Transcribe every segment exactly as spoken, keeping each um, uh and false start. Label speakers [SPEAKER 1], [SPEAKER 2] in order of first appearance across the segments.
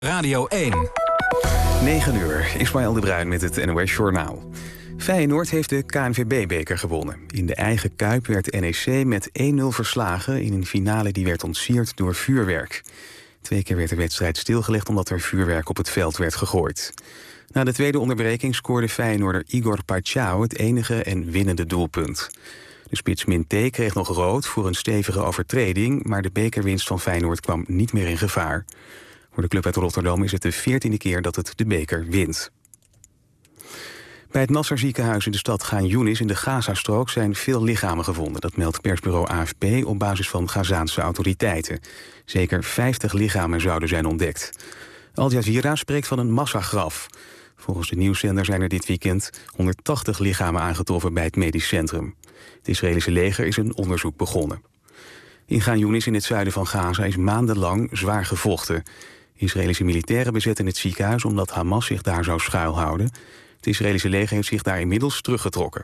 [SPEAKER 1] Radio één.
[SPEAKER 2] negen uur, Ismaël de Bruin met het N O S Journaal. Feyenoord heeft de K N V B-beker gewonnen. In de eigen Kuip werd N E C met één nul verslagen in een finale die werd ontsierd door vuurwerk. Twee keer werd de wedstrijd stilgelegd omdat er vuurwerk op het veld werd gegooid. Na de tweede onderbreking scoorde Feyenoorder Igor Paixão het enige en winnende doelpunt. De spits Minté kreeg nog rood voor een stevige overtreding, maar de bekerwinst van Feyenoord kwam niet meer in gevaar. Voor de club uit Rotterdam is het de veertiende keer dat het de beker wint. Bij het Nasser ziekenhuis in de stad Khan Younis in de Gazastrook zijn veel lichamen gevonden. Dat meldt persbureau A F P op basis van Gazaanse autoriteiten. Zeker vijftig lichamen zouden zijn ontdekt. Al Jazeera spreekt van een massagraf. Volgens de nieuwszender zijn er dit weekend honderdtachtig lichamen aangetroffen bij het medisch centrum. Het Israëlische leger is een onderzoek begonnen. In Khan Younis in het zuiden van Gaza is maandenlang zwaar gevochten. Israëlische militairen bezetten het ziekenhuis omdat Hamas zich daar zou schuilhouden. Het Israëlische leger heeft zich daar inmiddels teruggetrokken.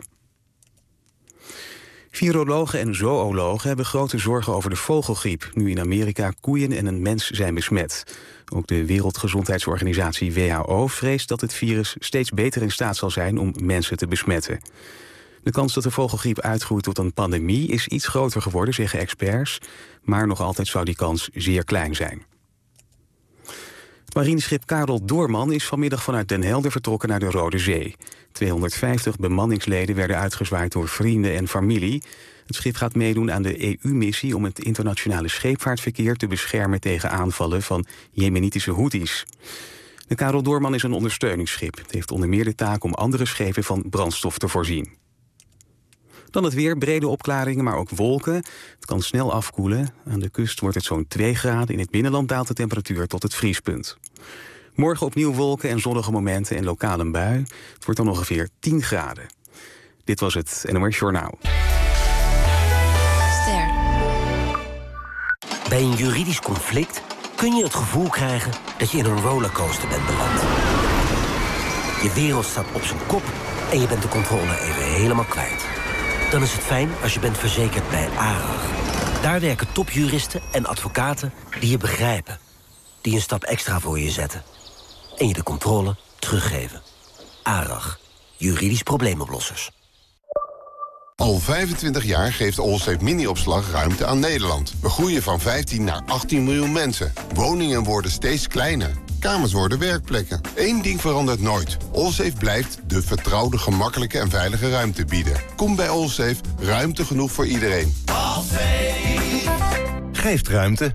[SPEAKER 2] Virologen en zoologen hebben grote zorgen over de vogelgriep, nu in Amerika koeien en een mens zijn besmet. Ook de Wereldgezondheidsorganisatie W H O vreest dat het virus steeds beter in staat zal zijn om mensen te besmetten. De kans dat de vogelgriep uitgroeit tot een pandemie is iets groter geworden, zeggen experts, maar nog altijd zou die kans zeer klein zijn. Het marineschip Karel Doorman is vanmiddag vanuit Den Helder vertrokken naar de Rode Zee. tweehonderdvijftig bemanningsleden werden uitgezwaaid door vrienden en familie. Het schip gaat meedoen aan de E U-missie om het internationale scheepvaartverkeer te beschermen tegen aanvallen van Jemenitische Houthis. De Karel Doorman is een ondersteuningsschip. Het heeft onder meer de taak om andere schepen van brandstof te voorzien. Dan het weer, brede opklaringen, maar ook wolken. Het kan snel afkoelen. Aan de kust wordt het zo'n twee graden. In het binnenland daalt de temperatuur tot het vriespunt. Morgen opnieuw wolken en zonnige momenten en lokaal een bui. Het wordt dan ongeveer tien graden. Dit was het N O S Journaal.
[SPEAKER 3] Ster.
[SPEAKER 4] Bij een juridisch conflict kun je het gevoel krijgen dat je in een rollercoaster bent beland. Je wereld staat op zijn kop en je bent de controle even helemaal kwijt. Dan is het fijn als je bent verzekerd bij ARAG. Daar werken topjuristen en advocaten die je begrijpen. Die een stap extra voor je zetten. En je de controle teruggeven. ARAG. Juridisch probleemoplossers.
[SPEAKER 5] Al vijfentwintig jaar geeft Allsafe Mini-opslag ruimte aan Nederland. We groeien van vijftien naar achttien miljoen mensen. Woningen worden steeds kleiner. Kamers worden werkplekken. Eén ding verandert nooit. Allsafe blijft de vertrouwde, gemakkelijke en veilige ruimte bieden. Kom bij Allsafe, ruimte genoeg voor iedereen.
[SPEAKER 6] Allsafe geeft ruimte.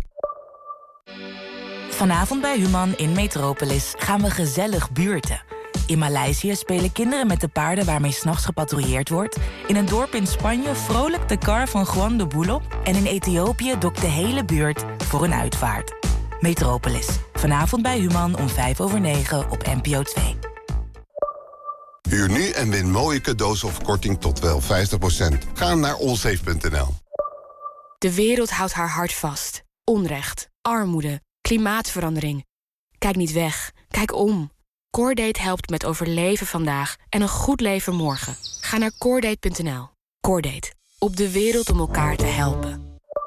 [SPEAKER 3] Vanavond bij Human in Metropolis gaan we gezellig buurten. In Maleisië spelen kinderen met de paarden waarmee 's nachts gepatrouilleerd wordt. In een dorp in Spanje vrolijk de kar van Juan de Boel. En in Ethiopië dokt de hele buurt voor een uitvaart. Metropolis. Vanavond bij Human om vijf over negen op N P O twee.
[SPEAKER 5] Huur nu en win mooie cadeaus of korting tot wel vijftig procent. Ga naar allsafe punt n l.
[SPEAKER 7] De wereld houdt haar hart vast. Onrecht, armoede, klimaatverandering. Kijk niet weg, kijk om. Cordate helpt met overleven vandaag en een goed leven morgen. Ga naar cordate punt n l. Cordate. Op de wereld om elkaar te helpen.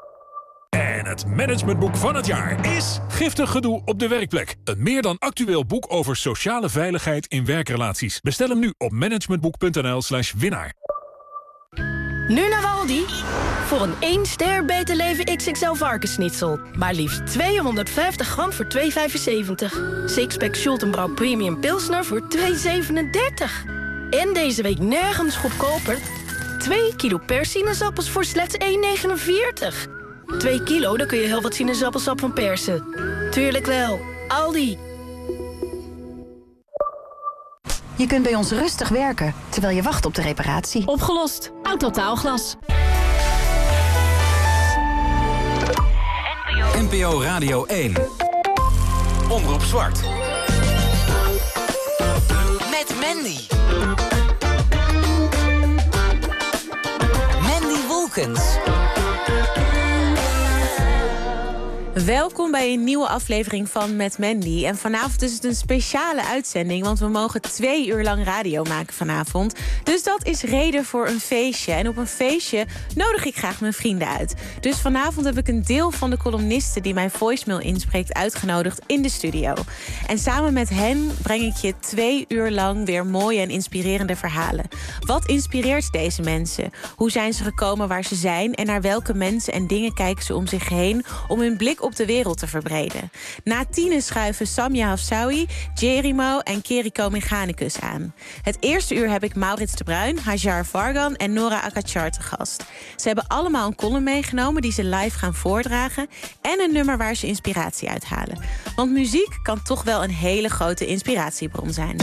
[SPEAKER 8] En het managementboek van het jaar is Giftig gedoe op de werkplek. Een meer dan actueel boek over sociale veiligheid in werkrelaties. Bestel hem nu op managementboek punt n l slash winnaar.
[SPEAKER 9] Nu naar Aldi. Voor een één ster Beter Leven X X L varkensschnitzel. Maar liefst tweehonderdvijftig gram voor twee vijfenzeventig. Sixpack Schultenbrouw Premium Pilsner voor twee zevenendertig. En deze week nergens goedkoper. twee kilo persinezappels voor slechts één negenenveertig. twee kilo, daar kun je heel wat sinaasappelsap van persen. Tuurlijk wel. Aldi.
[SPEAKER 10] Je kunt bij ons rustig werken, terwijl je wacht op de reparatie.
[SPEAKER 9] Opgelost. Autotaalglas.
[SPEAKER 1] N P O Radio één. Omroep Zwart.
[SPEAKER 3] Met Mandy. Mandy Wolkens.
[SPEAKER 11] Welkom bij een nieuwe aflevering van Met Mandy. En vanavond is het een speciale uitzending, want we mogen twee uur lang radio maken vanavond. Dus dat is reden voor een feestje. En op een feestje nodig ik graag mijn vrienden uit. Dus vanavond heb ik een deel van de columnisten die mijn voicemail inspreekt uitgenodigd in de studio. En samen met hen breng ik je twee uur lang weer mooie en inspirerende verhalen. Wat inspireert deze mensen? Hoe zijn ze gekomen waar ze zijn? En naar welke mensen en dingen kijken ze om zich heen om hun blik op de wereld te verbreden? Na tienen schuiven Samia Hafsawi, Jerimo en Keriko Mechanicus aan. Het eerste uur heb ik Maurits de Bruin, Hajar Vargan en Nora Akachar te gast. Ze hebben allemaal een column meegenomen die ze live gaan voordragen en een nummer waar ze inspiratie uithalen. Want muziek kan toch wel een hele grote inspiratiebron zijn.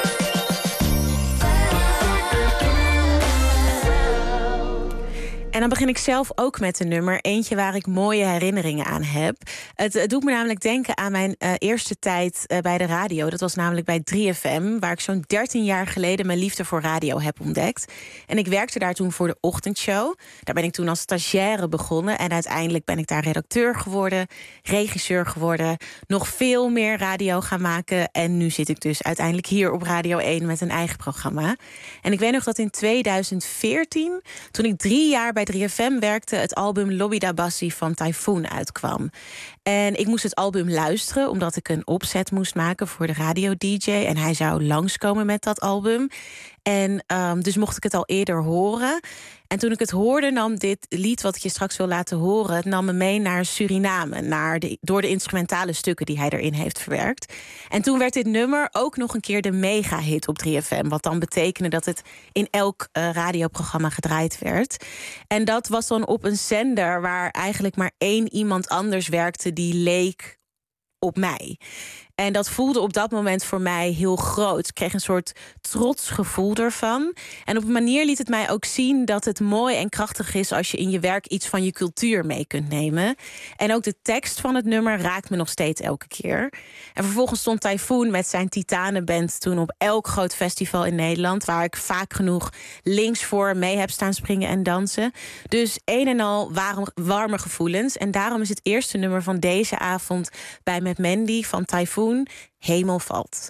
[SPEAKER 11] En dan begin ik zelf ook met een nummer. Eentje waar ik mooie herinneringen aan heb. Het, het doet me namelijk denken aan mijn uh, eerste tijd uh, bij de radio. Dat was namelijk bij drie F M, waar ik zo'n dertien jaar geleden mijn liefde voor radio heb ontdekt. En ik werkte daar toen voor de ochtendshow. Daar ben ik toen als stagiaire begonnen. En uiteindelijk ben ik daar redacteur geworden, regisseur geworden. Nog veel meer radio gaan maken. En nu zit ik dus uiteindelijk hier op Radio één met een eigen programma. En ik weet nog dat in tweeduizend veertien, toen ik drie jaar bij drie F M werkte, het album Lobby Da Bassi van Typhoon uitkwam. En ik moest het album luisteren, omdat ik een opzet moest maken voor de radio-D J. En hij zou langskomen met dat album. En um, dus mocht ik het al eerder horen. En toen ik het hoorde, nam dit lied, wat ik je straks wil laten horen, het nam me mee naar Suriname, naar de, door de instrumentale stukken die hij erin heeft verwerkt. En toen werd dit nummer ook nog een keer de mega-hit op drie F M. Wat dan betekende dat het in elk uh, radioprogramma gedraaid werd. En dat was dan op een zender waar eigenlijk maar één iemand anders werkte die leek op mij. En dat voelde op dat moment voor mij heel groot. Ik kreeg een soort trots gevoel ervan. En op een manier liet het mij ook zien dat het mooi en krachtig is als je in je werk iets van je cultuur mee kunt nemen. En ook de tekst van het nummer raakt me nog steeds elke keer. En vervolgens stond Typhoon met zijn Titanenband toen op elk groot festival in Nederland, waar ik vaak genoeg links voor mee heb staan springen en dansen. Dus een en al warm, warme gevoelens. En daarom is het eerste nummer van deze avond bij Met Mandy van Typhoon Hemel valt.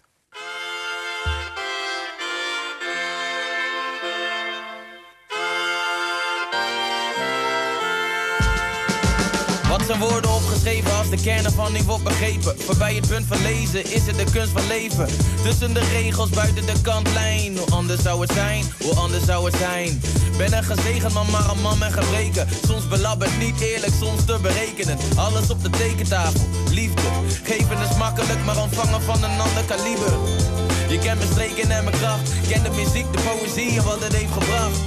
[SPEAKER 12] Wat zijn woorden opgeschreven als de kern ervan niet wordt begrepen? Voorbij het punt van lezen is het de kunst van leven. Tussen de regels, buiten de kantlijn. Hoe anders zou het zijn, hoe anders zou het zijn. Ben een gezegend man, maar een man met gebreken. Soms belabberd, niet eerlijk, soms te berekenen. Alles op de tekentafel, liefde. Geven is makkelijk, maar ontvangen van een ander kaliber. Je kent mijn streken en mijn kracht. Ken de muziek, de poëzie en wat het heeft gebracht.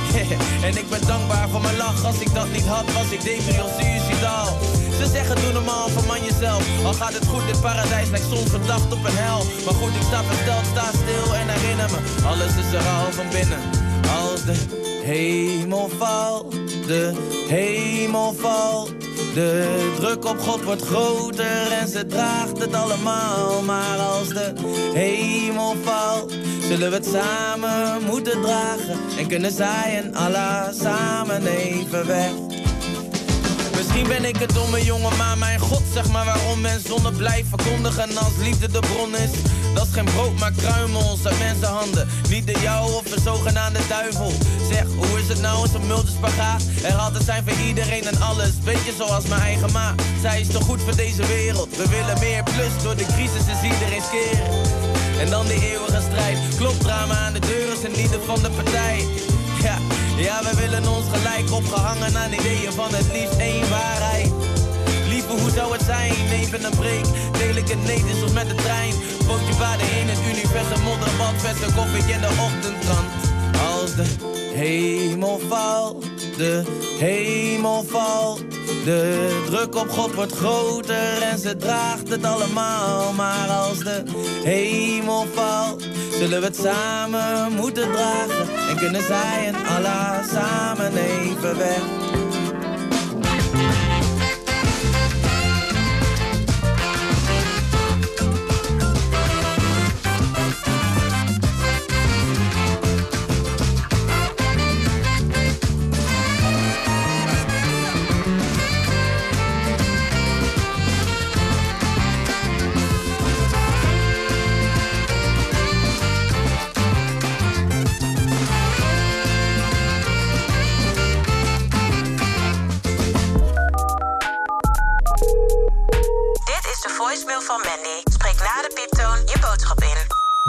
[SPEAKER 12] En ik ben dankbaar voor mijn lach. Als ik dat niet had, was ik depri of suicidaal. Ze zeggen doe normaal, verman jezelf. Al gaat het goed, dit paradijs lijkt soms verdacht op een hel. Maar goed, ik sta versteld, sta stil en herinner me. Alles is er al van binnen. Als de hemel valt, de hemel valt. De druk op God wordt groter en ze draagt het allemaal. Maar als de hemel valt, zullen we het samen moeten dragen. En kunnen zij en Allah samen even weg. Misschien ben ik het domme jongen, maar mijn God, zeg maar waarom men zonne blijft verkondigen als liefde de bron is. Dat is geen brood, maar kruimels uit mensenhanden. Niet de jou of de zogenaamde duivel. Zeg, hoe is het nou als een multispagaat? Er altijd zijn voor iedereen en alles. Beetje zoals mijn eigen ma. Zij is toch goed voor deze wereld. We willen meer plus, door de crisis is iedereen skeren. En dan de eeuwige strijd. Klopdrama aan de deur is een ieder van de partij. Ja, ja, we willen ons gelijk opgehangen aan ideeën van het liefst één waarheid. Lieve, hoe zou het zijn? Even een break, deel ik het niet, soms met de trein. Pootje vader in het universum, modderbad, verse koffie in de ochtendkrant. Als de hemel valt, de hemel valt. De druk op God wordt groter en ze draagt het allemaal. Maar als de hemel valt, zullen we het samen moeten dragen. En kunnen zij en Allah samen even weg.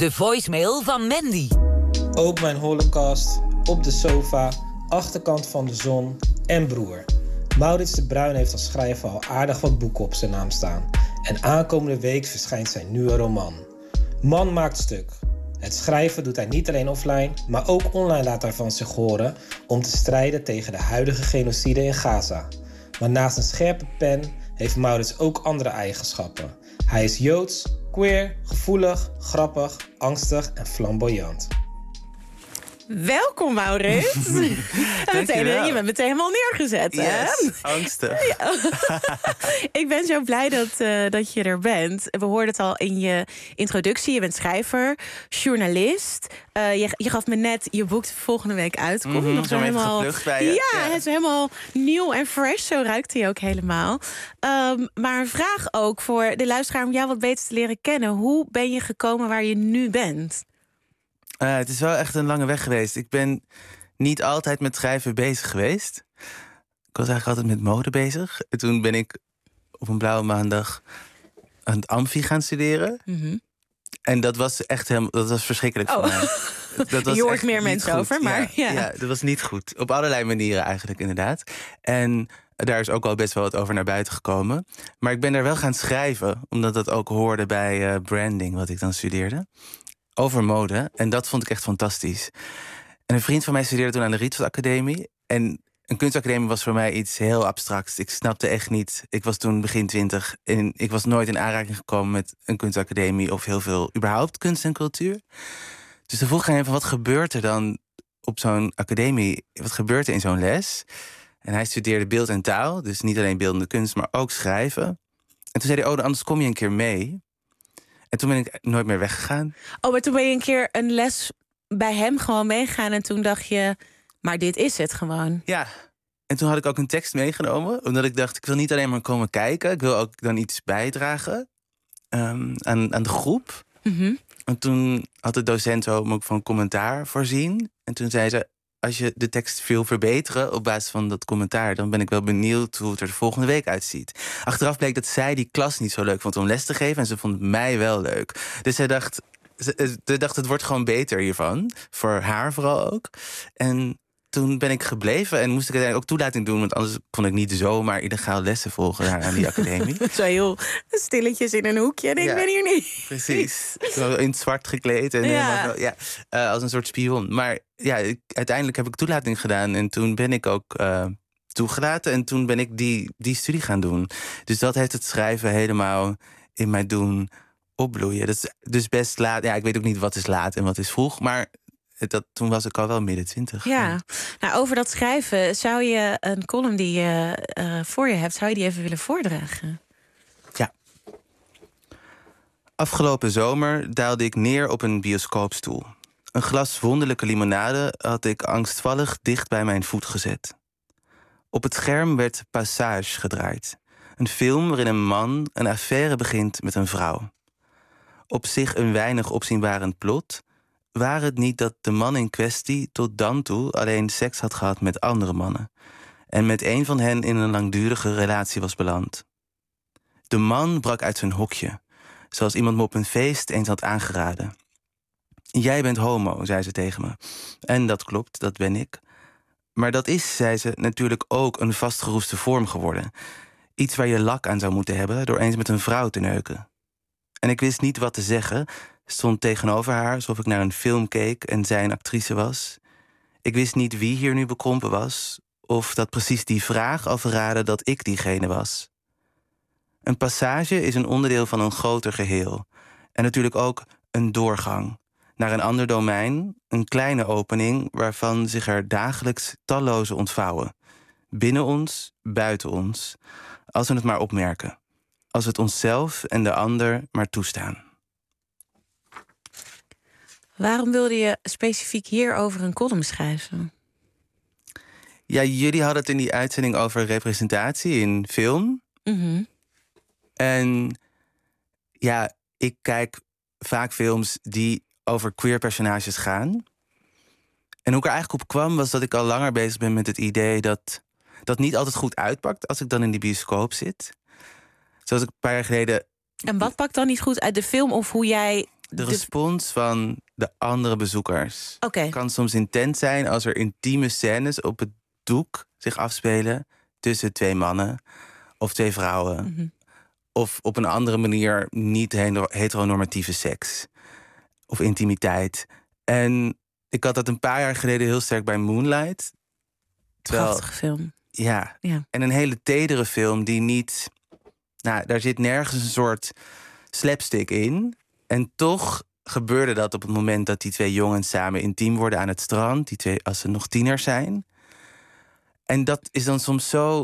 [SPEAKER 13] De voicemail van Mandy.
[SPEAKER 14] Ook mijn holocaust, op de sofa, achterkant van de zon en broer. Maurits de Bruin heeft als schrijver al aardig wat boeken op zijn naam staan. En aankomende week verschijnt zijn nieuwe roman. Man maakt stuk. Het schrijven doet hij niet alleen offline, maar ook online laat hij van zich horen om te strijden tegen de huidige genocide in Gaza. Maar naast een scherpe pen heeft Maurits ook andere eigenschappen. Hij is Joods, queer, gevoelig, grappig, angstig en flamboyant.
[SPEAKER 11] Welkom, Maurits. meteen, je bent meteen helemaal neergezet,
[SPEAKER 15] yes,
[SPEAKER 11] hè?
[SPEAKER 15] Angstig.
[SPEAKER 11] Ja. Ik ben zo blij dat, uh, dat je er bent. We hoorden het al in je introductie. Je bent schrijver, journalist. Uh, je, je gaf me net je boek volgende week uit. Kom je
[SPEAKER 15] mm-hmm,
[SPEAKER 11] nog zo helemaal...
[SPEAKER 15] Bij je.
[SPEAKER 11] Ja, ja, het is helemaal nieuw en fresh. Zo ruikt hij ook helemaal. Um, maar een vraag ook voor de luisteraar om jou wat beter te leren kennen. Hoe ben je gekomen waar je nu bent?
[SPEAKER 15] Uh, het is wel echt een lange weg geweest. Ik ben niet altijd met schrijven bezig geweest. Ik was eigenlijk altijd met mode bezig. En toen ben ik op een blauwe maandag aan het amfi gaan studeren.
[SPEAKER 11] Mm-hmm.
[SPEAKER 15] En dat was echt helemaal, dat was verschrikkelijk
[SPEAKER 11] oh.
[SPEAKER 15] voor mij. Dat was
[SPEAKER 11] je hoort meer mensen
[SPEAKER 15] goed.
[SPEAKER 11] over, maar
[SPEAKER 15] ja,
[SPEAKER 11] ja.
[SPEAKER 15] ja, dat was niet goed. Op allerlei manieren eigenlijk, inderdaad. En daar is ook al best wel wat over naar buiten gekomen. Maar ik ben daar wel gaan schrijven, omdat dat ook hoorde bij uh, branding, wat ik dan studeerde. Over mode. En dat vond ik echt fantastisch. En een vriend van mij studeerde toen aan de Rietveld Academie. En een kunstacademie was voor mij iets heel abstracts. Ik snapte echt niet. Ik was toen begin twintig. En ik was nooit in aanraking gekomen met een kunstacademie of heel veel überhaupt kunst en cultuur. Dus toen vroeg ik aan hem van wat gebeurt er dan op zo'n academie? Wat gebeurt er in zo'n les? En hij studeerde beeld en taal. Dus niet alleen beeldende kunst, maar ook schrijven. En toen zei hij, oh, anders kom je een keer mee. En toen ben ik nooit meer weggegaan.
[SPEAKER 11] Oh, maar toen ben je een keer een les bij hem gewoon meegaan. En toen dacht je, maar dit is het gewoon.
[SPEAKER 15] Ja, en toen had ik ook een tekst meegenomen. Omdat ik dacht, ik wil niet alleen maar komen kijken. Ik wil ook dan iets bijdragen um, aan, aan de groep.
[SPEAKER 11] Mm-hmm.
[SPEAKER 15] En toen had de docent me ook van commentaar voorzien. En toen zei ze, als je de tekst wil verbeteren op basis van dat commentaar, dan ben ik wel benieuwd hoe het er de volgende week uitziet. Achteraf bleek dat zij die klas niet zo leuk vond om les te geven. En ze vond mij wel leuk. Dus zij dacht, ze, ze dacht het wordt gewoon beter hiervan. Voor haar vooral ook. En toen ben ik gebleven en moest ik uiteindelijk ook toelating doen. Want anders kon ik niet zomaar illegaal lessen volgen daar aan die academie.
[SPEAKER 11] Zo heel stilletjes in een hoekje. En ik
[SPEAKER 15] ja,
[SPEAKER 11] ben hier niet.
[SPEAKER 15] Precies. Zo in het zwart gekleed. En
[SPEAKER 11] ja.
[SPEAKER 15] helemaal, ja, uh, als een soort spion. Maar ja, ik, uiteindelijk heb ik toelating gedaan. En toen ben ik ook uh, toegelaten. En toen ben ik die, die studie gaan doen. Dus dat heeft het schrijven helemaal in mij doen opbloeien. Dat is dus best laat. Ja, ik weet ook niet wat is laat en wat is vroeg. Maar dat, toen was ik al wel midden twintig.
[SPEAKER 11] Ja, nou, over dat schrijven, zou je een column die je uh, voor je hebt, zou je die even willen voordragen?
[SPEAKER 15] Ja. Afgelopen zomer daalde ik neer op een bioscoopstoel. Een glas wonderlijke limonade had ik angstvallig dicht bij mijn voet gezet. Op het scherm werd Passage gedraaid. Een film waarin een man een affaire begint met een vrouw. Op zich een weinig opzienbarend plot. Waar het niet dat de man in kwestie tot dan toe alleen seks had gehad met andere mannen en met een van hen in een langdurige relatie was beland. De man brak uit zijn hokje, zoals iemand me op een feest eens had aangeraden. Jij bent homo, zei ze tegen me. En dat klopt, dat ben ik. Maar dat is, zei ze, natuurlijk ook een vastgeroeste vorm geworden. Iets waar je lak aan zou moeten hebben door eens met een vrouw te neuken. En ik wist niet wat te zeggen, stond tegenover haar alsof ik naar een film keek en zij een actrice was. Ik wist niet wie hier nu bekrompen was, of dat precies die vraag al verraadde dat ik diegene was. Een passage is een onderdeel van een groter geheel. En natuurlijk ook een doorgang naar een ander domein, een kleine opening waarvan zich er dagelijks talloze ontvouwen. Binnen ons, buiten ons, als we het maar opmerken. Als we het onszelf en de ander maar toestaan.
[SPEAKER 11] Waarom wilde je specifiek hierover een column schrijven?
[SPEAKER 15] Ja, jullie hadden het in die uitzending over representatie in film.
[SPEAKER 11] Mm-hmm.
[SPEAKER 15] En ja, ik kijk vaak films die over queer personages gaan. En hoe ik er eigenlijk op kwam, was dat ik al langer bezig ben met het idee dat dat niet altijd goed uitpakt als ik dan in die bioscoop zit. Zoals ik een paar jaar geleden...
[SPEAKER 11] En wat pakt dan niet goed uit de film of hoe jij
[SPEAKER 15] de respons van de andere bezoekers
[SPEAKER 11] okay.
[SPEAKER 15] kan soms intens zijn als er intieme scènes op het doek zich afspelen tussen twee mannen of twee vrouwen.
[SPEAKER 11] Mm-hmm.
[SPEAKER 15] Of op een andere manier niet heteronormatieve seks of intimiteit. En ik had dat een paar jaar geleden heel sterk bij Moonlight.
[SPEAKER 11] Terwijl, prachtige film.
[SPEAKER 15] Ja.
[SPEAKER 11] ja,
[SPEAKER 15] en een hele tedere film die niet... Nou, daar zit nergens een soort slapstick in. En toch gebeurde dat op het moment dat die twee jongens samen intiem worden aan het strand. Die twee, als ze nog tieners zijn. En dat is dan soms zo,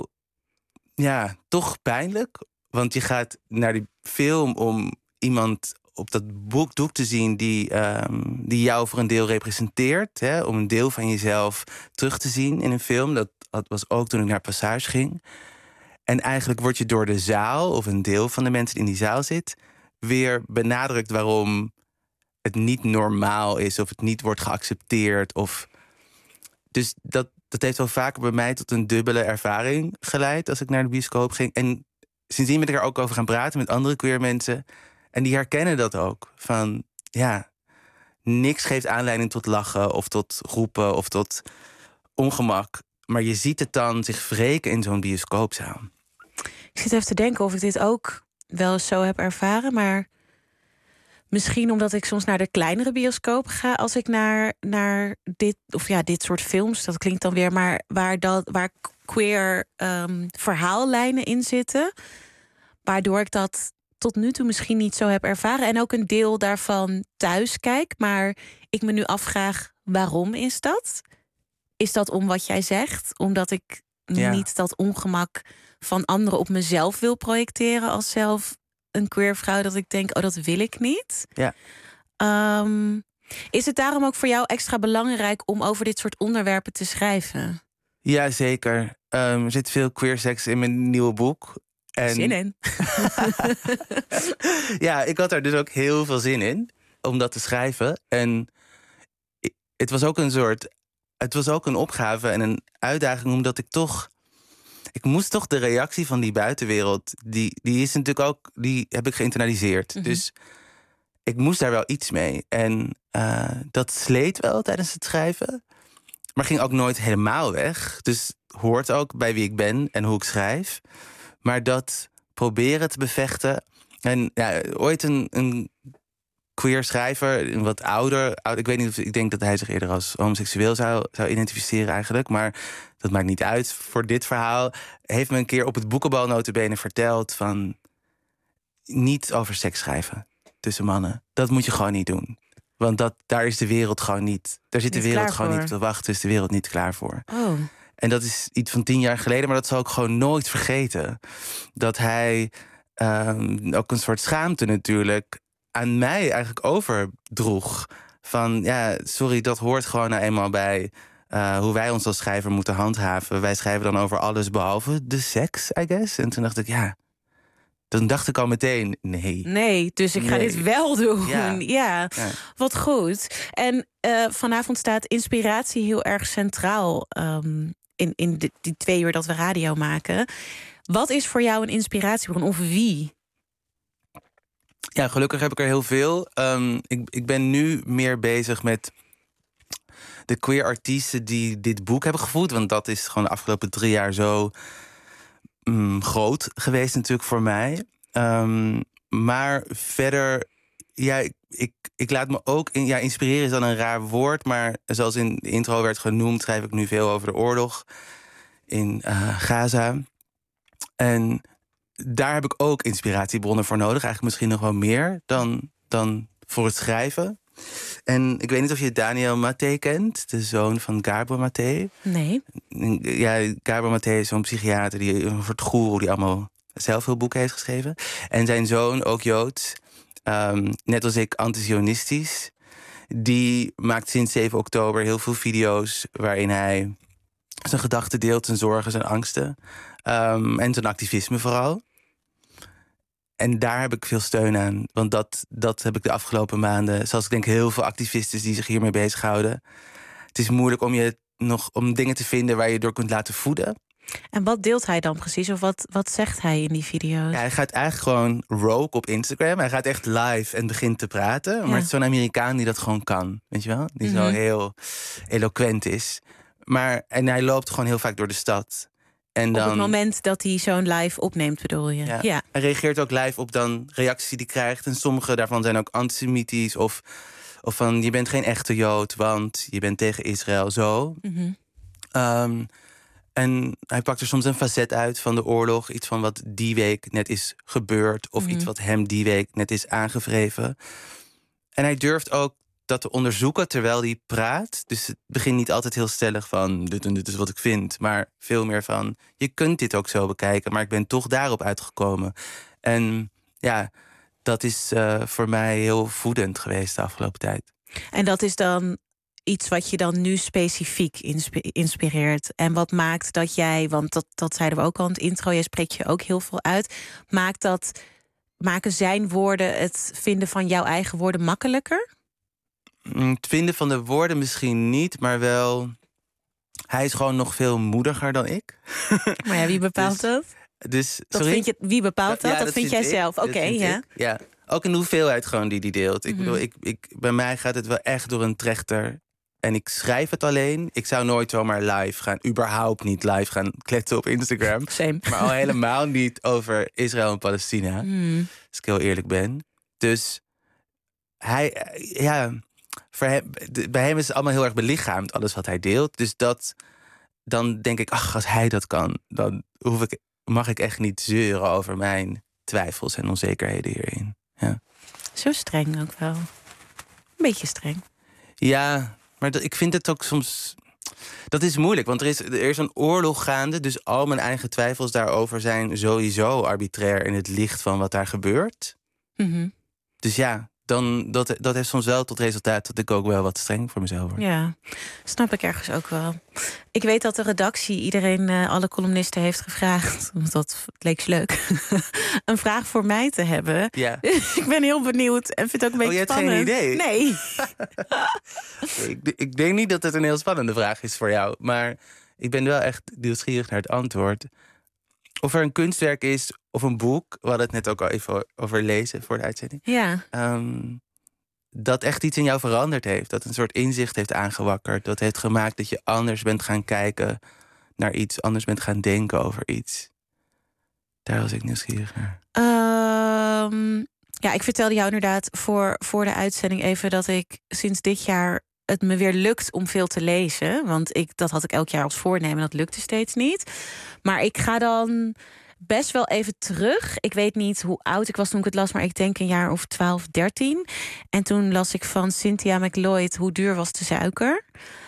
[SPEAKER 15] ja, toch pijnlijk. Want je gaat naar die film om iemand op dat boekdoek te zien die, um, die jou voor een deel representeert. Hè, om een deel van jezelf terug te zien in een film. Dat, dat was ook toen ik naar Passage ging. En eigenlijk word je door de zaal, of een deel van de mensen die in die zaal zit, weer benadrukt waarom het niet normaal is of het niet wordt geaccepteerd. Of... Dus dat, dat heeft wel vaker bij mij tot een dubbele ervaring geleid als ik naar de bioscoop ging. En sindsdien ben ik er ook over gaan praten met andere queer mensen. En die herkennen dat ook. Van, ja, niks geeft aanleiding tot lachen of tot roepen of tot ongemak. Maar je ziet het dan zich wreken in zo'n bioscoopzaal.
[SPEAKER 11] Ik zit even te denken of ik dit ook wel eens zo heb ervaren. Maar misschien omdat ik soms naar de kleinere bioscoop ga als ik naar, naar dit, of ja, dit soort films, dat klinkt dan weer, maar waar, dat, waar queer um, verhaallijnen in zitten. Waardoor ik dat tot nu toe misschien niet zo heb ervaren. En ook een deel daarvan thuis kijk. Maar ik me nu afvraag, waarom is dat? Is dat om wat jij zegt? Omdat ik ja. niet dat ongemak van anderen op mezelf wil projecteren als zelf een queer vrouw, dat ik denk, oh, dat wil ik niet.
[SPEAKER 15] Ja.
[SPEAKER 11] Um, is het daarom ook voor jou extra belangrijk om over dit soort onderwerpen te schrijven?
[SPEAKER 15] Ja, zeker. Um, er zit veel queer seks in mijn nieuwe boek. En...
[SPEAKER 11] Zin in.
[SPEAKER 15] Ja, ik had er dus ook heel veel zin in om dat te schrijven. En het was ook een soort... Het was ook een opgave en een uitdaging, omdat ik toch... Ik moest toch de reactie van die buitenwereld... die, die is natuurlijk ook... die heb ik geïnternaliseerd. Mm-hmm. Dus ik moest daar wel iets mee. En uh, dat sleet wel tijdens het schrijven. Maar ging ook nooit helemaal weg. Dus hoort ook bij wie ik ben en hoe ik schrijf. Maar dat proberen te bevechten... En ja, ooit een... een queer schrijver, een wat ouder, ouder. Ik weet niet of ik denk dat hij zich eerder als homoseksueel zou, zou identificeren eigenlijk. Maar dat maakt niet uit voor dit verhaal. Heeft me een keer op het boekenbal notabene verteld van niet over seks schrijven tussen mannen. Dat moet je gewoon niet doen. Want dat, daar is de wereld gewoon niet. Daar zit de wereld gewoon niet op te wachten. Is de wereld niet klaar voor.
[SPEAKER 11] Oh.
[SPEAKER 15] En dat is iets van tien jaar geleden, maar dat zal ik gewoon nooit vergeten. Dat hij um, ook een soort schaamte natuurlijk aan mij eigenlijk overdroeg. Van, ja, sorry, dat hoort gewoon nou eenmaal bij uh, hoe wij ons als schrijver moeten handhaven. Wij schrijven dan over alles behalve de seks, I guess. En toen dacht ik, ja... Dan dacht ik al meteen, nee.
[SPEAKER 11] Nee, dus ik ga
[SPEAKER 15] nee.
[SPEAKER 11] dit wel doen.
[SPEAKER 15] Ja.
[SPEAKER 11] Ja,
[SPEAKER 15] ja.
[SPEAKER 11] Wat goed. En uh, vanavond staat inspiratie heel erg centraal... Um, in, in de, die twee uur dat we radio maken. Wat is voor jou een inspiratiebron of wie?
[SPEAKER 15] Ja, gelukkig heb ik er heel veel. Um, ik, ik ben nu meer bezig met de queer artiesten die dit boek hebben gevoerd. Want dat is gewoon de afgelopen drie jaar zo um, groot geweest natuurlijk voor mij. Um, maar verder, ja, ik, ik, ik laat me ook... In, ja, inspireren is dan een raar woord, maar zoals in de intro werd genoemd, schrijf ik nu veel over de oorlog in uh, Gaza. En daar heb ik ook inspiratiebronnen voor nodig. Eigenlijk misschien nog wel meer dan, dan voor het schrijven. En ik weet niet of je Daniel Maté kent, de zoon van Gabor Maté.
[SPEAKER 11] Nee.
[SPEAKER 15] Ja, Gabor Maté is zo'n psychiater, die, een soort goeroe die allemaal zelf veel boeken heeft geschreven. En zijn zoon, ook Joods, um, net als ik antizionistisch. Die maakt sinds zeven oktober heel veel video's waarin hij zijn gedachten deelt, zijn zorgen, zijn angsten. Um, en zijn activisme vooral. En daar heb ik veel steun aan. Want dat, dat heb ik de afgelopen maanden... zoals ik denk heel veel activisten die zich hiermee bezighouden. Het is moeilijk om, je nog, om dingen te vinden waar je door kunt laten voeden.
[SPEAKER 11] En wat deelt hij dan precies? Of wat, wat zegt hij in die video's?
[SPEAKER 15] Ja, hij gaat eigenlijk gewoon rogue op Instagram. Hij gaat echt live en begint te praten. Maar
[SPEAKER 11] Ja.
[SPEAKER 15] het is zo'n Amerikaan die dat gewoon kan. Weet je wel? Die zo
[SPEAKER 11] Mhm.
[SPEAKER 15] heel eloquent is. Maar, en hij loopt gewoon heel vaak door de stad. En dan,
[SPEAKER 11] Op het moment dat hij zo'n live opneemt, bedoel je?
[SPEAKER 15] Ja.
[SPEAKER 11] ja.
[SPEAKER 15] Hij reageert ook live op dan reacties die hij krijgt. En sommige daarvan zijn ook antisemitisch. Of, of van, je bent geen echte Jood, want je bent tegen Israël, zo.
[SPEAKER 11] Mhm.
[SPEAKER 15] Um, en hij pakt er soms een facet uit van de oorlog. Iets van wat die week net is gebeurd. Of
[SPEAKER 11] Mhm.
[SPEAKER 15] iets wat hem die week net is aangevreven. En hij durft ook dat te onderzoeken terwijl hij praat. Dus het begint niet altijd heel stellig van dit en dit is wat ik vind. Maar veel meer van, je kunt dit ook zo bekijken. Maar ik ben toch daarop uitgekomen. En ja, dat is uh, voor mij heel voedend geweest de afgelopen tijd.
[SPEAKER 11] En dat is dan iets wat je dan nu specifiek inspi- inspireert. En wat maakt dat jij, want dat, dat zeiden we ook al in het intro, jij spreekt je ook heel veel uit. Maakt dat, maken zijn woorden het vinden van jouw eigen woorden makkelijker?
[SPEAKER 15] Het vinden van de woorden misschien niet, maar wel, hij is gewoon nog veel moediger dan ik.
[SPEAKER 11] Maar ja, wie bepaalt
[SPEAKER 15] Dus-
[SPEAKER 11] dat?
[SPEAKER 15] Dus,
[SPEAKER 11] Dat
[SPEAKER 15] sorry?
[SPEAKER 11] vind je, wie bepaalt dat?
[SPEAKER 15] Ja,
[SPEAKER 11] dat, vind
[SPEAKER 15] vind
[SPEAKER 11] jij
[SPEAKER 15] ik.
[SPEAKER 11] zelf.
[SPEAKER 15] Dat
[SPEAKER 11] Oké,
[SPEAKER 15] vind
[SPEAKER 11] ja.
[SPEAKER 15] ik. Ja, ook in de hoeveelheid gewoon die die deelt. Ik
[SPEAKER 11] Mhm.
[SPEAKER 15] bedoel, ik, ik, bij mij gaat het wel echt door een trechter. En ik schrijf het alleen. Ik zou nooit zomaar live gaan, überhaupt niet live gaan kletsen op Instagram.
[SPEAKER 11] Same.
[SPEAKER 15] Maar al helemaal niet over Israël en Palestina.
[SPEAKER 11] Hmm.
[SPEAKER 15] Als ik heel eerlijk ben. Dus hij, eh, ja, voor hem, de- bij hem is het allemaal heel erg belichaamd, alles wat hij deelt. Dus dat, dan denk ik, ach, als hij dat kan, dan hoef ik, mag ik echt niet zeuren over mijn twijfels en onzekerheden hierin. Ja,
[SPEAKER 11] Zo streng ook wel. Een beetje streng.
[SPEAKER 15] ja maar dat, ik vind het ook soms. Dat is moeilijk, want er is, er is een oorlog gaande. Dus al mijn eigen twijfels daarover zijn sowieso arbitrair in het licht van wat daar gebeurt.
[SPEAKER 11] Mhm.
[SPEAKER 15] Dus ja, dan, dat, dat heeft soms wel tot resultaat dat ik ook wel wat streng voor mezelf word.
[SPEAKER 11] Ja, snap ik ergens ook wel. Ik weet dat de redactie iedereen, uh, alle columnisten heeft gevraagd, want dat leek ze leuk, een vraag voor mij te hebben.
[SPEAKER 15] Ja.
[SPEAKER 11] Ik ben heel benieuwd en vind het ook een
[SPEAKER 15] Oh, je
[SPEAKER 11] beetje
[SPEAKER 15] hebt geen
[SPEAKER 11] spannend.
[SPEAKER 15] idee?
[SPEAKER 11] Nee.
[SPEAKER 15] ik, ik denk niet dat het een heel spannende vraag is voor jou. Maar ik ben wel echt nieuwsgierig naar het antwoord. Of er een kunstwerk is of een boek, we hadden het net ook al even over lezen voor de uitzending.
[SPEAKER 11] Ja.
[SPEAKER 15] Um, dat echt iets in jou veranderd heeft. Dat een soort inzicht heeft aangewakkerd. Dat heeft gemaakt dat je anders bent gaan kijken naar iets. Anders bent gaan denken over iets. Daar was ik nieuwsgierig naar.
[SPEAKER 11] Um, ja, ik vertelde jou inderdaad voor, voor de uitzending even dat ik sinds dit jaar het me weer lukt om veel te lezen. Want ik, dat had ik elk jaar als voornemen, dat lukte steeds niet. Maar ik ga dan best wel even terug. Ik weet niet hoe oud ik was toen ik het las, maar ik denk een jaar of twaalf, dertien. En toen las ik van Cynthia McLeod Hoe duur was de suiker?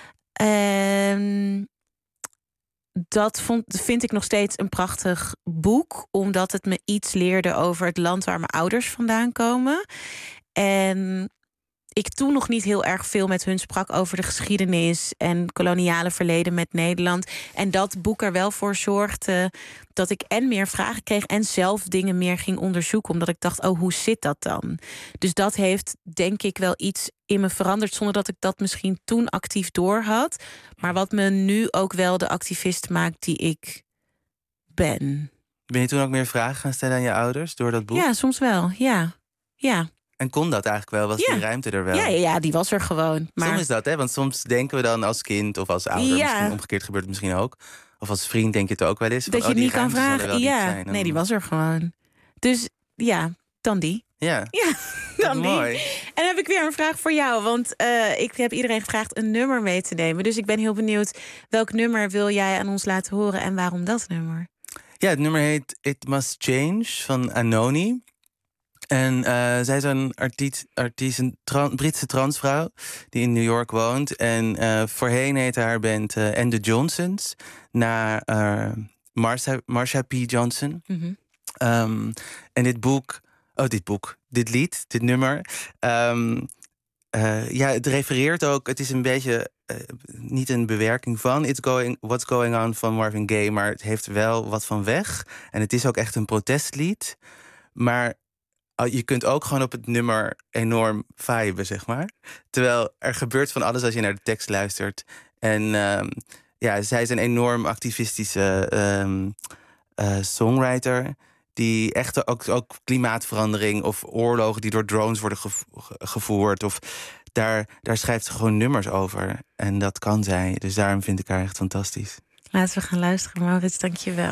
[SPEAKER 11] En dat vond, vind ik nog steeds een prachtig boek, omdat het me iets leerde over het land waar mijn ouders vandaan komen. En ik toen nog niet heel erg veel met hun sprak over de geschiedenis en koloniale verleden met Nederland. En dat boek er wel voor zorgde dat ik en meer vragen kreeg en zelf dingen meer ging onderzoeken. Omdat ik dacht, oh, hoe zit dat dan? Dus dat heeft denk ik wel iets in me veranderd, zonder dat ik dat misschien toen actief doorhad. Maar wat me nu ook wel de activist maakt die ik ben.
[SPEAKER 15] Ben je toen ook meer vragen gaan stellen aan je ouders door dat boek?
[SPEAKER 11] Ja, soms wel. Ja, ja.
[SPEAKER 15] En kon dat eigenlijk wel? Was
[SPEAKER 11] Ja.
[SPEAKER 15] die ruimte er wel?
[SPEAKER 11] Ja, ja, ja, die was er gewoon. Maar
[SPEAKER 15] Soms is dat, hè? Want soms denken we dan als kind of als ouder,
[SPEAKER 11] Ja.
[SPEAKER 15] misschien omgekeerd gebeurt het misschien ook. Of als vriend denk je het ook wel eens. van,
[SPEAKER 11] dat je
[SPEAKER 15] oh,
[SPEAKER 11] het
[SPEAKER 15] die
[SPEAKER 11] niet kan
[SPEAKER 15] ruimte zal er
[SPEAKER 11] vragen.
[SPEAKER 15] wel niet
[SPEAKER 11] Ja,
[SPEAKER 15] zijn. En
[SPEAKER 11] nee, die
[SPEAKER 15] dan-
[SPEAKER 11] was er gewoon. Dus ja, dan die.
[SPEAKER 15] Ja,
[SPEAKER 11] Ja, dan die.
[SPEAKER 15] mooi.
[SPEAKER 11] En dan heb ik weer een vraag voor jou. Want eh, ik heb iedereen gevraagd een nummer mee te nemen. Dus ik ben heel benieuwd, welk nummer wil jij aan ons laten horen en waarom dat nummer?
[SPEAKER 15] Ja, het nummer heet It Must Change van Anoni. En uh, zij is een artiest, artiest een tran- Britse transvrouw die in New York woont. En uh, voorheen heette haar band uh, And The Johnsons, naar uh, Marsha, Marsha P. Johnson.
[SPEAKER 11] Mhm.
[SPEAKER 15] Um, en dit boek, oh dit boek, dit lied, dit nummer. Um, uh, ja, het refereert ook, het is een beetje uh, niet een bewerking van It's going, What's Going On van Marvin Gaye, maar het heeft wel wat van weg. En het is ook echt een protestlied. Maar je kunt ook gewoon op het nummer enorm viben, zeg maar. Terwijl er gebeurt van alles als je naar de tekst luistert. En um, ja, zij is een enorm activistische um, uh, songwriter. Die echt ook, ook klimaatverandering of oorlogen die door drones worden gevo- gevoerd. Of daar, daar schrijft ze gewoon nummers over. En dat kan zij. Dus daarom vind ik haar echt fantastisch.
[SPEAKER 11] Laten we gaan luisteren, Maurits. Dank je wel.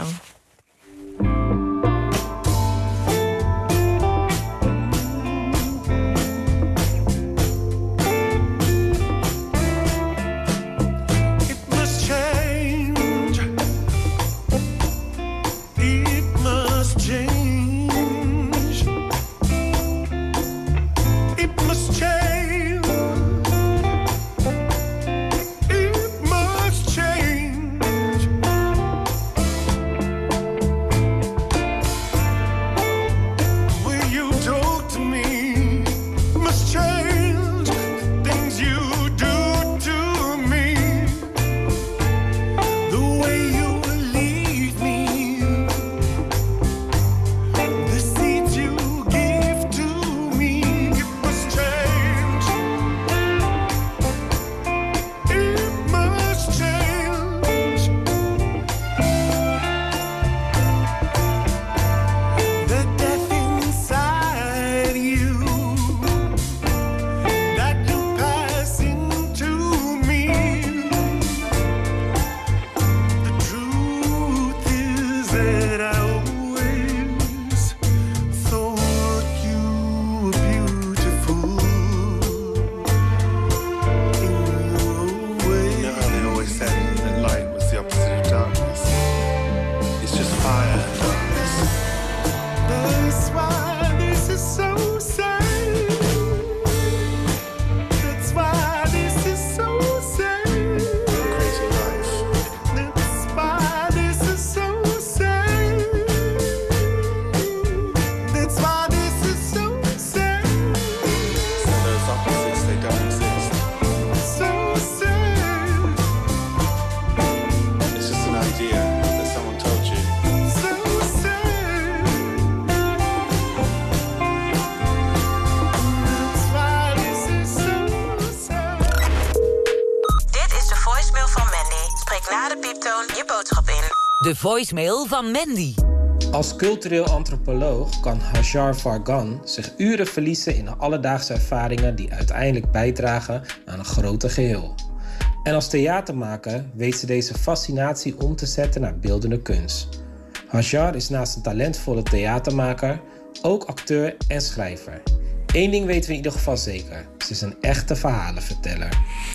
[SPEAKER 13] De voicemail van Mandy.
[SPEAKER 14] Als cultureel antropoloog kan Hajar Fargan zich uren verliezen in de alledaagse ervaringen die uiteindelijk bijdragen aan een groter geheel. En als theatermaker weet ze deze fascinatie om te zetten naar beeldende kunst. Hajar is naast een talentvolle theatermaker ook acteur en schrijver. Eén ding weten we in ieder geval zeker. Ze is een echte verhalenverteller.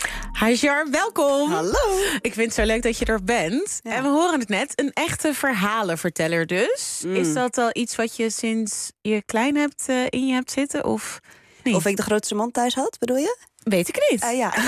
[SPEAKER 11] Hajar, welkom.
[SPEAKER 16] Hallo.
[SPEAKER 11] Ik vind het zo leuk dat je er bent. Ja. En we horen het net, een echte verhalenverteller dus. Mm. Is dat al iets wat je sinds je klein hebt, uh, in je hebt zitten? Of niet?
[SPEAKER 16] Of ik de grootste mond thuis had, bedoel je?
[SPEAKER 11] Weet ik niet.
[SPEAKER 16] Uh, ja.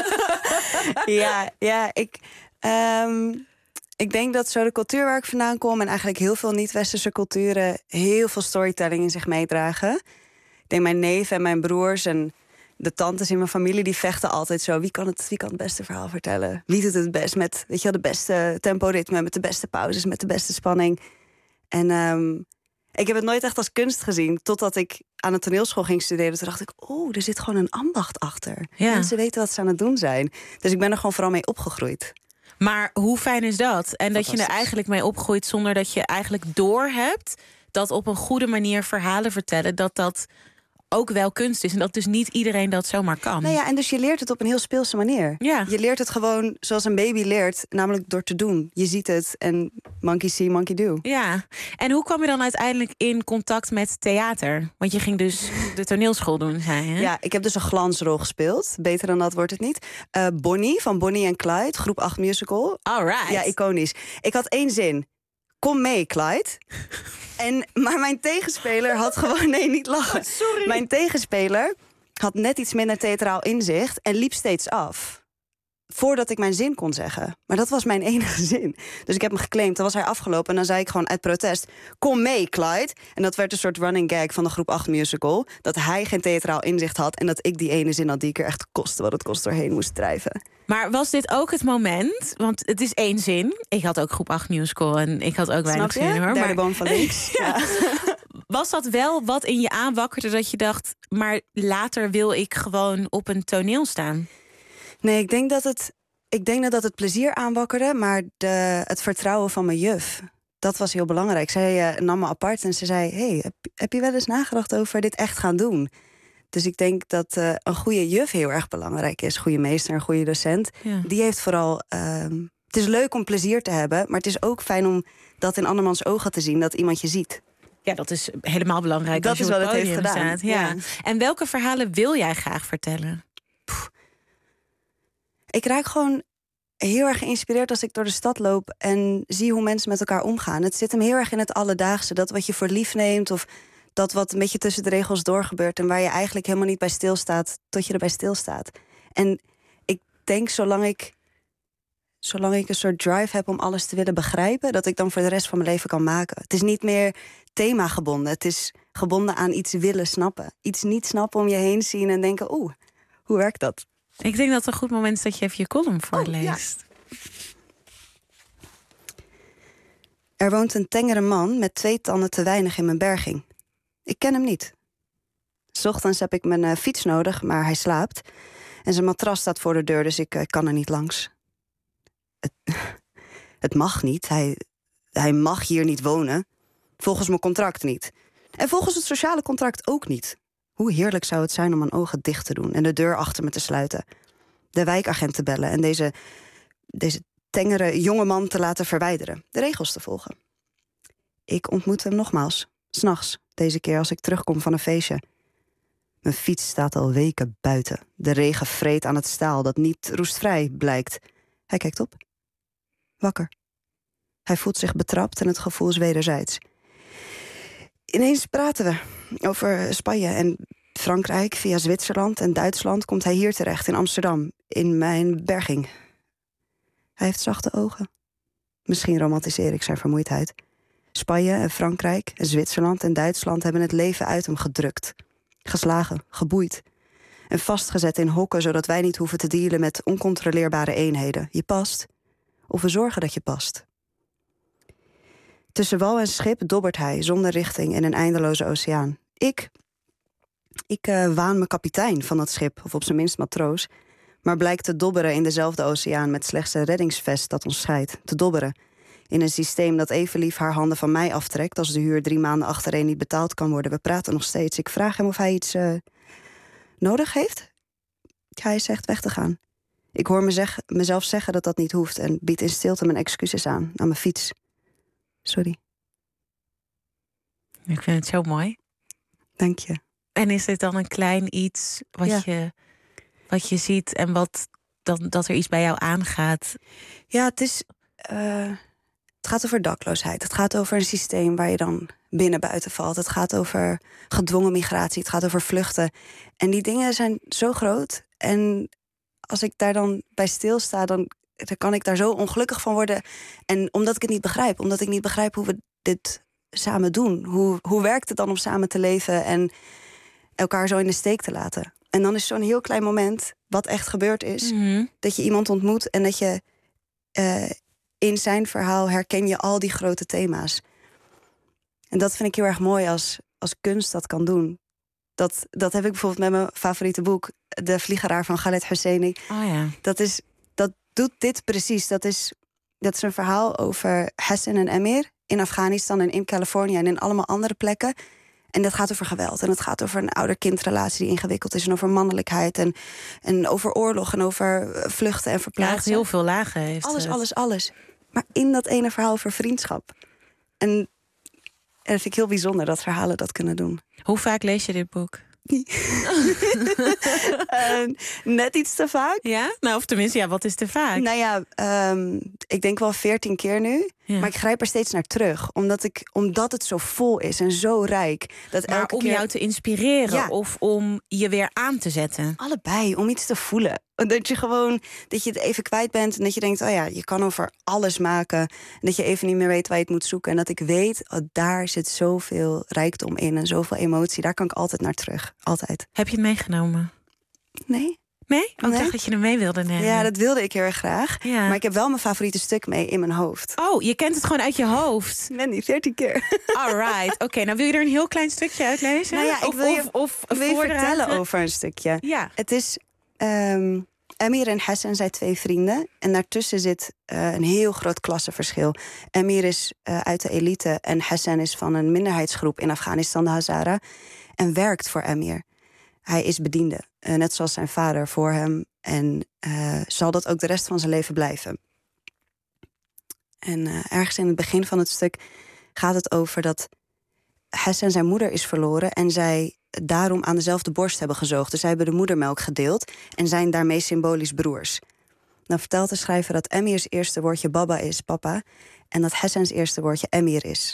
[SPEAKER 16] ja, ja, ik... Um... Ik denk dat zo de cultuur waar ik vandaan kom en eigenlijk heel veel niet-westerse culturen heel veel storytelling in zich meedragen. Ik denk mijn neven en mijn broers en de tantes in mijn familie die vechten altijd zo. Wie kan het, wie kan het beste verhaal vertellen? Wie doet het best met, weet je wel, de beste temporitme, met de beste pauzes, met de beste spanning? En um, ik heb het nooit echt als kunst gezien, totdat ik aan een toneelschool ging studeren. Toen dacht ik, oh, er zit gewoon een ambacht achter. Ja. Mensen weten wat ze aan het doen zijn. Dus ik ben er gewoon vooral mee opgegroeid.
[SPEAKER 11] Maar hoe fijn is dat? En dat je er eigenlijk mee opgroeit zonder dat je eigenlijk doorhebt dat op een goede manier verhalen vertellen, dat dat ook wel kunst is. En dat dus niet iedereen dat zomaar kan.
[SPEAKER 16] Nou ja, en dus je leert het op een heel speelse manier.
[SPEAKER 11] Ja.
[SPEAKER 16] Je leert het gewoon zoals een baby leert, namelijk door te doen. Je ziet het en monkey see, monkey do.
[SPEAKER 11] Ja, en hoe kwam je dan uiteindelijk in contact met theater? Want je ging dus de toneelschool doen, zei je?
[SPEAKER 16] Ja, ik heb dus een glansrol gespeeld. Beter dan dat wordt het niet. Uh, Bonnie van Bonnie en Clyde, groep acht musical.
[SPEAKER 11] Alright.
[SPEAKER 16] Ja, iconisch. Ik had één zin. Kom mee, Clyde. En, maar mijn tegenspeler had gewoon... Nee, niet lachen.
[SPEAKER 11] Oh, sorry.
[SPEAKER 16] Mijn tegenspeler had net iets minder theatraal inzicht en liep steeds af. Voordat ik mijn zin kon zeggen. Maar dat was mijn enige zin. Dus ik heb hem geclaimd, dan was hij afgelopen. En dan zei ik gewoon uit protest, kom mee, Clyde. En dat werd een soort running gag van de groep acht musical. Dat hij geen theatraal inzicht had en dat ik die ene zin had die ik er echt kostte wat het kost doorheen moest drijven.
[SPEAKER 11] Maar was dit ook het moment, want het is één zin. Ik had ook groep acht musical en ik had ook weinig zin, hoor.
[SPEAKER 16] Derde
[SPEAKER 11] maar...
[SPEAKER 16] boom van links. ja.
[SPEAKER 11] Was dat wel wat in je aanwakkerde dat je dacht, maar later wil ik gewoon op een toneel staan?
[SPEAKER 16] Nee, ik denk dat het Ik denk dat dat het plezier aanwakkerde, maar de, het vertrouwen van mijn juf, dat was heel belangrijk. Zij uh, nam me apart en ze zei, hey, heb, heb je wel eens nagedacht over dit echt gaan doen? Dus ik denk dat uh, een goede juf heel erg belangrijk is. Een goede meester, een goede docent. Ja. Die heeft vooral... Uh, het is leuk om plezier te hebben, maar het is ook fijn om dat in andermans ogen te zien, dat iemand je ziet.
[SPEAKER 11] Ja, dat is helemaal belangrijk.
[SPEAKER 16] Dat
[SPEAKER 11] als je
[SPEAKER 16] is
[SPEAKER 11] op
[SPEAKER 16] wat
[SPEAKER 11] het
[SPEAKER 16] het heeft
[SPEAKER 11] podium
[SPEAKER 16] gedaan.
[SPEAKER 11] Staat. Ja.
[SPEAKER 16] Ja.
[SPEAKER 11] En welke verhalen wil jij graag vertellen?
[SPEAKER 16] Poeh. Ik raak gewoon heel erg geïnspireerd als ik door de stad loop en zie hoe mensen met elkaar omgaan. Het zit hem heel erg in het alledaagse. Dat wat je voor lief neemt of dat wat een beetje tussen de regels doorgebeurt en waar je eigenlijk helemaal niet bij stilstaat tot je erbij stilstaat. En ik denk zolang ik, zolang ik een soort drive heb om alles te willen begrijpen, dat ik dan voor de rest van mijn leven kan maken. Het is niet meer themagebonden. Het is gebonden aan iets willen snappen. Iets niet snappen om je heen zien en denken, oeh, hoe werkt dat?
[SPEAKER 11] Ik denk dat het een goed moment is dat je even je column voorleest.
[SPEAKER 16] Oh, ja. Er woont een tengere man met twee tanden te weinig in mijn berging. Ik ken hem niet. 'S Ochtends heb ik mijn uh, fiets nodig, maar hij slaapt. En zijn matras staat voor de deur, dus ik uh, kan er niet langs. Het, het mag niet. Hij, hij mag hier niet wonen. Volgens mijn contract niet. En volgens het sociale contract ook niet. Hoe heerlijk zou het zijn om mijn ogen dicht te doen en de deur achter me te sluiten. De wijkagent te bellen en deze, deze tengere jonge man te laten verwijderen. De regels te volgen. Ik ontmoet hem nogmaals. 's Nachts, deze keer als ik terugkom van een feestje. Mijn fiets staat al weken buiten. De regen vreet aan het staal dat niet roestvrij blijkt. Hij kijkt op. Wakker. Hij voelt zich betrapt en het gevoel is wederzijds. Ineens praten we over Spanje en Frankrijk. Via Zwitserland en Duitsland komt hij hier terecht in Amsterdam. In mijn berging. Hij heeft zachte ogen. Misschien romantiseer ik zijn vermoeidheid. Spanje en Frankrijk en Zwitserland en Duitsland hebben het leven uit hem gedrukt. Geslagen, geboeid. En vastgezet in hokken, zodat wij niet hoeven te dealen met oncontroleerbare eenheden. Je past, of we zorgen dat je past. Tussen wal en schip dobbert hij, zonder richting, in een eindeloze oceaan. Ik, ik uh, waan me kapitein van dat schip, of op zijn minst matroos, maar blijkt te dobberen in dezelfde oceaan met slechts een reddingsvest dat ons scheidt. Te dobberen in een systeem dat even lief haar handen van mij aftrekt als de huur drie maanden achtereen niet betaald kan worden. We praten nog steeds. Ik vraag hem of hij iets uh, nodig heeft. Hij zegt weg te gaan. Ik hoor me zeg, mezelf zeggen dat dat niet hoeft en bied in stilte mijn excuses aan, aan mijn fiets. Sorry.
[SPEAKER 11] Ik vind het zo mooi.
[SPEAKER 16] Dank je.
[SPEAKER 11] En is dit dan een klein iets wat, ja. je, wat je ziet en wat dan, dat er iets bij jou aangaat?
[SPEAKER 16] Ja, het is... Uh, het gaat over dakloosheid. Het gaat over een systeem waar je dan binnen buiten valt. Het gaat over gedwongen migratie. Het gaat over vluchten. En die dingen zijn zo groot. En als ik daar dan bij stilsta, dan, dan kan ik daar zo ongelukkig van worden. En omdat ik het niet begrijp. Omdat ik niet begrijp hoe we dit samen doen. Hoe, hoe werkt het dan om samen te leven en elkaar zo in de steek te laten? En dan is zo'n heel klein moment, wat echt gebeurd is, mm-hmm. dat je iemand ontmoet en dat je uh, in zijn verhaal herken je al die grote thema's. En dat vind ik heel erg mooi als, als kunst dat kan doen. Dat, dat heb ik bijvoorbeeld met mijn favoriete boek, De Vliegeraar van Khaled Hosseini.
[SPEAKER 11] Oh ja.
[SPEAKER 16] Dat is, dat doet dit precies. Dat is, dat is een verhaal over Hassan en Emir in Afghanistan en in Californië en in allemaal andere plekken. En dat gaat over geweld. En het gaat over een ouder-kindrelatie die ingewikkeld is. En over mannelijkheid. En, en over oorlog. En over vluchten en verplaatsen.
[SPEAKER 11] Ja, heel veel lagen heeft
[SPEAKER 16] Alles,
[SPEAKER 11] het.
[SPEAKER 16] alles, alles. Maar in dat ene verhaal over vriendschap. En, en dat vind ik heel bijzonder dat verhalen dat kunnen doen.
[SPEAKER 11] Hoe vaak lees je dit boek?
[SPEAKER 16] uh, net iets te vaak.
[SPEAKER 11] Ja? Nou, of tenminste, ja, wat is te vaak?
[SPEAKER 16] Nou ja, um, ik denk wel veertien keer nu. Ja. Maar ik grijp er steeds naar terug. Omdat, ik, omdat het zo vol is en zo rijk. Dat
[SPEAKER 11] maar
[SPEAKER 16] elke
[SPEAKER 11] om
[SPEAKER 16] keer...
[SPEAKER 11] jou te inspireren ja. of om je weer aan te zetten?
[SPEAKER 16] Allebei, om iets te voelen. Dat je gewoon, dat je het even kwijt bent. En dat je denkt, oh ja, je kan over alles maken. En dat je even niet meer weet waar je het moet zoeken. En dat ik weet, oh, daar zit zoveel rijkdom in. En zoveel emotie. Daar kan ik altijd naar terug. Altijd.
[SPEAKER 11] Heb je het meegenomen?
[SPEAKER 16] Nee.
[SPEAKER 11] Nee? Oh, ik dacht dat je hem mee wilde nemen.
[SPEAKER 16] Ja, dat wilde ik heel erg graag. Ja. Maar ik heb wel mijn favoriete stuk mee in mijn hoofd.
[SPEAKER 11] Oh, je kent het gewoon uit je hoofd?
[SPEAKER 16] Nee, niet veertien keer.
[SPEAKER 11] Alright. Oké, okay, nou wil je er een heel klein stukje uitlezen?
[SPEAKER 16] Nou ja, ik
[SPEAKER 11] of,
[SPEAKER 16] wil je,
[SPEAKER 11] of, of
[SPEAKER 16] wil je vertellen over een stukje.
[SPEAKER 11] Ja.
[SPEAKER 16] Het is... Um, Emir en Hassan zijn twee vrienden. En daartussen zit uh, een heel groot klassenverschil. Emir is uh, uit de elite en Hassan is van een minderheidsgroep in Afghanistan, de Hazara. En werkt voor Emir. Hij is bediende, uh, net zoals zijn vader voor hem. En uh, zal dat ook de rest van zijn leven blijven. En uh, ergens in het begin van het stuk gaat het over dat Hassan zijn moeder is verloren en zij daarom aan dezelfde borst hebben gezoogd. Dus zij hebben de moedermelk gedeeld en zijn daarmee symbolisch broers. Dan vertelt de schrijver dat Emir's eerste woordje baba is, papa, en dat Hassans eerste woordje Emir is.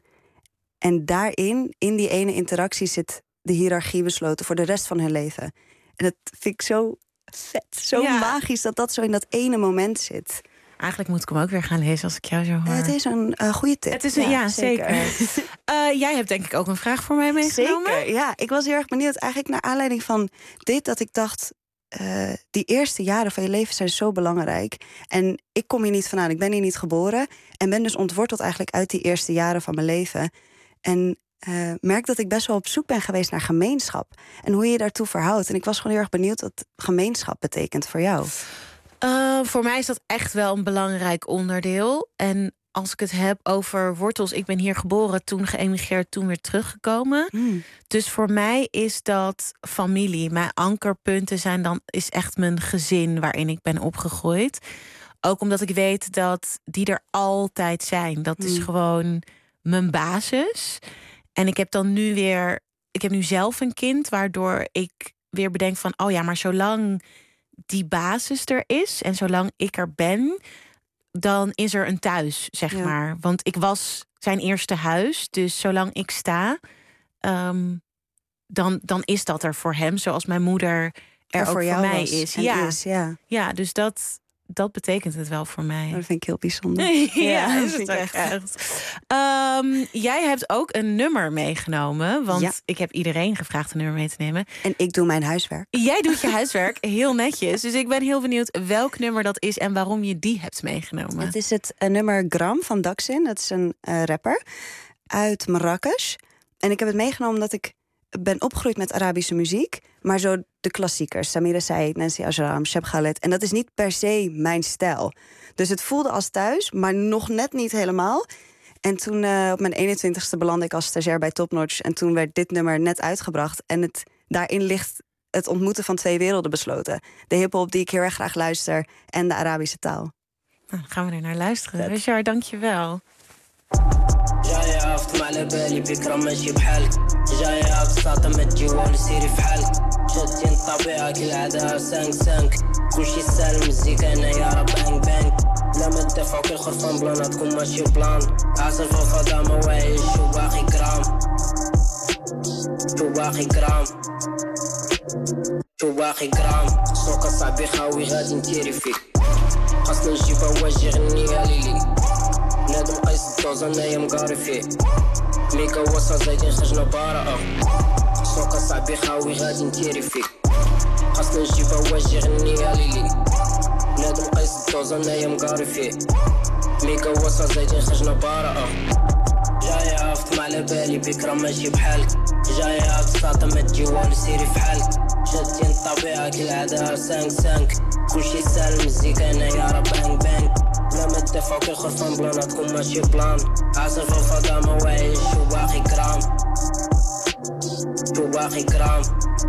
[SPEAKER 16] En daarin, in die ene interactie, zit de hiërarchie besloten voor de rest van hun leven. En dat vind ik zo vet, zo ja. magisch dat dat zo in dat ene moment zit.
[SPEAKER 11] Eigenlijk moet ik hem ook weer gaan lezen als ik jou zo hoor.
[SPEAKER 16] Het is een uh, goede tip.
[SPEAKER 11] Het is een, ja, ja, zeker. zeker. uh, jij hebt denk ik ook een vraag voor mij meegenomen.
[SPEAKER 16] Zeker, ja. Ik was heel erg benieuwd eigenlijk naar aanleiding van dit, dat ik dacht, uh, die eerste jaren van je leven zijn zo belangrijk. En ik kom hier niet vandaan, ik ben hier niet geboren en ben dus ontworteld eigenlijk uit die eerste jaren van mijn leven. En uh, merk dat ik best wel op zoek ben geweest naar gemeenschap en hoe je je daartoe verhoudt. En ik was gewoon heel erg benieuwd wat gemeenschap betekent voor jou.
[SPEAKER 11] Uh, voor mij is dat echt wel een belangrijk onderdeel. En als ik het heb over wortels, ik ben hier geboren, toen geëmigreerd, toen weer teruggekomen. Mm. Dus voor mij is dat familie. Mijn ankerpunten zijn dan is echt mijn gezin waarin ik ben opgegroeid. Ook omdat ik weet dat die er altijd zijn. Dat mm. is gewoon mijn basis. En ik heb dan nu weer, ik heb nu zelf een kind, waardoor ik weer bedenk van, oh ja, maar zolang die basis er is en zolang ik er ben, dan is er een thuis, zeg ja. maar. Want ik was zijn eerste huis, dus zolang ik sta, um, dan, dan is dat er voor hem, zoals mijn moeder er, er ook voor, voor mij is. Ja.
[SPEAKER 16] is ja.
[SPEAKER 11] ja, dus dat, dat betekent het wel voor mij.
[SPEAKER 16] Dat vind ik heel bijzonder.
[SPEAKER 11] ja, ja, is het echt. echt. Um, jij hebt ook een nummer meegenomen, want ja. ik heb iedereen gevraagd een nummer mee te nemen.
[SPEAKER 16] En ik doe mijn huiswerk.
[SPEAKER 11] Jij doet je huiswerk, heel netjes. Dus ik ben heel benieuwd welk nummer dat is en waarom je die hebt meegenomen.
[SPEAKER 16] Het is het uh, nummer Gram van Daxin. Dat is een uh, rapper uit Marrakesh. En ik heb het meegenomen omdat ik ben opgegroeid met Arabische muziek, maar zo de klassiekers, Samira Said, Nancy Ajram, Cheb Khaled. En dat is niet per se mijn stijl. Dus het voelde als thuis, maar nog net niet helemaal. En toen uh, op mijn eenentwintigste belandde ik als stagiair bij Top Notch. En toen werd dit nummer net uitgebracht. En het, daarin ligt het ontmoeten van twee werelden besloten. De hiphop die ik heel erg graag luister en de Arabische taal.
[SPEAKER 11] Nou, dan gaan we er naar luisteren. Richard, dank je wel.
[SPEAKER 17] جاي عرفت على بالي بكره ماشي بحالك جاي عبساطة ما تجي والو سيري في حالك شادين الطبيعة كالعادة سانك سانك كلشي سالم مزيكا انا يا رب بانك بانك لا ما تدفعو كي الخرفان بلاناتكم ماشي بلان عاصر في الفضاء ما واعيش شو باقي كرام شو باقي كرام شو باقي كرام سوق صعبي خاوي غادي نتيري فيك خاصني نجيبها واجي غنيها ليلي نادم قيس الدوز انايا مقاري فيه ميكا وصا زايدين خرجنا براءة سوق صعبي خاوي غادي نتيري فيك خاصني نجيبها واجي غنيها ليلي نادم قيس الدوز انايا مقاري فيه ميكا وصا زايدين خرجنا براءة جاي عرفت ما على بالي بكره ماشي بحالك جاي عبساطة ما تجي والو سيري في حالك شادين الطبيعة كالعادة سانك سانك كلشي سالم مزيكا انا يا رب بانك بانك لا ما تدفعو كي الخرفان بلاناتكم ماشي بلان عاصر في الفضاء ما واعيش شو باقي كرام شو باقي كرام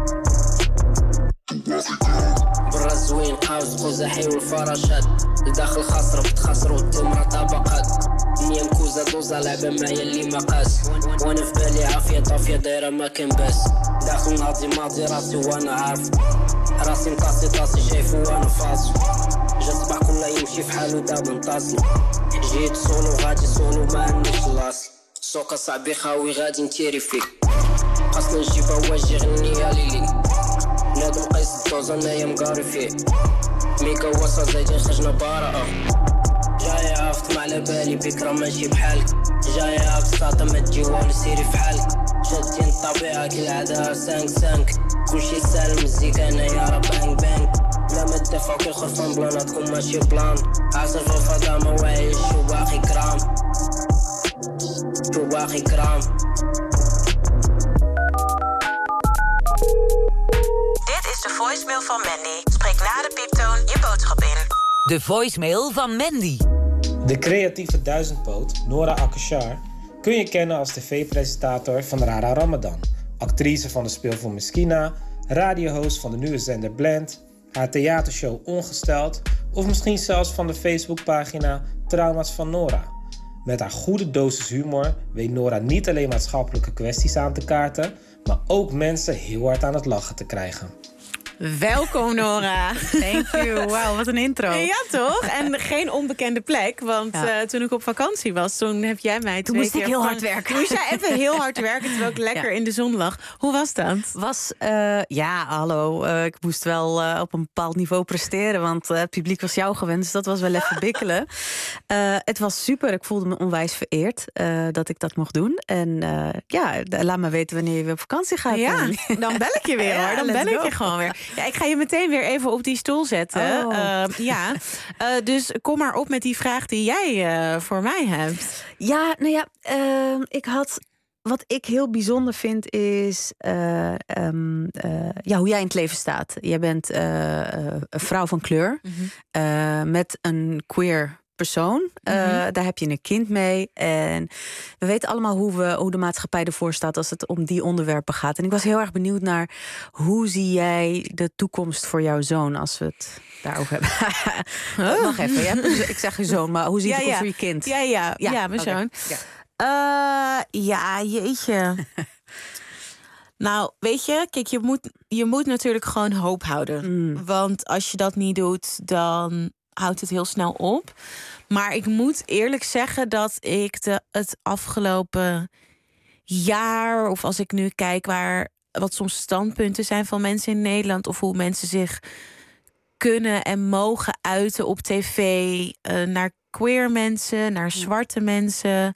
[SPEAKER 17] برا زوين قاوس قزحي والفراشات لداخل خاصرة بتخسرو التمرة طبقات دنيا مكوزة دوزة لعبة معايا اللي ما قاس وانا في بالي عافية طافية دايرة ما كان باس داخل ناضي ماضي راسي وانا عارف راسي مطاسي طاسي شايفو وانا فاصل جا الصباح كله يمشي في حالو دابا نطاسي جيت سولو غادي سولو ما عنديش لاصي سوق صعبي خاوي غادي نتيري فيك خاصني نجيبها واجي غنيها ليلي نادم قيس الدوز انايا مقاري فيه ميكا وصا زايدين خرجنا براءة جاي عرفت ما على بالي بكره ماشي بحالك جاي عبساطة ما تجي والو سيري في حالك شادين الطبيعة كالعادة سانك سانك كلشي سالم مزيكا انا يا رب بانك بانك لا ما تدفعو كي الخرفان بلاناتكم ماشي بلان عاصر في الفضاء ما واعيش شو باقي كرام شو باقي كرام
[SPEAKER 13] Dit is
[SPEAKER 3] de voicemail van Mandy. Spreek na de pieptoon je boodschap in.
[SPEAKER 13] De voicemail van Mandy.
[SPEAKER 14] De creatieve duizendpoot, Nora Akashar, kun je kennen als tv-presentator van Rara Ramadan, actrice van de speelfilm Miskina, radiohost van de nieuwe zender Blend, haar theatershow Ongesteld of misschien zelfs van de Facebookpagina Trauma's van Nora. Met haar goede dosis humor weet Nora niet alleen maatschappelijke kwesties aan te kaarten, maar ook mensen heel hard aan het lachen te krijgen.
[SPEAKER 11] Welkom, Nora.
[SPEAKER 18] Thank you. Wauw, wat een intro.
[SPEAKER 11] Ja, toch? En geen onbekende plek. Want
[SPEAKER 18] Ja.
[SPEAKER 11] uh, toen ik op vakantie was, toen heb jij mij
[SPEAKER 18] Toen
[SPEAKER 11] twee
[SPEAKER 18] moest ik
[SPEAKER 11] keer
[SPEAKER 18] heel
[SPEAKER 11] van-
[SPEAKER 18] hard werken.
[SPEAKER 11] Toen moest jij even heel hard werken, terwijl ik lekker
[SPEAKER 18] Ja.
[SPEAKER 11] in de zon lag. Hoe was dat?
[SPEAKER 18] Was, uh, ja, hallo. Uh, ik moest wel uh, op een bepaald niveau presteren. Want uh, het publiek was jou gewend. Dus dat was wel even bikkelen. Uh, het was super. Ik voelde me onwijs vereerd uh, dat ik dat mocht doen. En uh, ja, laat me weten wanneer je weer op vakantie gaat.
[SPEAKER 11] Ja, dan bel ik je weer,
[SPEAKER 18] Ja,
[SPEAKER 11] hoor. Dan
[SPEAKER 18] let's
[SPEAKER 11] bel ik
[SPEAKER 18] go.
[SPEAKER 11] je gewoon weer. Ja, ik ga je meteen weer even op die stoel zetten.
[SPEAKER 18] Oh.
[SPEAKER 11] Uh, ja. Uh, dus kom maar op met die vraag die jij uh, voor mij hebt.
[SPEAKER 18] Ja, nou ja, uh, ik had... Wat ik heel bijzonder vind is uh, um, uh, ja, hoe jij in het leven staat. Jij bent uh, uh, een vrouw van kleur
[SPEAKER 11] Mm-hmm.
[SPEAKER 18] uh, met een queer persoon. Uh,
[SPEAKER 11] Mm-hmm.
[SPEAKER 18] Daar heb je een kind mee. En we weten allemaal hoe, we, hoe de maatschappij ervoor staat als het om die onderwerpen gaat. En ik was heel erg benieuwd naar hoe zie jij de toekomst voor jouw zoon als we het daarover hebben.
[SPEAKER 11] Huh?
[SPEAKER 18] Wacht even, ja? Ik zeg je zoon, maar hoe zie je
[SPEAKER 11] Ja,
[SPEAKER 18] het
[SPEAKER 11] ja.
[SPEAKER 18] voor je kind?
[SPEAKER 11] Ja, ja, ja, mijn
[SPEAKER 18] oké.
[SPEAKER 11] zoon.
[SPEAKER 18] Ja.
[SPEAKER 11] Uh, ja, jeetje. Nou, weet je, kijk, je moet, je moet natuurlijk gewoon hoop houden. Want als je dat niet doet, dan houdt het heel snel op. Maar ik moet eerlijk zeggen dat ik de, het afgelopen jaar, of als ik nu kijk waar wat soms standpunten zijn van mensen in Nederland, of hoe mensen zich kunnen en mogen uiten op tv uh, naar queer mensen, naar zwarte mensen,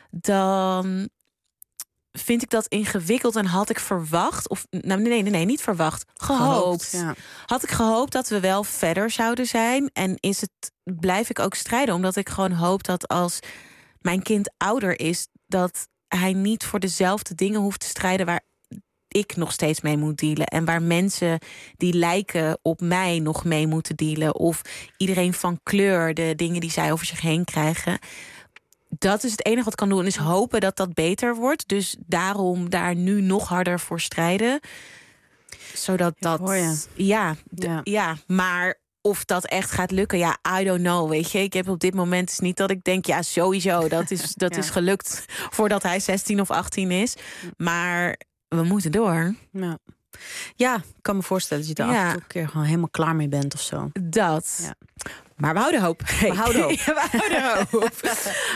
[SPEAKER 11] dan vind ik dat ingewikkeld en had ik verwacht, of nou nee, nee, nee, niet verwacht, gehoopt.
[SPEAKER 18] Gehoopt, ja.
[SPEAKER 11] Had ik gehoopt dat we wel verder zouden zijn. En is het, blijf ik ook strijden, omdat ik gewoon hoop dat als mijn kind ouder is, dat hij niet voor dezelfde dingen hoeft te strijden waar ik nog steeds mee moet dealen. En waar mensen die lijken op mij nog mee moeten dealen. Of iedereen van kleur, de dingen die zij over zich heen krijgen. Dat is het enige wat ik kan doen, is hopen dat dat beter wordt. Dus daarom daar nu nog harder voor strijden. Zodat dat...
[SPEAKER 18] hoor je.
[SPEAKER 11] Ja, d-
[SPEAKER 18] Ja.
[SPEAKER 11] ja, maar of dat echt gaat lukken, ja, I don't know, weet je. Ik heb op dit moment is niet dat ik denk, ja, sowieso, dat is, dat
[SPEAKER 18] Ja.
[SPEAKER 11] is gelukt voordat hij zestien of achttien is. Maar we moeten door.
[SPEAKER 18] Ja. Ja, ik kan me voorstellen dat je er
[SPEAKER 11] Ja.
[SPEAKER 18] af en toe een keer gewoon helemaal klaar mee bent of zo.
[SPEAKER 11] Dat.
[SPEAKER 18] Ja.
[SPEAKER 11] Maar we houden hoop.
[SPEAKER 18] We houden hoop.
[SPEAKER 11] Ja, we houden hoop. Uh,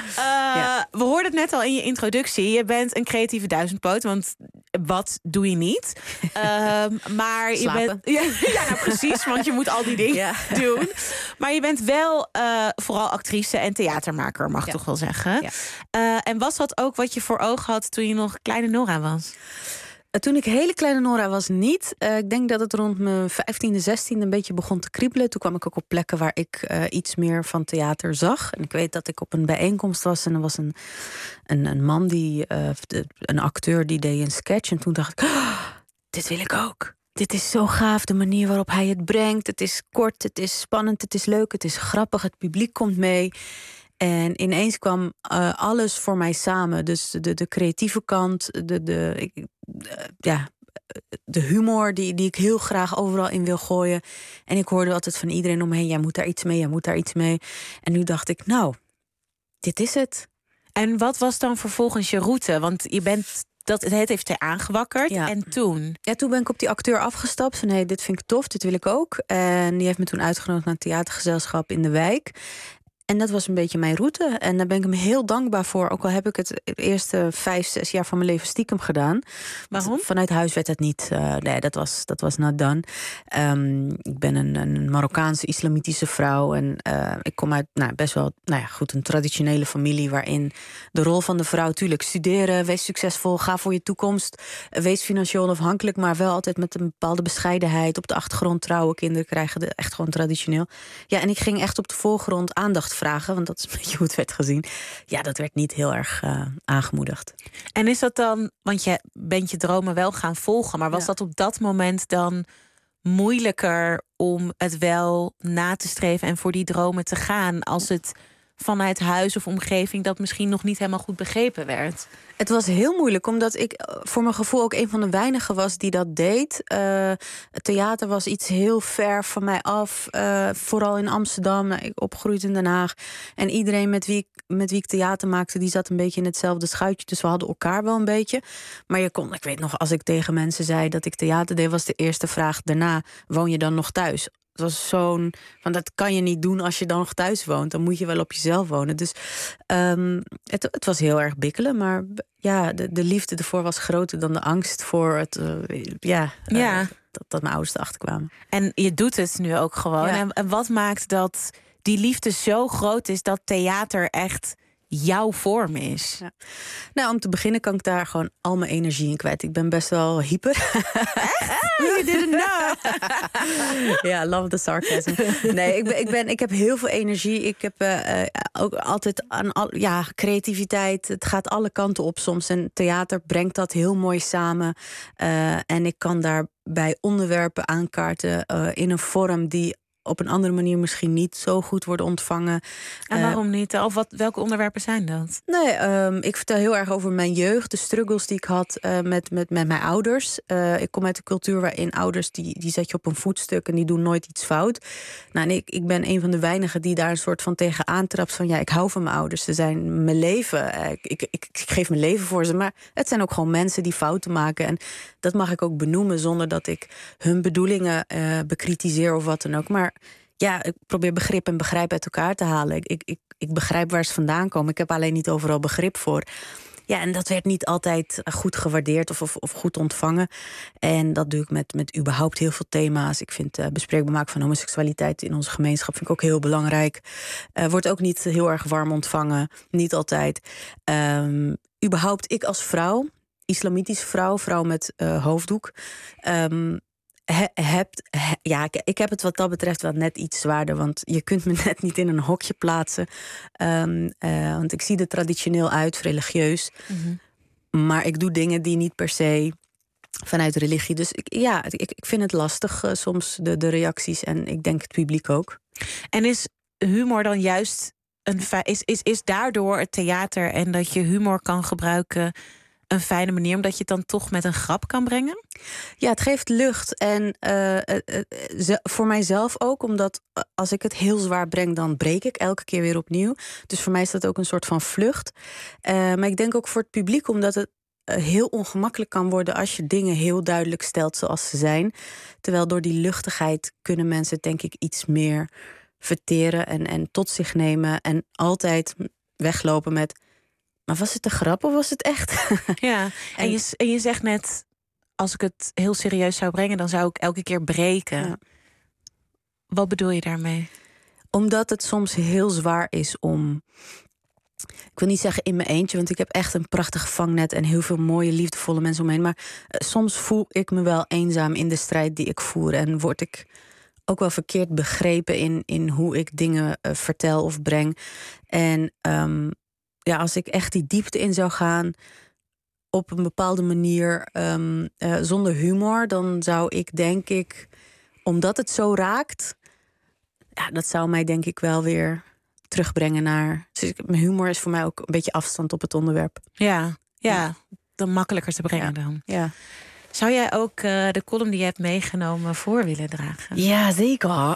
[SPEAKER 18] Ja.
[SPEAKER 11] We hoorden het net al in je introductie. Je bent een creatieve duizendpoot, want wat doe je niet? Um, maar je
[SPEAKER 18] Slapen.
[SPEAKER 11] bent. Ja, ja, nou precies, want je moet al die dingen
[SPEAKER 18] Ja.
[SPEAKER 11] doen. Maar je bent wel uh, vooral actrice en theatermaker, mag ik
[SPEAKER 18] Ja.
[SPEAKER 11] toch wel zeggen.
[SPEAKER 18] Ja.
[SPEAKER 11] Uh, en was dat ook wat je voor ogen had toen je nog kleine Nora was?
[SPEAKER 18] Uh, Toen ik hele kleine Nora was, niet. Uh, ik denk dat het rond mijn vijftiende, zestiende een beetje begon te kriebelen. Toen kwam ik ook op plekken waar ik uh, iets meer van theater zag. En ik weet dat ik op een bijeenkomst was en er was een, een, een man, die, uh, de, een acteur die deed een sketch. En toen dacht ik, oh, dit wil ik ook. Dit is zo gaaf, de manier waarop hij het brengt. Het is kort, het is spannend, het is leuk, het is grappig. Het publiek komt mee. En ineens kwam uh, alles voor mij samen. Dus de, de creatieve kant, de, de, ik, uh, ja, de humor die, die ik heel graag overal in wil gooien. En ik hoorde altijd van iedereen omheen, jij moet daar iets mee, jij moet daar iets mee. En nu dacht ik, nou, dit is het.
[SPEAKER 11] En wat was dan vervolgens je route? Want je bent, dat, het heeft je aangewakkerd.
[SPEAKER 18] Ja.
[SPEAKER 11] En toen?
[SPEAKER 18] Ja, toen ben ik op die acteur afgestapt. Van, hey, dit vind ik tof, dit wil ik ook. En die heeft me toen uitgenodigd naar een theatergezelschap in de wijk. En dat was een beetje mijn route. En daar ben ik hem heel dankbaar voor. Ook al heb ik het de eerste vijf, zes jaar van mijn leven stiekem gedaan.
[SPEAKER 11] Waarom?
[SPEAKER 18] Vanuit huis werd het niet. Uh, nee, dat was, dat was not done. Um, ik ben een, een Marokkaanse islamitische vrouw. En uh, ik kom uit nou, best wel nou ja, goed, een traditionele familie. Waarin de rol van de vrouw, tuurlijk, studeren, wees succesvol, ga voor je toekomst. Wees financieel onafhankelijk, maar wel altijd met een bepaalde bescheidenheid. Op de achtergrond trouwen, kinderen krijgen, echt gewoon traditioneel. Ja, en ik ging echt op de voorgrond aandacht vragen, want dat is een beetje hoe het werd gezien. Ja, dat werd niet heel erg uh, aangemoedigd.
[SPEAKER 11] En is dat dan, want je bent je dromen wel gaan volgen, maar was
[SPEAKER 18] Ja.
[SPEAKER 11] dat op dat moment dan moeilijker om het wel na te streven en voor die dromen te gaan als het vanuit huis of omgeving dat misschien nog niet helemaal goed begrepen werd?
[SPEAKER 18] Het was heel moeilijk, omdat ik voor mijn gevoel ook een van de weinigen was die dat deed. Uh, het theater was iets heel ver van mij af. Uh, vooral in Amsterdam. Nou, ik opgegroeid in Den Haag. En iedereen met wie, ik, met wie ik theater maakte, die zat een beetje in hetzelfde schuitje. Dus we hadden elkaar wel een beetje. Maar je kon, ik weet nog, als ik tegen mensen zei dat ik theater deed, was de eerste vraag daarna: woon je dan nog thuis? Het was zo'n, want dat kan je niet doen als je dan nog thuis woont. Dan moet je wel op jezelf wonen. Dus um, het, het was heel erg bikkelen. Maar ja, de, de liefde ervoor was groter dan de angst voor het, uh, ja,
[SPEAKER 11] ja.
[SPEAKER 18] Uh, dat, dat mijn ouders erachter kwamen.
[SPEAKER 11] En je doet het nu ook gewoon.
[SPEAKER 18] Ja.
[SPEAKER 11] En, en wat maakt dat die liefde zo groot is dat theater echt jouw vorm is?
[SPEAKER 18] Ja. Nou, om te beginnen kan ik daar gewoon al mijn energie in kwijt. Ik ben best wel hyper.
[SPEAKER 11] Echt? You didn't know.
[SPEAKER 18] Ja, love the sarcasm. Nee, ik, ben, ik, ben, ik heb heel veel energie. Ik heb uh, ook altijd aan al, ja, creativiteit. Het gaat alle kanten op soms. En theater brengt dat heel mooi samen. Uh, en ik kan daarbij onderwerpen aankaarten uh, in een vorm die op een andere manier misschien niet zo goed worden ontvangen.
[SPEAKER 11] En waarom niet? Of wat, welke onderwerpen zijn dat?
[SPEAKER 18] Nee, um, ik vertel heel erg over mijn jeugd, de struggles die ik had uh, met, met, met mijn ouders. Uh, ik kom uit een cultuur waarin ouders, die, die zet je op een voetstuk en die doen nooit iets fout. Nou, en ik, ik ben een van de weinigen die daar een soort van tegen aantrapt van ja, ik hou van mijn ouders. Ze zijn mijn leven. Ik, ik, ik, ik geef mijn leven voor ze. Maar het zijn ook gewoon mensen die fouten maken. En dat mag ik ook benoemen zonder dat ik hun bedoelingen uh, bekritiseer of wat dan ook. Maar ja, ik probeer begrip en begrijp uit elkaar te halen. Ik, ik, ik, ik begrijp waar ze vandaan komen. Ik heb alleen niet overal begrip voor. Ja, en dat werd niet altijd goed gewaardeerd of, of, of goed ontvangen. En dat doe ik met, met überhaupt heel veel thema's. Ik vind uh, bespreekbaar maken van homoseksualiteit in onze gemeenschap vind ik ook heel belangrijk. Uh, wordt ook niet heel erg warm ontvangen. Niet altijd. Um, überhaupt, ik als vrouw, islamitische vrouw, vrouw met uh, hoofddoek. Um, He, hebt, he, ja, ik, ik heb het wat dat betreft wel net iets zwaarder. Want je kunt me net niet in een hokje plaatsen. Um, uh, want ik zie er traditioneel uit, religieus. Mm-hmm. Maar ik doe dingen die niet per se vanuit religie. Dus ik, ja, ik, ik vind het lastig uh, soms, de, de reacties. En ik denk het publiek ook.
[SPEAKER 11] En is humor dan juist een is, is, is daardoor het theater en dat je humor kan gebruiken een fijne manier, omdat je het dan toch met een grap kan brengen?
[SPEAKER 18] Ja, het geeft lucht. En uh, uh, uh, voor mijzelf ook, omdat als ik het heel zwaar breng, dan breek ik elke keer weer opnieuw. Dus voor mij is dat ook een soort van vlucht. Uh, maar ik denk ook voor het publiek, omdat het uh, heel ongemakkelijk kan worden als je dingen heel duidelijk stelt zoals ze zijn. Terwijl door die luchtigheid kunnen mensen het denk ik iets meer verteren en, en tot zich nemen. En altijd weglopen met: maar was het een grap of was het echt?
[SPEAKER 11] Ja, en, en, je, en je zegt net, als ik het heel serieus zou brengen, dan zou ik elke keer breken. Ja. Wat bedoel je daarmee?
[SPEAKER 18] Omdat het soms heel zwaar is om, ik wil niet zeggen in mijn eentje, want ik heb echt een prachtig vangnet en heel veel mooie, liefdevolle mensen omheen. Maar uh, soms voel ik me wel eenzaam in de strijd die ik voer. En word ik ook wel verkeerd begrepen in, in hoe ik dingen uh, vertel of breng. En um, ja, als ik echt die diepte in zou gaan op een bepaalde manier um, uh, zonder humor, dan zou ik denk ik, omdat het zo raakt, ja, dat zou mij denk ik wel weer terugbrengen naar. Dus mijn humor is voor mij ook een beetje afstand op het onderwerp.
[SPEAKER 11] Ja, ja, dan makkelijker te brengen
[SPEAKER 18] ja.
[SPEAKER 11] dan.
[SPEAKER 18] Ja.
[SPEAKER 11] Zou jij ook uh, de column die je hebt meegenomen voor willen dragen?
[SPEAKER 18] Ja, zeker.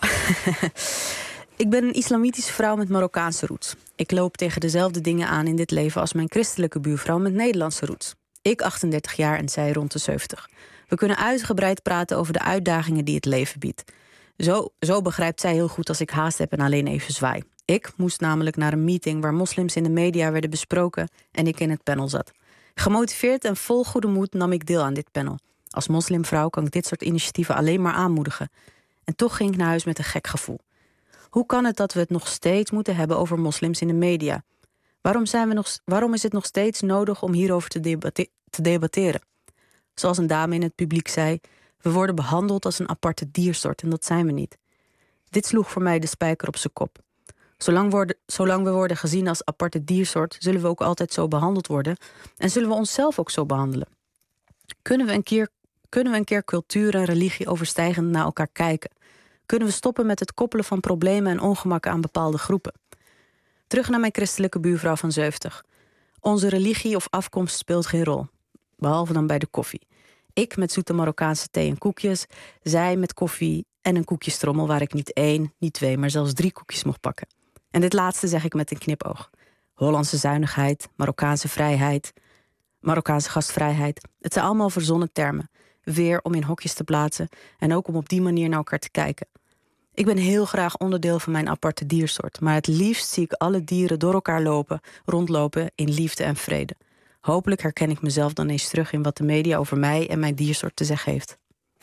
[SPEAKER 18] Ik ben een islamitische vrouw met Marokkaanse roots. Ik loop tegen dezelfde dingen aan in dit leven als mijn christelijke buurvrouw met Nederlandse roots. Ik achtendertig jaar en zij rond de zeventig. We kunnen uitgebreid praten over de uitdagingen die het leven biedt. Zo, zo begrijpt zij heel goed als ik haast heb en alleen even zwaai. Ik moest namelijk naar een meeting waar moslims in de media werden besproken en ik in het panel zat. Gemotiveerd en vol goede moed nam ik deel aan dit panel. Als moslimvrouw kan ik dit soort initiatieven alleen maar aanmoedigen. En toch ging ik naar huis met een gek gevoel. Hoe kan het dat we het nog steeds moeten hebben over moslims in de media? Waarom, zijn we nog, waarom is het nog steeds nodig om hierover te, debate- te debatteren? Zoals een dame in het publiek zei, we worden behandeld als een aparte diersoort en dat zijn we niet. Dit sloeg voor mij de spijker op zijn kop. Zolang, worden, zolang we worden gezien als aparte diersoort, zullen we ook altijd zo behandeld worden en zullen we onszelf ook zo behandelen. Kunnen we een keer, Kunnen we een keer cultuur en religie overstijgend naar elkaar kijken? Kunnen we stoppen met het koppelen van problemen en ongemakken aan bepaalde groepen? Terug naar mijn christelijke buurvrouw van zeventig. Onze religie of afkomst speelt geen rol. Behalve dan bij de koffie. Ik met zoete Marokkaanse thee en koekjes. Zij met koffie en een koekjestrommel waar ik niet één, niet twee, maar zelfs drie koekjes mocht pakken. En dit laatste zeg ik met een knipoog. Hollandse zuinigheid, Marokkaanse vrijheid, Marokkaanse gastvrijheid. Het zijn allemaal verzonnen termen. Weer om in hokjes te plaatsen en ook om op die manier naar elkaar te kijken. Ik ben heel graag onderdeel van mijn aparte diersoort, maar het liefst zie ik alle dieren door elkaar lopen, rondlopen in liefde en vrede. Hopelijk herken ik mezelf dan eens terug in wat de media over mij en mijn diersoort te zeggen heeft.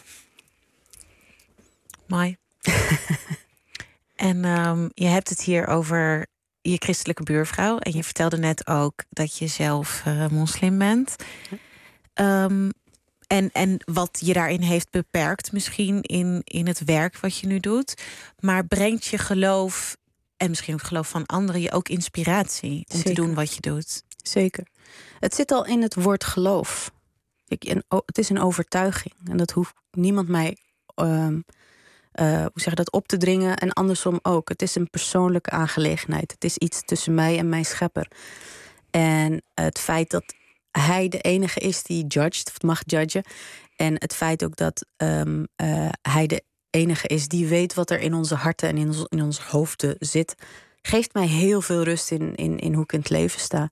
[SPEAKER 11] Mooi. En um, je hebt het hier over je christelijke buurvrouw. En je vertelde net ook dat je zelf uh, moslim bent. Um, en, en wat je daarin heeft beperkt misschien in, in het werk wat je nu doet. Maar brengt je geloof, en misschien ook het geloof van anderen, je ook inspiratie om Zeker. te doen wat je doet?
[SPEAKER 18] Zeker. Het zit al in het woord geloof. Ik, en, oh, het is een overtuiging. En dat hoeft niemand mij um, uh, hoe zeg je dat, op te dringen. En andersom ook. Het is een persoonlijke aangelegenheid. Het is iets tussen mij en mijn schepper. En het feit dat hij de enige is die judged, of mag judgen. En het feit ook dat um, uh, hij de enige is die weet wat er in onze harten en in, ons, in onze hoofden zit, geeft mij heel veel rust in, in, in hoe ik in het leven sta.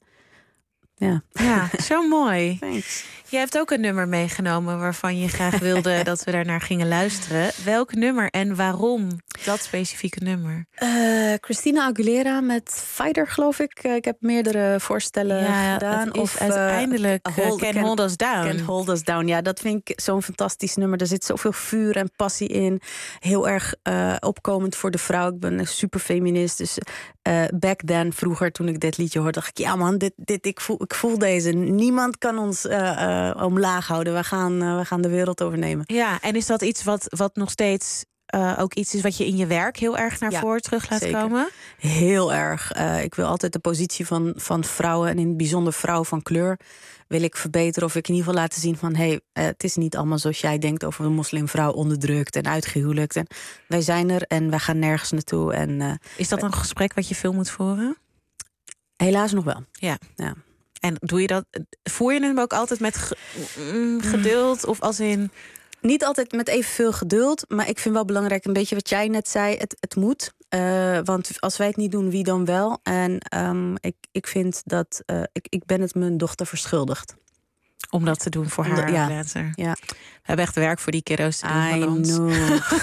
[SPEAKER 18] Ja,
[SPEAKER 11] ja, zo mooi.
[SPEAKER 18] Thanks.
[SPEAKER 11] Je hebt ook een nummer meegenomen waarvan je graag wilde dat we daarnaar gingen luisteren. Welk nummer en waarom dat specifieke nummer?
[SPEAKER 18] Uh, Christina Aguilera met Fighter, geloof ik. Uh, ik heb meerdere voorstellen
[SPEAKER 11] ja,
[SPEAKER 18] gedaan.
[SPEAKER 11] Het is
[SPEAKER 18] of
[SPEAKER 11] uiteindelijk uh, hold, Can, can Hold Us Down.
[SPEAKER 18] Can Hold Us Down, ja, dat vind ik zo'n fantastisch nummer. Er zit zoveel vuur en passie in. Heel erg uh, opkomend voor de vrouw. Ik ben een super feminist. Dus uh, back then, vroeger, toen ik dit liedje hoorde, dacht ik, ja man, dit, dit, ik, voel, ik voel deze. Niemand kan ons uh, uh, omlaag houden. We gaan, uh, we gaan de wereld overnemen.
[SPEAKER 11] Ja, en is dat iets wat, wat nog steeds uh, ook iets is wat je in je werk heel erg naar ja, voren terug laat
[SPEAKER 18] zeker.
[SPEAKER 11] komen?
[SPEAKER 18] Heel erg. Uh, ik wil altijd de positie van, van vrouwen, en in het bijzonder vrouwen van kleur, wil ik verbeteren. Of ik in ieder geval laten zien van, hé, hey, uh, het is niet allemaal zoals jij denkt over een moslimvrouw, onderdrukt en uitgehuwelijkt. En wij zijn er en wij gaan nergens naartoe. En, uh,
[SPEAKER 11] is dat een gesprek wat je veel moet voeren?
[SPEAKER 18] Helaas nog wel.
[SPEAKER 11] Ja.
[SPEAKER 18] ja.
[SPEAKER 11] En doe je dat, voer je hem ook altijd met ge, mm, geduld of als in?
[SPEAKER 18] Niet altijd met evenveel geduld, maar ik vind wel belangrijk, een beetje wat jij net zei, het, het moet. Uh, want als wij het niet doen, wie dan wel? En um, ik, ik vind dat, uh, ik, ik ben het mijn dochter verschuldigd.
[SPEAKER 11] Om dat te doen voor haar
[SPEAKER 18] Om, ja.
[SPEAKER 11] later.
[SPEAKER 18] Ja.
[SPEAKER 11] We hebben echt werk voor die kiddo's te doen
[SPEAKER 18] I
[SPEAKER 11] van ons.
[SPEAKER 18] know.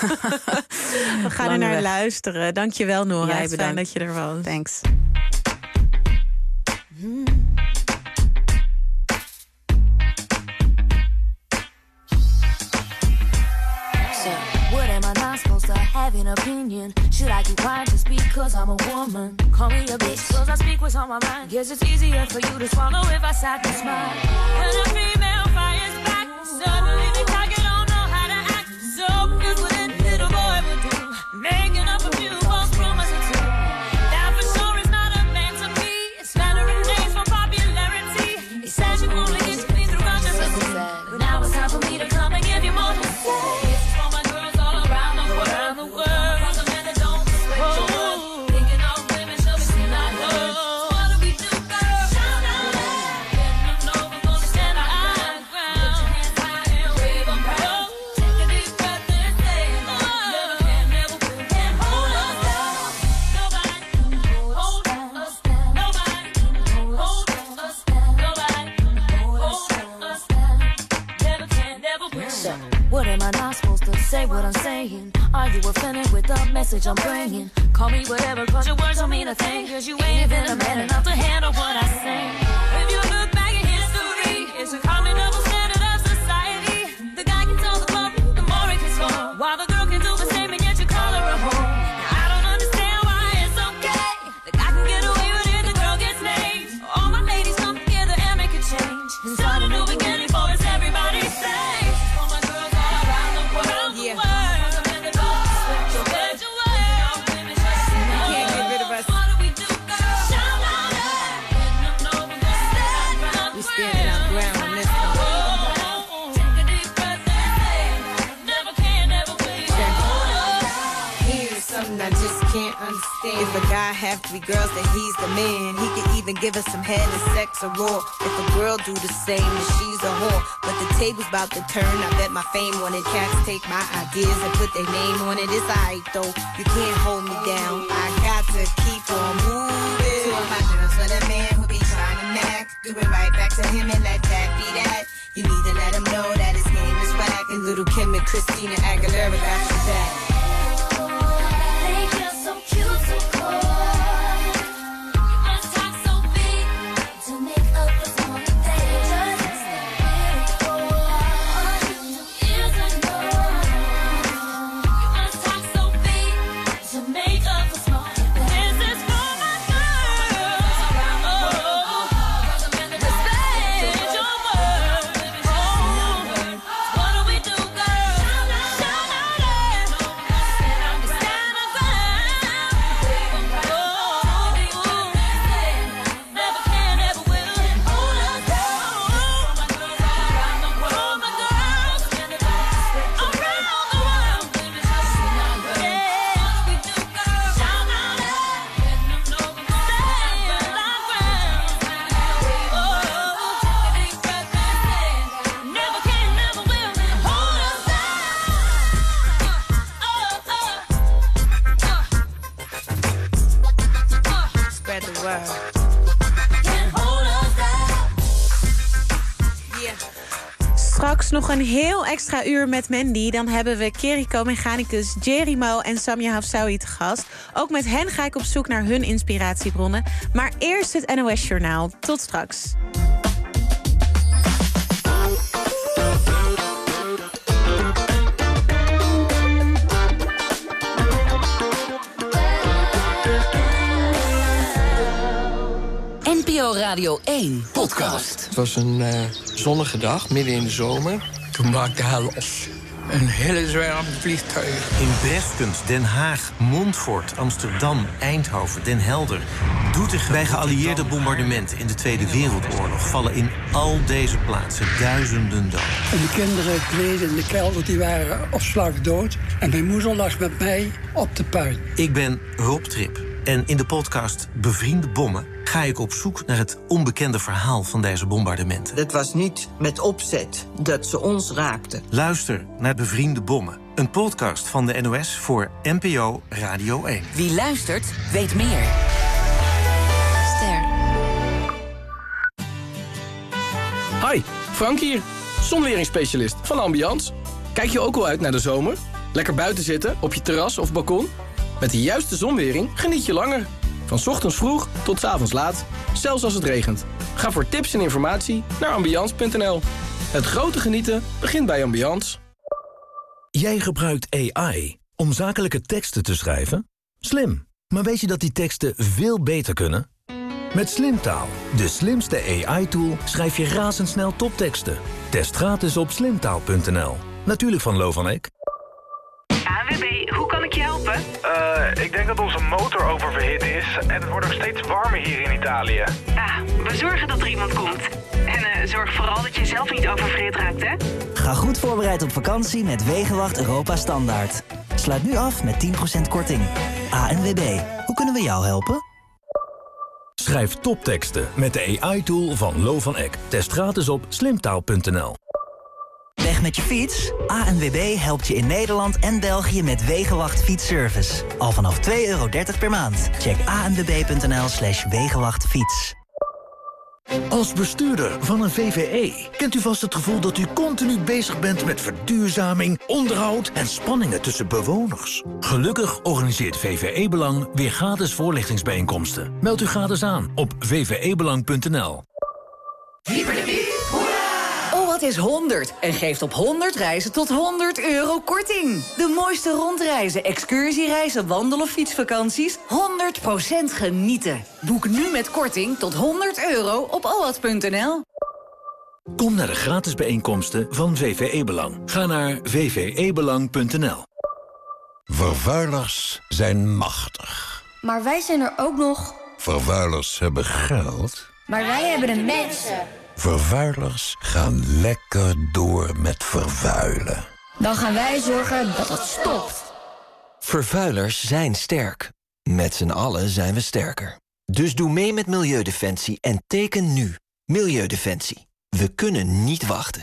[SPEAKER 11] We gaan er naar weg. luisteren. Dank je wel, Nora.
[SPEAKER 18] Jij
[SPEAKER 11] Het fijn dat je er was.
[SPEAKER 18] Thanks.
[SPEAKER 11] Hmm.
[SPEAKER 19] What am I not supposed to have an opinion? Should I keep quiet just because I'm a woman? Call me a bitch cause I speak what's on my mind. Guess it's easier for you to swallow if I sat and smile. When a female fires back, suddenly the target don't know how to act. So here's what a little boy would do, making up a few false promises too. That for sure is not a man to me. It's flattering names for popularity. He says you only get to me through consciousness. But now it's time for me to come and give you more to say. What am I not supposed to say what I'm saying? Are you offended with the message I'm bringing? Call me whatever, cause your words don't mean a thing. Cause you ain't even a man enough to handle what I say. If you look back at history, it's a common double standard of society. The guy can tell the club, the more he can score, while the girl can do the same and yet you call her a whore. Now I don't understand why it's okay. The guy can get away with it, the girl gets named. All my ladies come together and make a change and start a new beginning for us, everybody say.
[SPEAKER 11] Standing our ground on this one.
[SPEAKER 20] something I just can't understand. If a guy have three girls, then he's the man. He can even give us some head and sex or raw. If a girl do the same, then she's a whore. But the table's about to turn. I bet my fame wanted cats take my ideas and put their name on it. It's alright though, you can't hold me down. I got to keep on moving. To all my girls, for the man who be trying to knack, do it right back to him and let that be that. You need to let him know that his game is whack. And little Kim and Christina Aguilera got your back.
[SPEAKER 11] Straks nog een heel extra uur met Mandy. Dan hebben we Keriko Mechanicus, Jerimo en Samia Hafsawi te gast. Ook met hen ga ik op zoek naar hun inspiratiebronnen. Maar eerst het N O S-journaal. Tot straks.
[SPEAKER 13] N P O Radio één podcast.
[SPEAKER 21] Het was een uh, zonnige dag, midden in de zomer. Toen maakte hij los. Een hele zwerm vliegtuigen.
[SPEAKER 6] In Breskens, Den Haag, Montfort, Amsterdam, Eindhoven, Den Helder, Doetinchem. Bij geallieerde bombardementen in de Tweede Wereldoorlog vallen in al deze plaatsen duizenden doden.
[SPEAKER 22] En de kinderen beneden in de kelder die waren op slag dood. En mijn moeder lag met mij op de puin.
[SPEAKER 6] Ik ben Rob Trip. En in de podcast Bevriende Bommen ga ik op zoek naar het onbekende verhaal van deze bombardementen.
[SPEAKER 23] Het was niet met opzet dat ze ons raakten.
[SPEAKER 6] Luister naar Bevriende Bommen. Een podcast van de N O S voor N P O Radio één.
[SPEAKER 13] Wie luistert, weet meer. Ster.
[SPEAKER 24] Hi, Frank hier. Zonweringsspecialist van Ambiance. Kijk je ook al uit naar de zomer? Lekker buiten zitten, op je terras of balkon? Met de juiste zonwering geniet je langer. Van 's ochtends vroeg tot 's avonds laat. Zelfs als het regent. Ga voor tips en informatie naar ambiance punt n l. Het grote genieten begint bij Ambiance.
[SPEAKER 25] Jij gebruikt A I om zakelijke teksten te schrijven? Slim. Maar weet je dat die teksten veel beter kunnen? Met Slimtaal, de slimste A I-tool, schrijf je razendsnel topteksten. Test gratis op slimtaal punt n l. Natuurlijk van Lo van Eck.
[SPEAKER 26] A N W B, hoe kan ik je helpen?
[SPEAKER 27] Uh, ik denk dat onze motor oververhit is en het wordt ook steeds warmer hier in Italië.
[SPEAKER 26] Ah, we zorgen dat er iemand komt. En uh, zorg vooral dat je zelf niet oververhit raakt, hè?
[SPEAKER 28] Ga goed voorbereid op vakantie met Wegenwacht Europa Standaard. Sluit nu af met tien procent korting. A N W B, hoe kunnen we jou helpen?
[SPEAKER 25] Schrijf topteksten met de A I-tool van Lo van Eck. Test gratis op slimtaal punt n l.
[SPEAKER 28] Weg met je fiets? A N W B helpt je in Nederland en België met Wegenwacht fietsservice. Al vanaf twee euro dertig per maand. Check a n w b punt n l slash wegenwachtfiets.
[SPEAKER 25] Als bestuurder van een V V E kent u vast het gevoel dat u continu bezig bent met verduurzaming, onderhoud en spanningen tussen bewoners. Gelukkig organiseert V V E Belang weer gratis voorlichtingsbijeenkomsten. Meld u gratis aan op v v e belang punt n l.
[SPEAKER 13] Oh, wat is honderd en geeft op honderd reizen tot honderd euro korting. De mooiste rondreizen, excursiereizen, wandel- of fietsvakanties. honderd procent genieten. Boek nu met korting tot honderd euro op o a t punt n l.
[SPEAKER 25] Kom naar de gratis bijeenkomsten van V V E Belang. Ga naar v v e belang punt n l.
[SPEAKER 29] Vervuilers zijn machtig.
[SPEAKER 30] Maar wij zijn er ook nog.
[SPEAKER 29] Vervuilers hebben geld.
[SPEAKER 30] Maar wij hebben de mensen.
[SPEAKER 29] Vervuilers gaan lekker door met vervuilen.
[SPEAKER 30] Dan gaan wij zorgen dat het stopt.
[SPEAKER 1] Vervuilers zijn sterk. Met z'n allen zijn we sterker. Dus doe mee met Milieudefensie en teken nu. Milieudefensie. We kunnen niet wachten.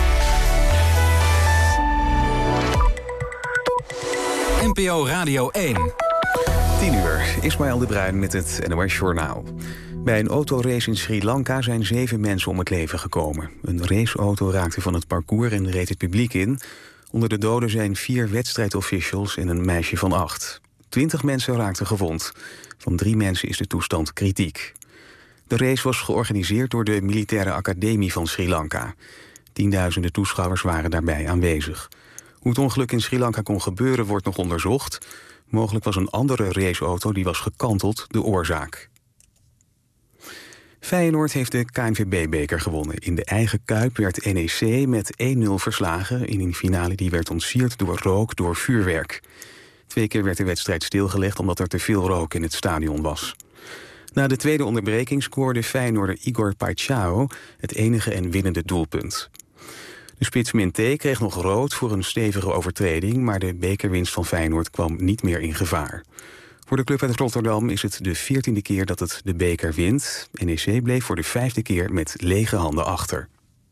[SPEAKER 2] N P O Radio één.
[SPEAKER 4] tien uur, Ismaël de Bruin met het N O S Journaal. Bij een autorace in Sri Lanka zijn zeven mensen om het leven gekomen. Een raceauto raakte van het parcours en reed het publiek in. Onder de doden zijn vier wedstrijdofficials en een meisje van acht. Twintig mensen raakten gewond. Van drie mensen is de toestand kritiek. De race was georganiseerd door de Militaire Academie van Sri Lanka. Tienduizenden toeschouwers waren daarbij aanwezig. Hoe het ongeluk in Sri Lanka kon gebeuren wordt nog onderzocht. Mogelijk was een andere raceauto die was gekanteld de oorzaak. Feyenoord heeft de K N V B-beker gewonnen. In de eigen Kuip werd N E C met één nul verslagen in een finale die werd ontsierd door rook door vuurwerk. Twee keer werd de wedstrijd stilgelegd omdat er te veel rook in het stadion was. Na de tweede onderbreking scoorde Feyenoorder Igor Paixão het enige en winnende doelpunt. De spits Minté kreeg nog rood voor een stevige overtreding, maar de bekerwinst van Feyenoord kwam niet meer in gevaar. Voor de club uit Rotterdam is het de veertiende keer dat het de beker wint. N E C bleef voor de vijfde keer met lege handen achter.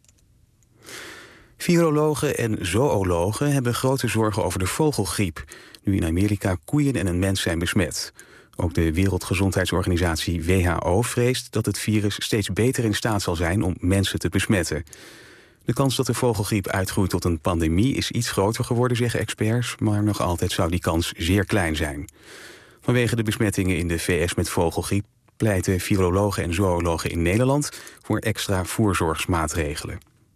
[SPEAKER 4] Virologen en zoologen hebben grote zorgen over de vogelgriep, nu in Amerika koeien en een mens zijn besmet. Ook de Wereldgezondheidsorganisatie W H O vreest dat het virus steeds beter in staat zal zijn om mensen te besmetten. De kans dat de vogelgriep uitgroeit tot een pandemie is iets groter geworden, zeggen experts, maar nog altijd zou die kans zeer klein zijn. Vanwege de besmettingen in de V S met vogelgriep pleiten virologen en zoologen in Nederland voor extra voorzorgsmaatregelen.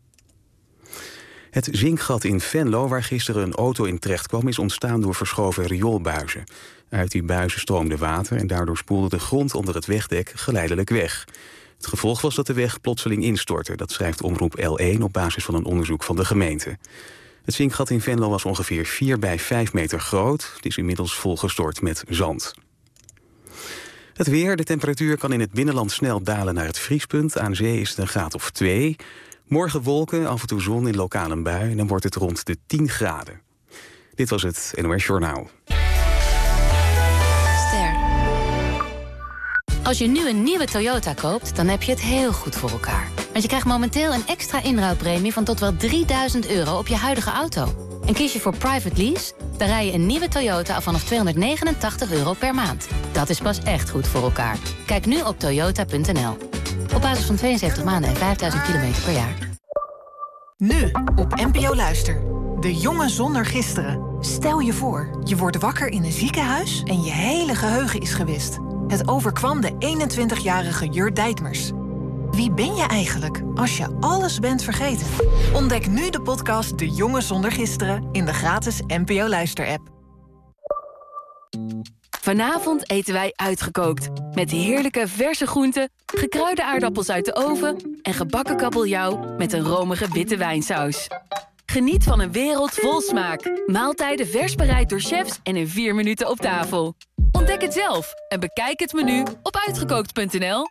[SPEAKER 4] Het zinkgat in Venlo, waar gisteren een auto in terecht kwam, is ontstaan door verschoven rioolbuizen. Uit die buizen stroomde water en daardoor spoelde de grond onder het wegdek geleidelijk weg. Het gevolg was dat de weg plotseling instortte. Dat schrijft Omroep L één op basis van een onderzoek van de gemeente. Het zinkgat in Venlo was ongeveer vier bij vijf meter groot. Het is inmiddels volgestort met zand. Het weer, de temperatuur kan in het binnenland snel dalen naar het vriespunt. Aan zee is het een graad of twee. Morgen wolken, af en toe zon in lokaal een bui. En dan wordt het rond de tien graden. Dit was het N O S Journaal.
[SPEAKER 5] Ster. Als je nu een nieuwe Toyota koopt, dan heb je het heel goed voor elkaar. Want je krijgt momenteel een extra inruilpremie van tot wel drieduizend euro op je huidige auto. En kies je voor private lease, dan rij je een nieuwe Toyota al vanaf tweehonderdnegenentachtig euro per maand. Dat is pas echt goed voor elkaar. Kijk nu op toyota punt n l. Op basis van tweeënzeventig maanden en vijfduizend kilometer per jaar.
[SPEAKER 7] Nu op N P O Luister. De jongen zonder gisteren. Stel je voor, je wordt wakker in een ziekenhuis en je hele geheugen is gewist. Het overkwam de eenentwintigjarige Jurt Dijtmers. Wie ben je eigenlijk als je alles bent vergeten? Ontdek nu de podcast De Jongen Zonder Gisteren in de gratis N P O Luister-app.
[SPEAKER 8] Vanavond eten wij uitgekookt. Met heerlijke verse groenten, gekruide aardappels uit de oven en gebakken kabeljauw met een romige witte wijnsaus. Geniet van een wereld vol smaak. Maaltijden vers bereid door chefs en in vier minuten op tafel. Ontdek het zelf en bekijk het menu op uitgekookt punt n l.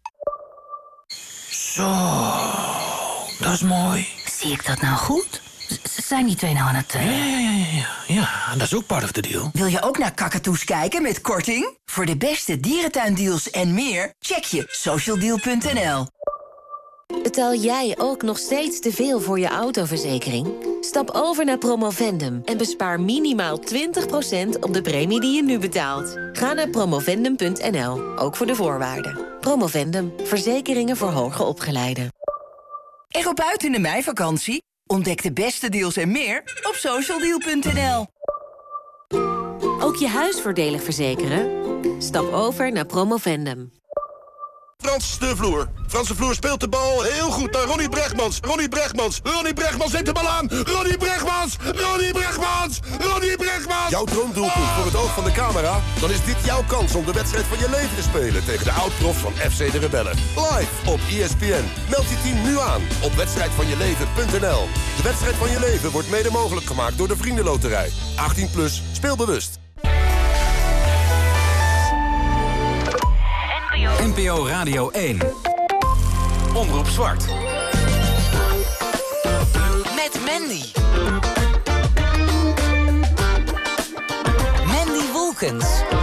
[SPEAKER 9] Zo, dat is mooi.
[SPEAKER 10] Zie ik dat nou goed? Z- zijn die twee nou aan het... Uh...
[SPEAKER 9] Ja, ja, ja, ja, ja, dat is ook part of the deal.
[SPEAKER 12] Wil je ook naar kakatoes kijken met korting? Voor de beste dierentuindeals en meer, check je social deal punt n l.
[SPEAKER 15] Betaal jij ook nog steeds te veel voor je autoverzekering? Stap over naar Promovendum en bespaar minimaal twintig procent op de premie die je nu betaalt. Ga naar promovendum punt n l, ook voor de voorwaarden. Promovendum, verzekeringen voor hoger opgeleiden.
[SPEAKER 12] Erop uit in de meivakantie? Ontdek de beste deals en meer op social deal punt n l.
[SPEAKER 15] Ook je huis voordelig verzekeren? Stap over naar Promovendum.
[SPEAKER 31] Frans de Vloer. Frans de Vloer speelt de bal heel goed naar Ronnie Brechtmans. Ronnie Brechtmans. Ronnie Brechtmans neemt de bal aan. Ronnie Brechtmans. Ronnie Brechtmans. Ronnie Brechtmans.
[SPEAKER 32] Jouw droomdoelpunt oh. voor het oog van de camera? Dan is dit jouw kans om de wedstrijd van je leven te spelen tegen de oud-prof van F C de Rebellen. Live op E S P N. Meld je team nu aan op wedstrijd van je leven punt n l. De wedstrijd van je leven wordt mede mogelijk gemaakt door de Vriendenloterij. achttien plus, speel bewust.
[SPEAKER 2] N P O Radio één. Omroep Zwart.
[SPEAKER 15] Met Mandy.
[SPEAKER 3] Wilkens.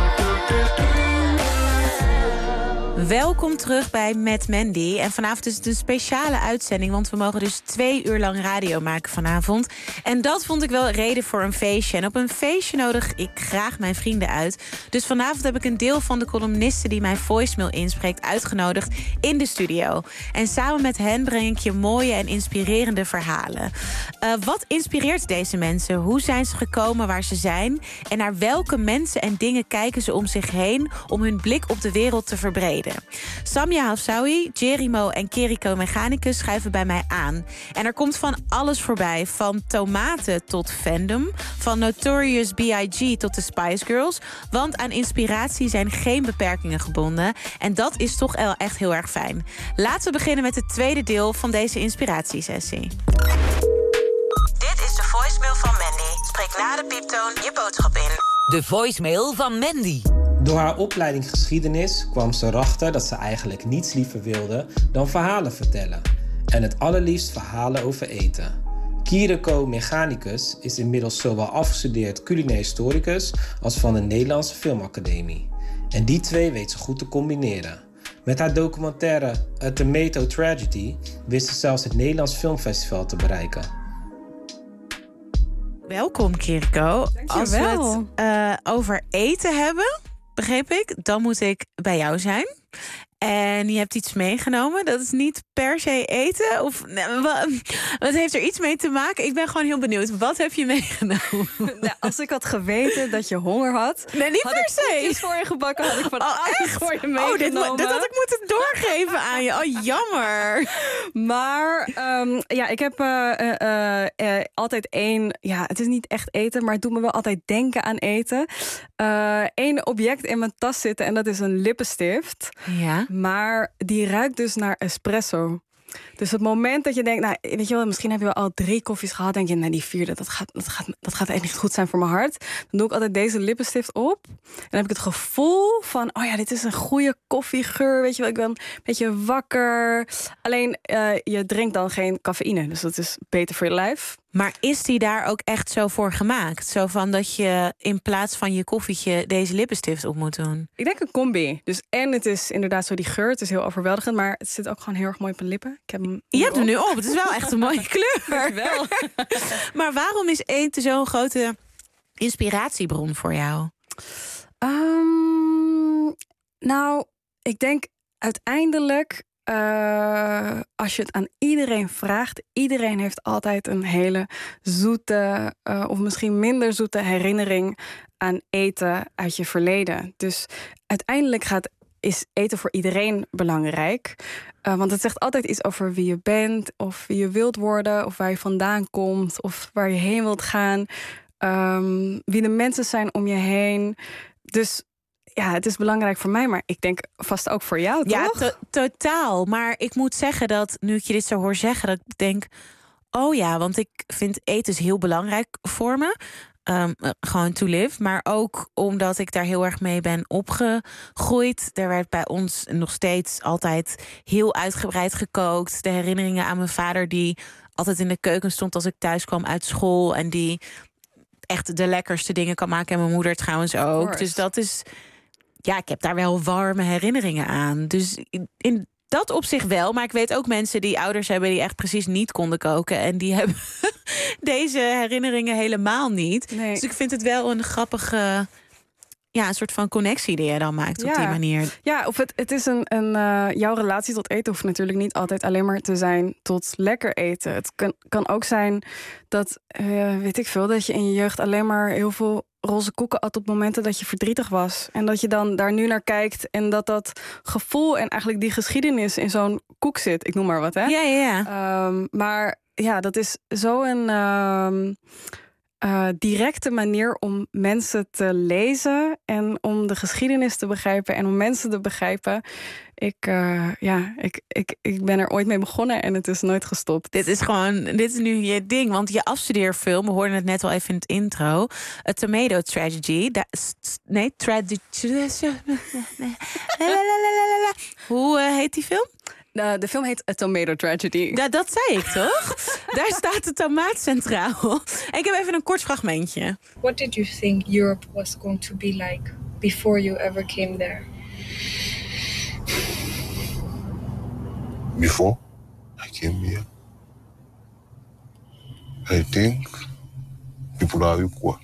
[SPEAKER 3] Welkom terug bij Met Mandy. En vanavond is het een speciale uitzending, want we mogen dus twee uur lang radio maken vanavond. En dat vond ik wel reden voor een feestje. En op een feestje nodig ik graag mijn vrienden uit. Dus vanavond heb ik een deel van de columnisten die mijn voicemail inspreekt uitgenodigd in de studio. En samen met hen breng ik je mooie en inspirerende verhalen. Uh, wat inspireert deze mensen? Hoe zijn ze gekomen waar ze zijn? En naar welke mensen en dingen kijken ze om zich heen om hun blik op de wereld te verbreden? Samia Hafsawi, Jerimo en Keriko Mechanicus schuiven bij mij aan. En er komt van alles voorbij. Van tomaten tot fandom. Van Notorious B I G tot de Spice Girls. Want aan inspiratie zijn geen beperkingen gebonden. En dat is toch wel echt heel erg fijn. Laten we beginnen met het tweede deel van deze inspiratiesessie.
[SPEAKER 6] Dit is de voicemail van Mandy. Spreek na de pieptoon je boodschap in.
[SPEAKER 3] De voicemail van Mandy.
[SPEAKER 11] Door haar opleiding geschiedenis kwam ze erachter dat ze eigenlijk niets liever wilde dan verhalen vertellen. En het allerliefst verhalen over eten. Keriko Mechanicus is inmiddels zowel afgestudeerd culinair historicus als van de Nederlandse Filmacademie. En die twee weet ze goed te combineren. Met haar documentaire A Tomato Tragedy wist ze zelfs het Nederlands Filmfestival te bereiken.
[SPEAKER 3] Welkom, Keriko. Als we het uh, over eten hebben, begreep ik, dan moet ik bij jou zijn. En je hebt iets meegenomen. Dat is niet per se eten? Of nee, wat, wat heeft er iets mee te maken? Ik ben gewoon heel benieuwd. Wat heb je meegenomen?
[SPEAKER 14] Nou, als ik had geweten dat je honger had...
[SPEAKER 3] Nee, niet
[SPEAKER 14] had
[SPEAKER 3] per
[SPEAKER 14] ik
[SPEAKER 3] se.
[SPEAKER 14] voor je gebakken, had ik van
[SPEAKER 3] oh,
[SPEAKER 14] alles voor je meegenomen.
[SPEAKER 3] Oh, dit, dit had ik moeten doorgeven aan je. Oh, jammer.
[SPEAKER 14] Maar um, ja, ik heb uh, uh, uh, altijd één... Ja, het is niet echt eten, maar het doet me wel altijd denken aan eten. Eén uh, object in mijn tas zitten en dat is een lippenstift.
[SPEAKER 3] Ja.
[SPEAKER 14] Maar die ruikt dus naar espresso. Dus het moment dat je denkt, nou, weet je wel, misschien heb je wel al drie koffies gehad, denk je, nee, die vierde, dat gaat, dat gaat, dat gaat echt niet goed zijn voor mijn hart. Dan doe ik altijd deze lippenstift op. En dan heb ik het gevoel van, oh ja, dit is een goede koffiegeur, weet je wel, ik ben een beetje wakker. Alleen, uh, je drinkt dan geen cafeïne, dus dat is beter voor je lijf.
[SPEAKER 3] Maar is die daar ook echt zo voor gemaakt? Zo van dat je in plaats van je koffietje deze lippenstift op moet doen?
[SPEAKER 14] Ik denk een combi. Dus en het is inderdaad zo die geur, het is heel overweldigend, maar het zit ook gewoon heel erg mooi op mijn lippen. Ik heb hem
[SPEAKER 3] je hebt hem nu op, het is wel echt een mooie kleur.
[SPEAKER 14] Dankjewel.
[SPEAKER 3] Maar waarom is eten zo'n grote inspiratiebron voor jou?
[SPEAKER 14] Um, nou, ik denk uiteindelijk... Uh, als je het aan iedereen vraagt, iedereen heeft altijd een hele zoete, uh, of misschien minder zoete herinnering aan eten uit je verleden. Dus uiteindelijk gaat, is eten voor iedereen belangrijk. Uh, want het zegt altijd iets over wie je bent, of wie je wilt worden, of waar je vandaan komt, of waar je heen wilt gaan. Um, wie de mensen zijn om je heen. Dus ja, het is belangrijk voor mij, maar ik denk vast ook voor jou, toch?
[SPEAKER 3] Ja, to- totaal. Maar ik moet zeggen dat, nu ik je dit zo hoor zeggen, dat ik denk, oh ja, want ik vind eten is heel belangrijk voor me. Um, gewoon to live. Maar ook omdat ik daar heel erg mee ben opgegroeid. Er werd bij ons nog steeds altijd heel uitgebreid gekookt. De herinneringen aan mijn vader die altijd in de keuken stond als ik thuis kwam uit school. En die echt de lekkerste dingen kan maken. En mijn moeder trouwens ook. Dus dat is... Ja, ik heb daar wel warme herinneringen aan. Dus in dat opzicht wel. Maar ik weet ook mensen die ouders hebben die echt precies niet konden koken. En die hebben deze herinneringen helemaal niet. Nee. Dus ik vind het wel een grappige... Ja, een soort van connectie die je dan maakt op
[SPEAKER 14] ja.
[SPEAKER 3] die manier.
[SPEAKER 14] Ja, of het, het is een... een uh, jouw relatie tot eten hoeft natuurlijk niet altijd alleen maar te zijn tot lekker eten. Het kan, kan ook zijn dat, uh, weet ik veel, dat je in je jeugd alleen maar heel veel roze koeken at op momenten dat je verdrietig was. En dat je dan daar nu naar kijkt en dat dat gevoel en eigenlijk die geschiedenis in zo'n koek zit. Ik noem maar wat, hè?
[SPEAKER 3] Ja, ja, ja.
[SPEAKER 14] Um, maar ja, dat is zo'n... Um, Uh, directe manier om mensen te lezen en om de geschiedenis te begrijpen en om mensen te begrijpen. Ik, uh, ja, ik, ik, ik ben er ooit mee begonnen en het is nooit gestopt.
[SPEAKER 3] Dit is gewoon, dit is nu je ding, want je afstudeerfilm, we hoorden het net al even in het intro, A Tomato Tragedy. Da, nee, Tragedy. Hoe uh, heet die film?
[SPEAKER 14] Uh, de film heet A Tomato Tragedy.
[SPEAKER 3] Ja, dat zei ik toch? Daar staat de tomaat centraal. En ik heb even een kort fragmentje.
[SPEAKER 16] What did you think Europe was going to be like before you ever came there?
[SPEAKER 31] Before I came here, I think people are equal.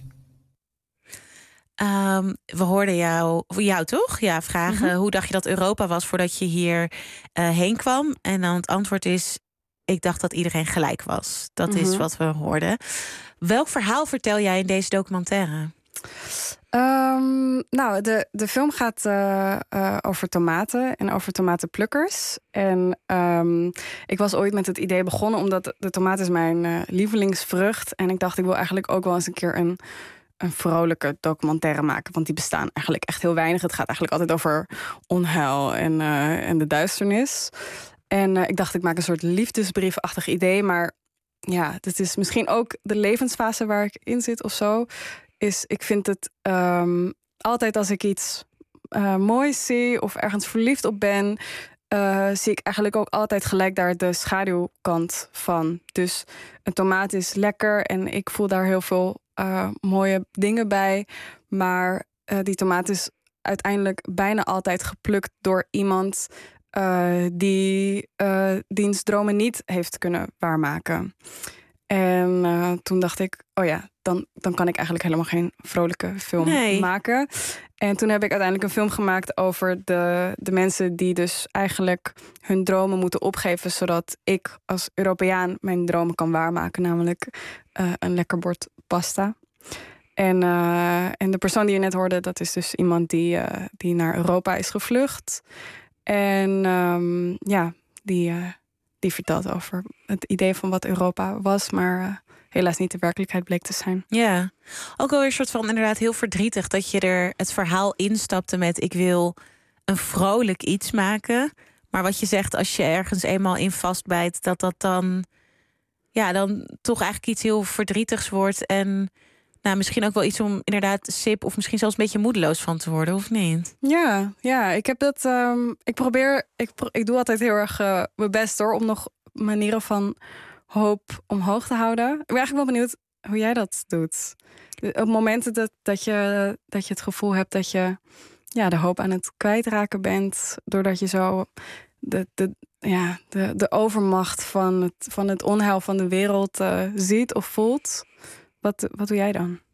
[SPEAKER 3] Um, we hoorden jou, jou toch? Ja, vragen mm-hmm. hoe dacht je dat Europa was voordat je hier uh, heen kwam? En dan het antwoord is, ik dacht dat iedereen gelijk was. Dat mm-hmm. is wat we hoorden. Welk verhaal vertel jij in deze documentaire?
[SPEAKER 14] Um, nou, de, de film gaat uh, uh, over tomaten en over tomatenplukkers. En um, ik was ooit met het idee begonnen, omdat de tomaat is mijn uh, lievelingsvrucht. En ik dacht, ik wil eigenlijk ook wel eens een keer een... een vrolijke documentaire maken. Want die bestaan eigenlijk echt heel weinig. Het gaat eigenlijk altijd over onheil en, uh, en de duisternis. En uh, ik dacht, ik maak een soort liefdesbriefachtig idee. Maar ja, dit is misschien ook de levensfase waar ik in zit of zo. Is, ik vind het um, altijd als ik iets uh, moois zie of ergens verliefd op ben, Uh, zie ik eigenlijk ook altijd gelijk daar de schaduwkant van. Dus een tomaat is lekker en ik voel daar heel veel uh, mooie dingen bij. Maar uh, die tomaat is uiteindelijk bijna altijd geplukt door iemand uh, die uh, diens dromen niet heeft kunnen waarmaken. En uh, toen dacht ik, oh ja, dan, dan kan ik eigenlijk helemaal geen vrolijke film nee. maken. En toen heb ik uiteindelijk een film gemaakt over de, de mensen die dus eigenlijk hun dromen moeten opgeven, zodat ik als Europeaan mijn dromen kan waarmaken, namelijk uh, een lekker bord pasta. En, uh, en de persoon die je net hoorde, dat is dus iemand die, uh, die naar Europa is gevlucht. En um, ja, die... Uh, Die vertelt over het idee van wat Europa was, maar uh, helaas niet de werkelijkheid bleek te zijn.
[SPEAKER 3] Ja, ook wel weer een soort van inderdaad heel verdrietig dat je er het verhaal instapte met ik wil een vrolijk iets maken. Maar wat je zegt, als je ergens eenmaal in vastbijt, dat dat dan, ja, dan toch eigenlijk iets heel verdrietigs wordt. En nou, misschien ook wel iets om inderdaad sip of misschien zelfs een beetje moedeloos van te worden, of niet?
[SPEAKER 14] Ja, ja, ik heb dat. Um, ik probeer, ik, pro- ik doe altijd heel erg uh, mijn best hoor, om nog manieren van hoop omhoog te houden. Ik ben eigenlijk wel benieuwd hoe jij dat doet. Op momenten dat, dat, je, dat je het gevoel hebt dat je ja, de hoop aan het kwijtraken bent, doordat je zo de, de, ja, de, de overmacht van het, van het onheil van de wereld uh, ziet of voelt. Wat, wat doe jij dan?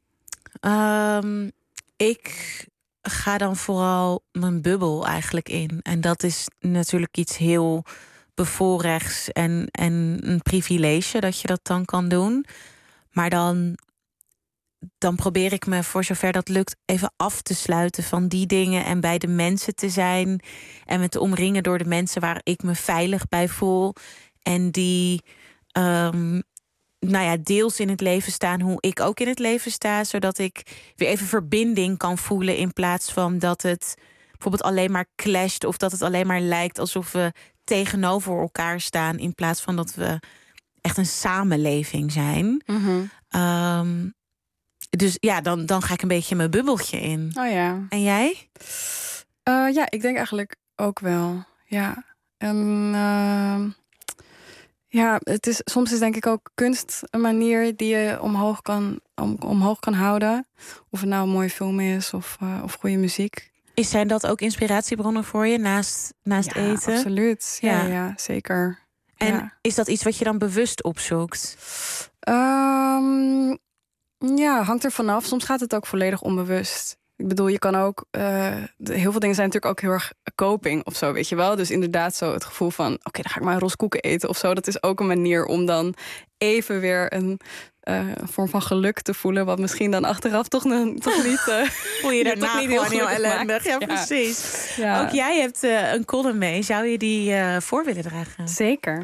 [SPEAKER 3] Um, ik ga dan vooral mijn bubbel eigenlijk in. En dat is natuurlijk iets heel bevoorrechts en, en een privilege dat je dat dan kan doen. Maar dan, dan probeer ik me, voor zover dat lukt, even af te sluiten van die dingen en bij de mensen te zijn. En me te omringen door de mensen waar ik me veilig bij voel. En die Um, nou ja, deels in het leven staan hoe ik ook in het leven sta, zodat ik weer even verbinding kan voelen in plaats van dat het bijvoorbeeld alleen maar clasht of dat het alleen maar lijkt alsof we tegenover elkaar staan in plaats van dat we echt een samenleving zijn.
[SPEAKER 14] Mm-hmm.
[SPEAKER 3] Um, dus ja, dan, dan ga ik een beetje mijn bubbeltje in.
[SPEAKER 14] Oh ja.
[SPEAKER 3] En jij?
[SPEAKER 14] Uh, ja, ik denk eigenlijk ook wel. Ja. En uh... Ja, het is, soms is denk ik ook kunst een manier die je omhoog kan, om, omhoog kan houden. Of het nou een mooie film is of, uh, of goede muziek.
[SPEAKER 3] Is, zijn dat ook inspiratiebronnen voor je naast, naast
[SPEAKER 14] ja,
[SPEAKER 3] eten?
[SPEAKER 14] Absoluut. Ja, ja. ja zeker.
[SPEAKER 3] En
[SPEAKER 14] ja.
[SPEAKER 3] is dat iets wat je dan bewust opzoekt?
[SPEAKER 14] Um, ja, hangt er vanaf. Soms gaat het ook volledig onbewust. Ik bedoel, je kan ook Uh, de, heel veel dingen zijn natuurlijk ook heel erg coping of zo, weet je wel. Dus inderdaad zo het gevoel van oké, okay, dan ga ik maar een roskoeken eten of zo. Dat is ook een manier om dan even weer een uh, vorm van geluk te voelen, wat misschien dan achteraf toch, nog, toch niet Uh,
[SPEAKER 3] voel je daarna gewoon heel, heel ellendig. Ja, ja, precies. Ja. Ook jij hebt uh, een column mee. Zou je die uh, voor willen dragen?
[SPEAKER 14] Zeker.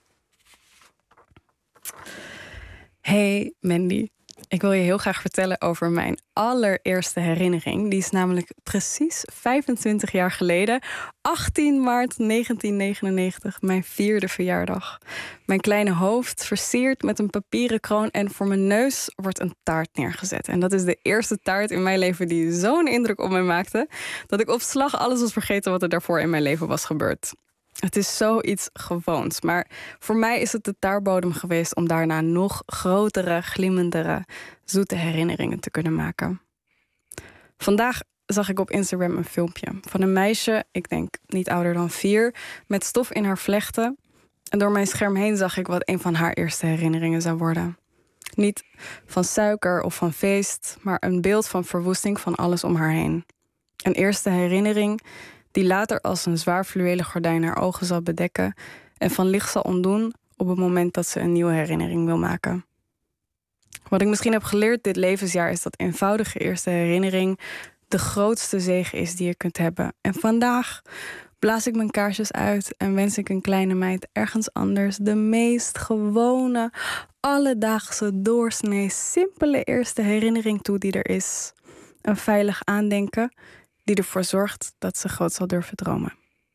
[SPEAKER 14] Hey Mandy. Ik wil je heel graag vertellen over mijn allereerste herinnering. Die is namelijk precies vijfentwintig jaar geleden. achttien maart negentien negenennegentig, mijn vierde verjaardag. Mijn kleine hoofd versierd met een papieren kroon en voor mijn neus wordt een taart neergezet. En dat is de eerste taart in mijn leven die zo'n indruk op mij maakte, dat ik op slag alles was vergeten wat er daarvoor in mijn leven was gebeurd. Het is zoiets gewoons. Maar voor mij is het de taarbodem geweest om daarna nog grotere, glimmendere, zoete herinneringen te kunnen maken. Vandaag zag ik op Instagram een filmpje van een meisje, ik denk niet ouder dan vier, met stof in haar vlechten. En door mijn scherm heen zag ik wat een van haar eerste herinneringen zou worden. Niet van suiker of van feest, maar een beeld van verwoesting van alles om haar heen. Een eerste herinnering die later als een zwaar fluwelen gordijn haar ogen zal bedekken en van licht zal ontdoen op het moment dat ze een nieuwe herinnering wil maken. Wat ik misschien heb geleerd dit levensjaar is dat eenvoudige eerste herinnering de grootste zegen is die je kunt hebben. En vandaag blaas ik mijn kaarsjes uit en wens ik een kleine meid ergens anders de meest gewone, alledaagse, doorsnee, simpele eerste herinnering toe die er is. Een veilig aandenken die ervoor zorgt dat ze groot zal durven dromen.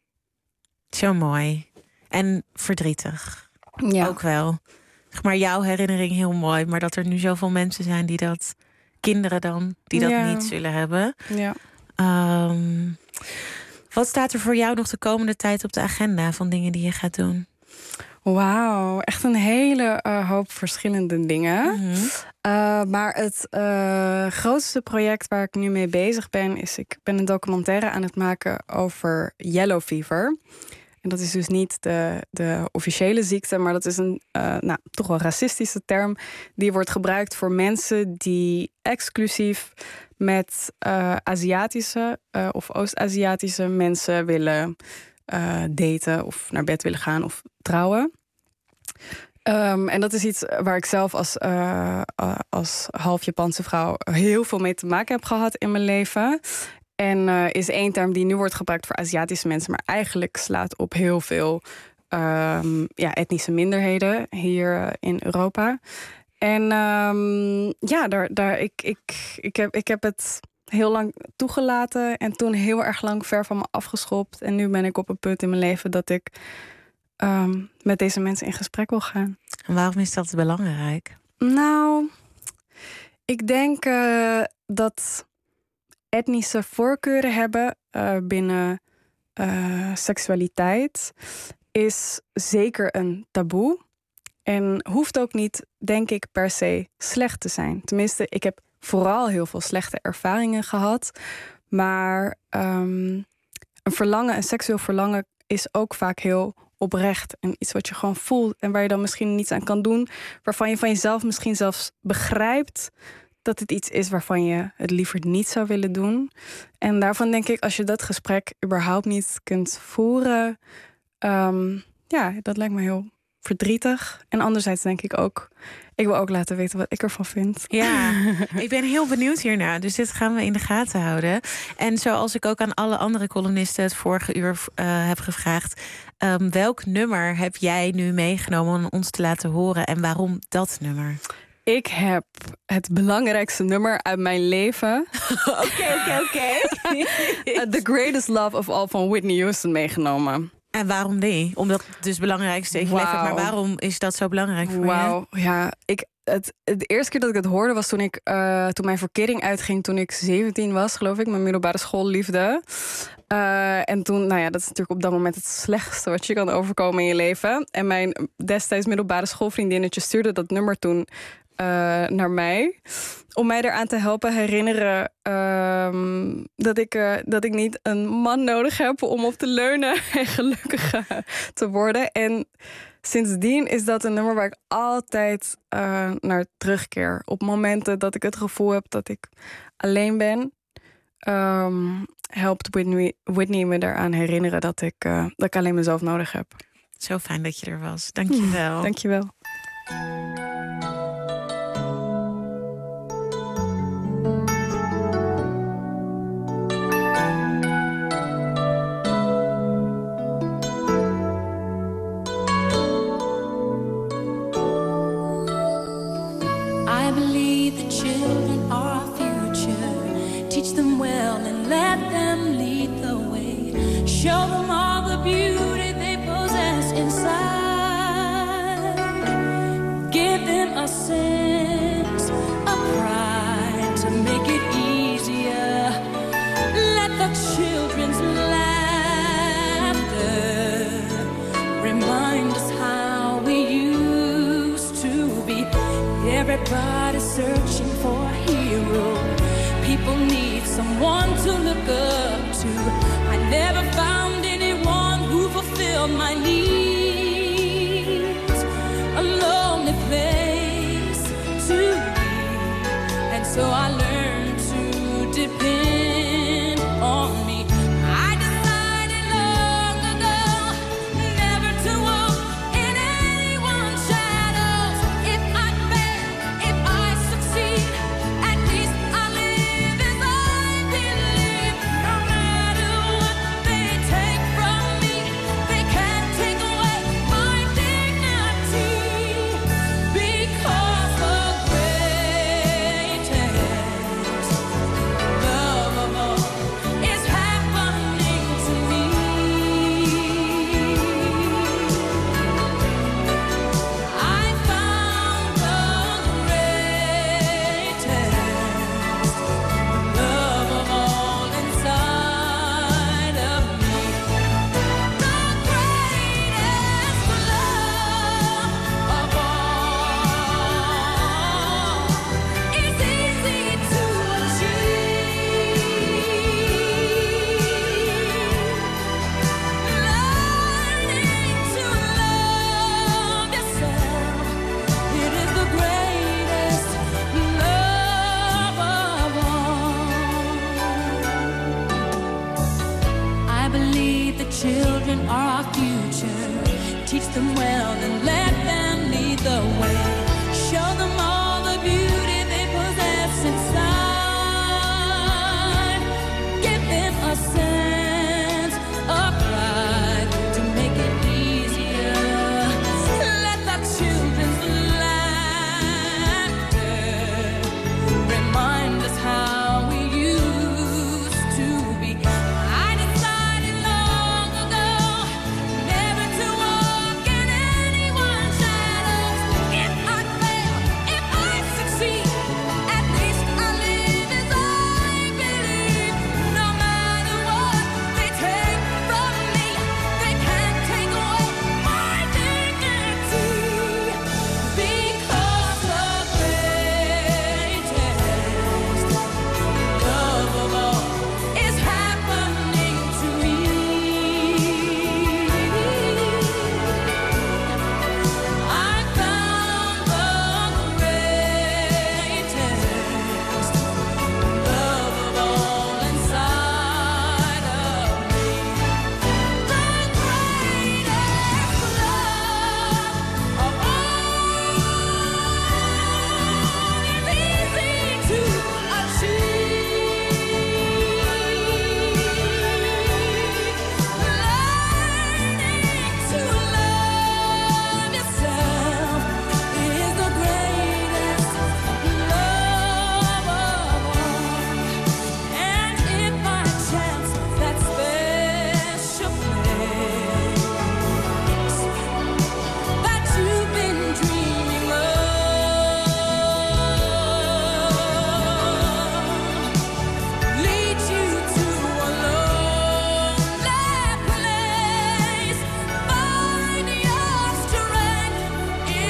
[SPEAKER 3] Zo mooi. En verdrietig.
[SPEAKER 14] Ja.
[SPEAKER 3] Ook wel. Maar jouw herinnering heel mooi. Maar dat er nu zoveel mensen zijn die dat... Kinderen dan, die dat
[SPEAKER 14] ja.
[SPEAKER 3] niet zullen hebben.
[SPEAKER 14] Ja.
[SPEAKER 3] Um, wat staat er voor jou nog de komende tijd op de agenda van dingen die je gaat doen?
[SPEAKER 14] Wauw, echt een hele uh, hoop verschillende dingen.
[SPEAKER 3] Mm-hmm.
[SPEAKER 14] Uh, maar het uh, grootste project waar ik nu mee bezig ben... is ik ben een documentaire aan het maken over yellow fever. En dat is dus niet de, de officiële ziekte... maar dat is een uh, nou, toch wel racistische term... die wordt gebruikt voor mensen die exclusief... met uh, Aziatische uh, of Oost-Aziatische mensen willen uh, daten... of naar bed willen gaan of trouwen. Um, en dat is iets waar ik zelf als, uh, uh, als half Japanse vrouw... heel veel mee te maken heb gehad in mijn leven... En uh, is één term die nu wordt gebruikt voor Aziatische mensen... maar eigenlijk slaat op heel veel um, ja, etnische minderheden hier uh, in Europa. En um, ja, daar, daar, ik, ik, ik, heb, ik heb het heel lang toegelaten... en toen heel erg lang ver van me afgeschopt. En nu ben ik op een punt in mijn leven dat ik um, met deze mensen in gesprek wil gaan.
[SPEAKER 3] En waarom is dat belangrijk?
[SPEAKER 14] Nou, ik denk uh, dat... etnische voorkeuren hebben uh, binnen uh, seksualiteit is zeker een taboe. En hoeft ook niet, denk ik, per se slecht te zijn. Tenminste, ik heb vooral heel veel slechte ervaringen gehad. Maar um, een verlangen, een seksueel verlangen is ook vaak heel oprecht. En iets wat je gewoon voelt en waar je dan misschien niets aan kan doen. Waarvan je van jezelf misschien zelfs begrijpt... dat het iets is waarvan je het liever niet zou willen doen. En daarvan denk ik, als je dat gesprek überhaupt niet kunt voeren... Um, ja, dat lijkt me heel verdrietig. En anderzijds denk ik ook... ik wil ook laten weten wat ik ervan vind.
[SPEAKER 3] Ja, ik ben heel benieuwd hiernaar. Dus dit gaan we in de gaten houden. En zoals ik ook aan alle andere columnisten het vorige uur uh, heb gevraagd... Um, welk nummer heb jij nu meegenomen om ons te laten horen... en waarom dat nummer?
[SPEAKER 14] Ik heb het belangrijkste nummer uit mijn leven.
[SPEAKER 3] Oké, oké, oké.
[SPEAKER 14] The Greatest Love of All van Whitney Houston meegenomen.
[SPEAKER 3] En waarom die? Omdat het dus belangrijkste in je leven. Maar waarom is dat zo belangrijk voor
[SPEAKER 14] wow. je? Ja, ik, het, de eerste keer dat ik het hoorde was toen, ik, uh, toen mijn verkering uitging... toen ik zeventien was, geloof ik. Mijn middelbare schoolliefde. Uh, en toen, nou ja, dat is natuurlijk op dat moment het slechtste... wat je kan overkomen in je leven. En mijn destijds middelbare schoolvriendinnetje stuurde dat nummer toen... Uh, naar mij. Om mij eraan te helpen herinneren um, dat, ik, uh, dat ik niet een man nodig heb om op te leunen en gelukkig uh, te worden. En sindsdien is dat een nummer waar ik altijd uh, naar terugkeer. Op momenten dat ik het gevoel heb dat ik alleen ben, um, helpt Whitney, Whitney me eraan herinneren dat ik, uh, dat ik alleen mezelf nodig heb.
[SPEAKER 3] Zo fijn dat je er was. Dank je wel.
[SPEAKER 14] Dank je wel.
[SPEAKER 13] I believe the children are our future. Teach them well and let them lead the way. Show them all the beauty they possess inside. Give them a sense of pride to make it easier. Let the children's laughter Everybody's searching for a hero. People need someone to look up to. I never found anyone who fulfilled my needs. A lonely place to be. And so I learned to depend on me. I decided long ago never to walk in anyone's shadows. If I fail, if I succeed, at least I live as I believe. No matter what they take from me, they can't take away my dignity. Because the greatest love of all is happening to me. I found the greatest love of all inside of me. The greatest love of all is easy to achieve. Learning to love yourself, it is the greatest love of all. I believe the children are our future. Teach them well and let them lead the way. Show them all the beauty they possess inside. Give them a sense of pride to make it easier. Let the children's laughter remind us how we used to be. I decided long ago never to walk in anyone's shadows. If I fail, if I succeed, at least I live as I believe. No matter what they take from me, they can't take away my dignity. Because the greatest love of all is happening to me. I found the greatest love of all inside of me. The greatest love of all is easy to achieve. Learning to love yourself is the greatest love of all. And if by chance that special place that you've been dreaming of leads you to a lonely place, find your strength in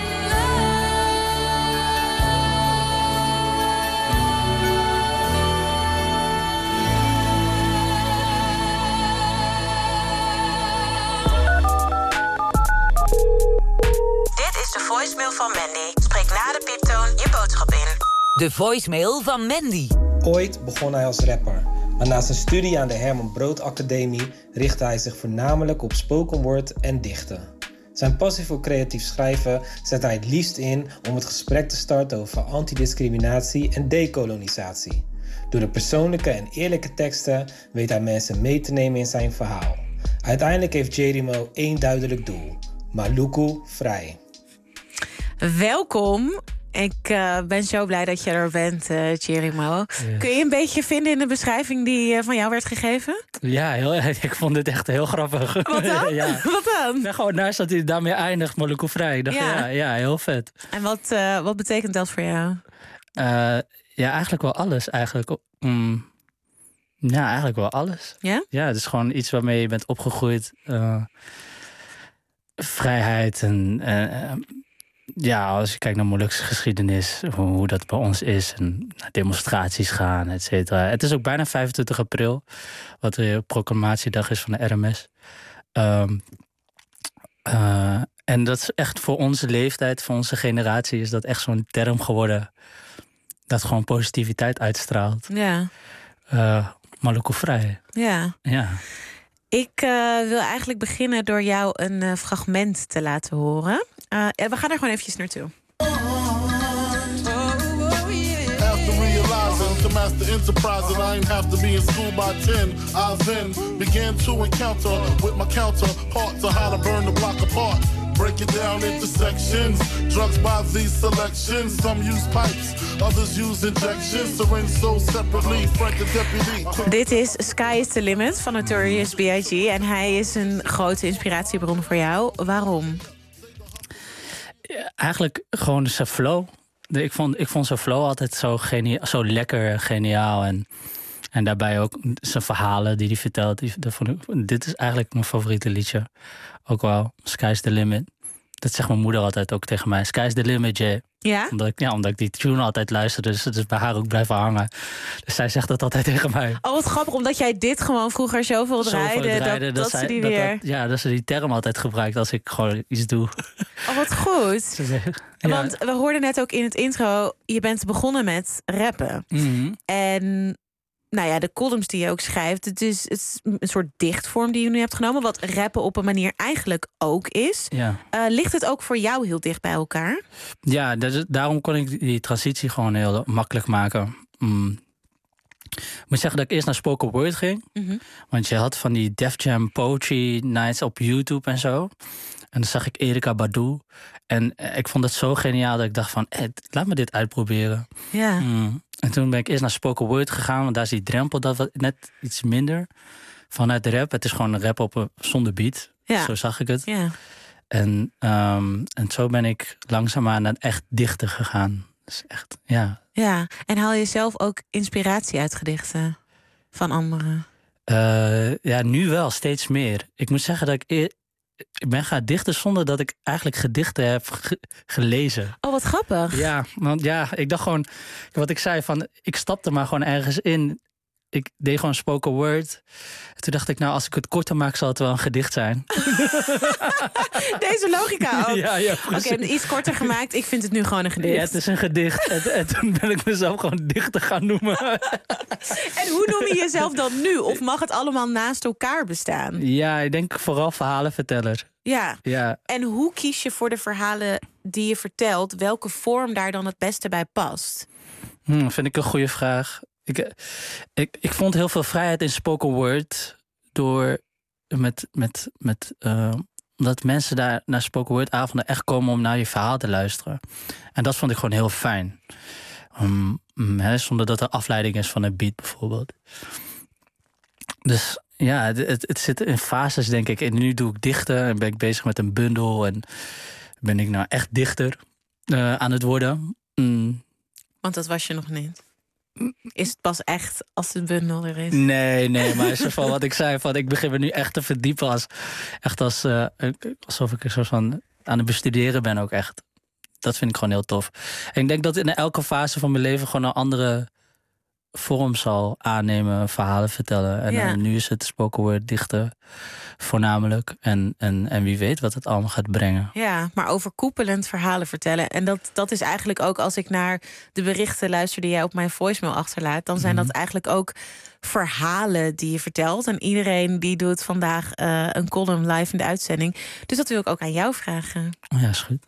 [SPEAKER 6] Dit is de voicemail van Mandy. Spreek na de pieptoon je boodschap in.
[SPEAKER 17] De voicemail van Mandy.
[SPEAKER 11] Ooit begon hij als rapper, maar na zijn studie aan de Herman Brood Academie richtte hij zich voornamelijk op spoken word en dichten. Zijn passie voor creatief schrijven zet hij het liefst in om het gesprek te starten over antidiscriminatie en dekolonisatie. Door de persoonlijke en eerlijke teksten weet hij mensen mee te nemen in zijn verhaal. Uiteindelijk heeft Jerimo één duidelijk doel: Maluku vrij.
[SPEAKER 3] Welkom. Ik uh, ben zo blij dat je er bent, uh, Jerimo. Yes. Kun je een beetje vinden in de beschrijving die uh, van jou werd gegeven?
[SPEAKER 18] Ja, heel, ik vond dit echt heel grappig.
[SPEAKER 3] Wat dan? Ja. Wat dan?
[SPEAKER 18] Ja, gewoon naast dat hij daarmee eindigt, Maluku vrij. Dacht, ja. Ja, ja, heel vet.
[SPEAKER 3] En wat, uh, wat betekent dat voor jou?
[SPEAKER 18] Uh, ja, eigenlijk wel alles. Eigenlijk, mm, ja, eigenlijk wel alles.
[SPEAKER 3] Ja?
[SPEAKER 18] Ja, het is gewoon iets waarmee je bent opgegroeid. Uh, vrijheid en... Uh, ja, als je kijkt naar Molukse geschiedenis, hoe, hoe dat bij ons is, en naar demonstraties gaan, et cetera. Het is ook bijna vijfentwintig april, wat de proclamatiedag is van de R M S. Um, uh, en dat is echt voor onze leeftijd, voor onze generatie, is dat echt zo'n term geworden dat gewoon positiviteit uitstraalt.
[SPEAKER 3] Ja.
[SPEAKER 18] Uh, Maluku vrij.
[SPEAKER 3] Ja.
[SPEAKER 18] Ja.
[SPEAKER 3] Ik uh, wil eigenlijk beginnen door jou een uh, fragment te laten horen. Uh, we gaan er gewoon eventjes naartoe.
[SPEAKER 19] After realizing to master enterprise and I ain't have to be in school by ten, I then began to encounter with my counterparts on how to burn the block apart. Break it down into sections. Drugs by these selections. Some use pipes, others use injections. Syringe sold separately. Frank the deputy.
[SPEAKER 3] Dit is Sky is the Limit van Notorious B I G En hij is een grote inspiratiebron voor jou. Waarom?
[SPEAKER 18] Ja, eigenlijk gewoon zijn flow. Ik vond, ik vond zijn flow altijd zo, genia- zo lekker geniaal. En, en daarbij ook zijn verhalen die hij vertelt. Die, dat vond ik, dit is eigenlijk mijn favoriete liedje. Ook wel, Sky's the Limit. Dat zegt mijn moeder altijd ook tegen mij. Sky's the limit, Jay.
[SPEAKER 3] Ja?
[SPEAKER 18] Omdat ik, ja, omdat ik die tune altijd luisterde. Dus het is bij haar ook blijven hangen. Dus zij zegt dat altijd tegen mij.
[SPEAKER 3] Oh, wat grappig. Omdat jij dit gewoon vroeger zoveel draaide.
[SPEAKER 18] Zoveel draaide
[SPEAKER 3] dat,
[SPEAKER 18] dat,
[SPEAKER 3] dat
[SPEAKER 18] zij,
[SPEAKER 3] ze die
[SPEAKER 18] dat,
[SPEAKER 3] weer...
[SPEAKER 18] dat, ja, dat ze die term altijd gebruikt als ik gewoon iets doe.
[SPEAKER 3] Oh, wat goed.
[SPEAKER 18] Ja.
[SPEAKER 3] Want we hoorden net ook in het intro... je bent begonnen met rappen.
[SPEAKER 18] Mm-hmm.
[SPEAKER 3] En... nou ja, de columns die je ook schrijft... het is, het is een soort dichtvorm die je nu hebt genomen... wat rappen op een manier eigenlijk ook is.
[SPEAKER 18] Ja.
[SPEAKER 3] Uh, ligt het ook voor jou heel dicht bij elkaar?
[SPEAKER 18] Ja, dat, daarom kon ik die transitie gewoon heel makkelijk maken. Mm. Ik moet zeggen dat ik eerst naar spoken word ging.
[SPEAKER 3] Mm-hmm.
[SPEAKER 18] Want je had van die Def Jam Poetry Nights op YouTube en zo. En dan zag ik Erykah Badu. En ik vond het zo geniaal dat ik dacht van... Hey, laat me dit uitproberen.
[SPEAKER 3] Ja.
[SPEAKER 18] Mm. En toen ben ik eerst naar spoken word gegaan. Want daar is die drempel dat wat net iets minder. Vanuit de rap. Het is gewoon een rap op een, zonder beat.
[SPEAKER 3] Ja.
[SPEAKER 18] Zo zag ik het.
[SPEAKER 3] Ja.
[SPEAKER 18] En, um, en zo ben ik langzaamaan naar echt dichter gegaan. Dus echt, ja.
[SPEAKER 3] Ja. En haal je zelf ook inspiratie uit gedichten van anderen?
[SPEAKER 18] Uh, ja, nu wel, steeds meer. Ik moet zeggen dat ik... Eer, Ik ben gaan dichten zonder dat ik eigenlijk gedichten heb ge- gelezen.
[SPEAKER 3] Oh, wat grappig.
[SPEAKER 18] Ja, want ja, ik dacht gewoon... Wat ik zei, van, ik stapte maar gewoon ergens in. Ik deed gewoon spoken word. En toen dacht ik, nou, als ik het korter maak... zal het wel een gedicht zijn.
[SPEAKER 3] Deze logica ook.
[SPEAKER 18] Ja, ja,
[SPEAKER 3] Oké, okay, iets korter gemaakt. Ik vind het nu gewoon een gedicht.
[SPEAKER 18] Ja, het is een gedicht. en, en toen ben ik mezelf gewoon dichter gaan noemen.
[SPEAKER 3] En hoe noem je jezelf dan nu? Of mag het allemaal naast elkaar bestaan?
[SPEAKER 18] Ja, ik denk vooral verhalenverteller.
[SPEAKER 3] Ja.
[SPEAKER 18] ja.
[SPEAKER 3] En hoe kies je voor de verhalen die je vertelt... welke vorm daar dan het beste bij past?
[SPEAKER 18] Hmm, vind ik een goede vraag. Ik, ik, ik vond heel veel vrijheid in spoken word... door met... met, met uh, dat mensen daar naar spoken word avonden echt komen... om naar je verhaal te luisteren. En dat vond ik gewoon heel fijn. Um, he, zonder dat er afleiding is van een beat bijvoorbeeld. Dus ja, het, het, het zit in fases, denk ik. En nu doe ik dichten en ben ik bezig met een bundel... en ben ik nou echt dichter uh, aan het worden. Mm.
[SPEAKER 3] Want dat was je nog niet. Is het pas echt als de bundel er is?
[SPEAKER 18] Nee, nee, maar is van wat ik zei... Van, ik begin me nu echt te verdiepen als... echt als uh, alsof ik een soort van aan het bestuderen ben ook echt. Dat vind ik gewoon heel tof. En ik denk dat in elke fase van mijn leven... gewoon een andere vorm zal aannemen, verhalen vertellen. En
[SPEAKER 3] ja.
[SPEAKER 18] uh, nu is het spoken word dichten voornamelijk. En, en, en wie weet wat het allemaal gaat brengen.
[SPEAKER 3] Ja, maar overkoepelend verhalen vertellen. En dat, dat is eigenlijk ook als ik naar de berichten luister... die jij op mijn voicemail achterlaat... dan zijn mm-hmm. dat eigenlijk ook verhalen die je vertelt. En iedereen die doet vandaag uh, een column live in de uitzending. Dus dat wil ik ook aan jou vragen.
[SPEAKER 18] Ja, is goed.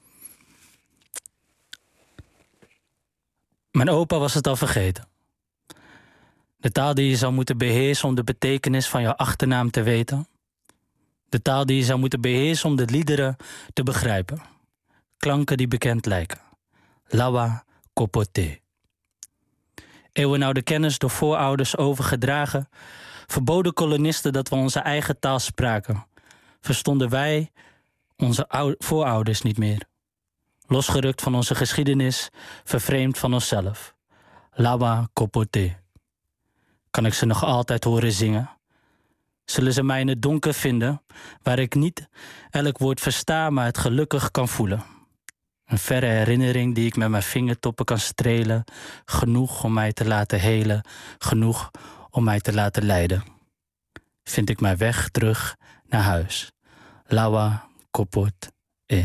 [SPEAKER 18] Mijn opa was het al vergeten. De taal die je zou moeten beheersen om de betekenis van jouw achternaam te weten. De taal die je zou moeten beheersen om de liederen te begrijpen. Klanken die bekend lijken. Lawa Kopote. Eeuwenoude kennis door voorouders overgedragen. Verboden kolonisten dat we onze eigen taal spraken. Verstonden wij onze ou- voorouders niet meer. Losgerukt van onze geschiedenis, vervreemd van onszelf. Lawa Kopote. Kan ik ze nog altijd horen zingen? Zullen ze mij in het donker vinden, waar ik niet elk woord versta, maar het gelukkig kan voelen? Een verre herinnering die ik met mijn vingertoppen kan strelen. Genoeg om mij te laten helen. Genoeg om mij te laten leiden. Vind ik mijn weg terug naar huis. Lawa kopot e.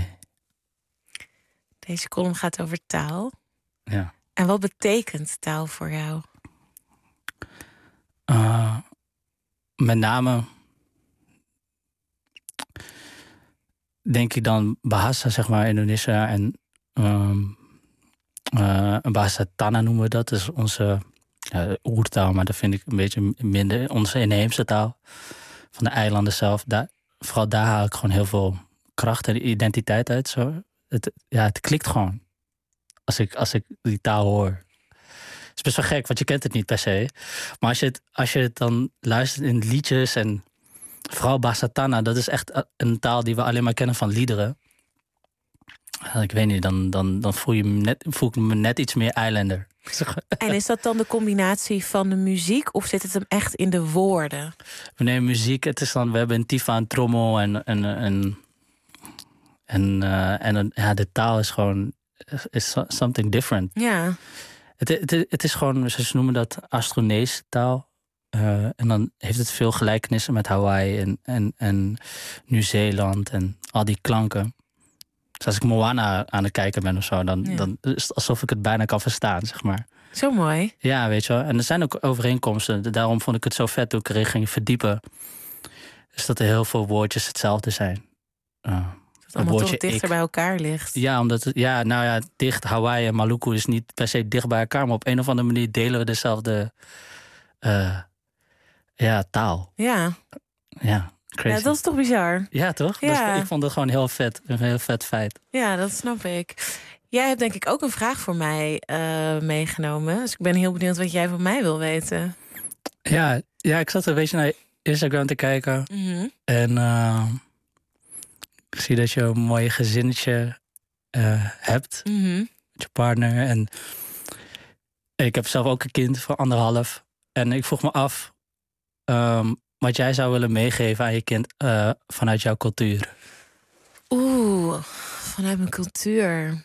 [SPEAKER 3] Deze column gaat over taal.
[SPEAKER 18] Ja.
[SPEAKER 3] En wat betekent taal voor jou?
[SPEAKER 18] Uh, met name denk ik dan Bahasa, zeg maar, Indonesia en um, uh, Bahasa Tanah noemen we dat. Dat is onze uh, oertaal, maar dat vind ik een beetje minder. Onze inheemse taal van de eilanden zelf. Daar, vooral daar haal ik gewoon heel veel kracht en identiteit uit. Zo. Het, ja, het klikt gewoon als ik, als ik die taal hoor. Het is best wel gek, want je kent het niet per se. Maar als je het, als je het dan luistert in liedjes en vooral Bahasa Tanah, dat is echt een taal die we alleen maar kennen van liederen. Ik weet niet, dan, dan, dan voel, je me net, voel ik me net iets meer eilander.
[SPEAKER 3] En is dat dan de combinatie van de muziek of zit het hem echt in de woorden?
[SPEAKER 18] We nemen muziek, het is dan, we hebben een tifa, een trommel en, en, en, en, uh, en ja, de taal is gewoon is something different.
[SPEAKER 3] Ja.
[SPEAKER 18] Het, het, het is gewoon, ze noemen dat Austronesische taal. Uh, en dan heeft het veel gelijkenissen met Hawaii en, en, en Nieuw-Zeeland en al die klanken. Dus als ik Moana aan het kijken ben of zo, dan, ja. dan is het alsof ik het bijna kan verstaan, zeg maar.
[SPEAKER 3] Zo mooi.
[SPEAKER 18] Ja, weet je wel. En er zijn ook overeenkomsten. Daarom vond ik het zo vet toen ik erin ging verdiepen. Dus dat er heel veel woordjes hetzelfde zijn. Uh,
[SPEAKER 3] dat het allemaal toch dichter ik. bij elkaar ligt.
[SPEAKER 18] Ja, omdat het, ja, nou ja, dicht Hawaii en Maluku is niet per se dicht bij elkaar, maar op een of andere manier delen we dezelfde uh, ja, taal.
[SPEAKER 3] Ja.
[SPEAKER 18] Ja. Crazy.
[SPEAKER 3] Ja, dat is toch bizar?
[SPEAKER 18] Ja, toch?
[SPEAKER 3] Ja.
[SPEAKER 18] Dus ik vond het gewoon heel vet. Een heel vet feit.
[SPEAKER 3] Ja, dat snap ik. Jij hebt denk ik ook een vraag voor mij uh, meegenomen. Dus ik ben heel benieuwd wat jij van mij wil weten.
[SPEAKER 18] Ja, ja ik zat een beetje naar Instagram te kijken.
[SPEAKER 3] Mm-hmm.
[SPEAKER 18] En uh, ik zie dat je een mooi gezinnetje uh, hebt.
[SPEAKER 3] Mm-hmm.
[SPEAKER 18] Met je partner. En ik heb zelf ook een kind van anderhalf. En ik vroeg me af Um, wat jij zou willen meegeven aan je kind uh, vanuit jouw cultuur.
[SPEAKER 3] Oeh, vanuit mijn cultuur.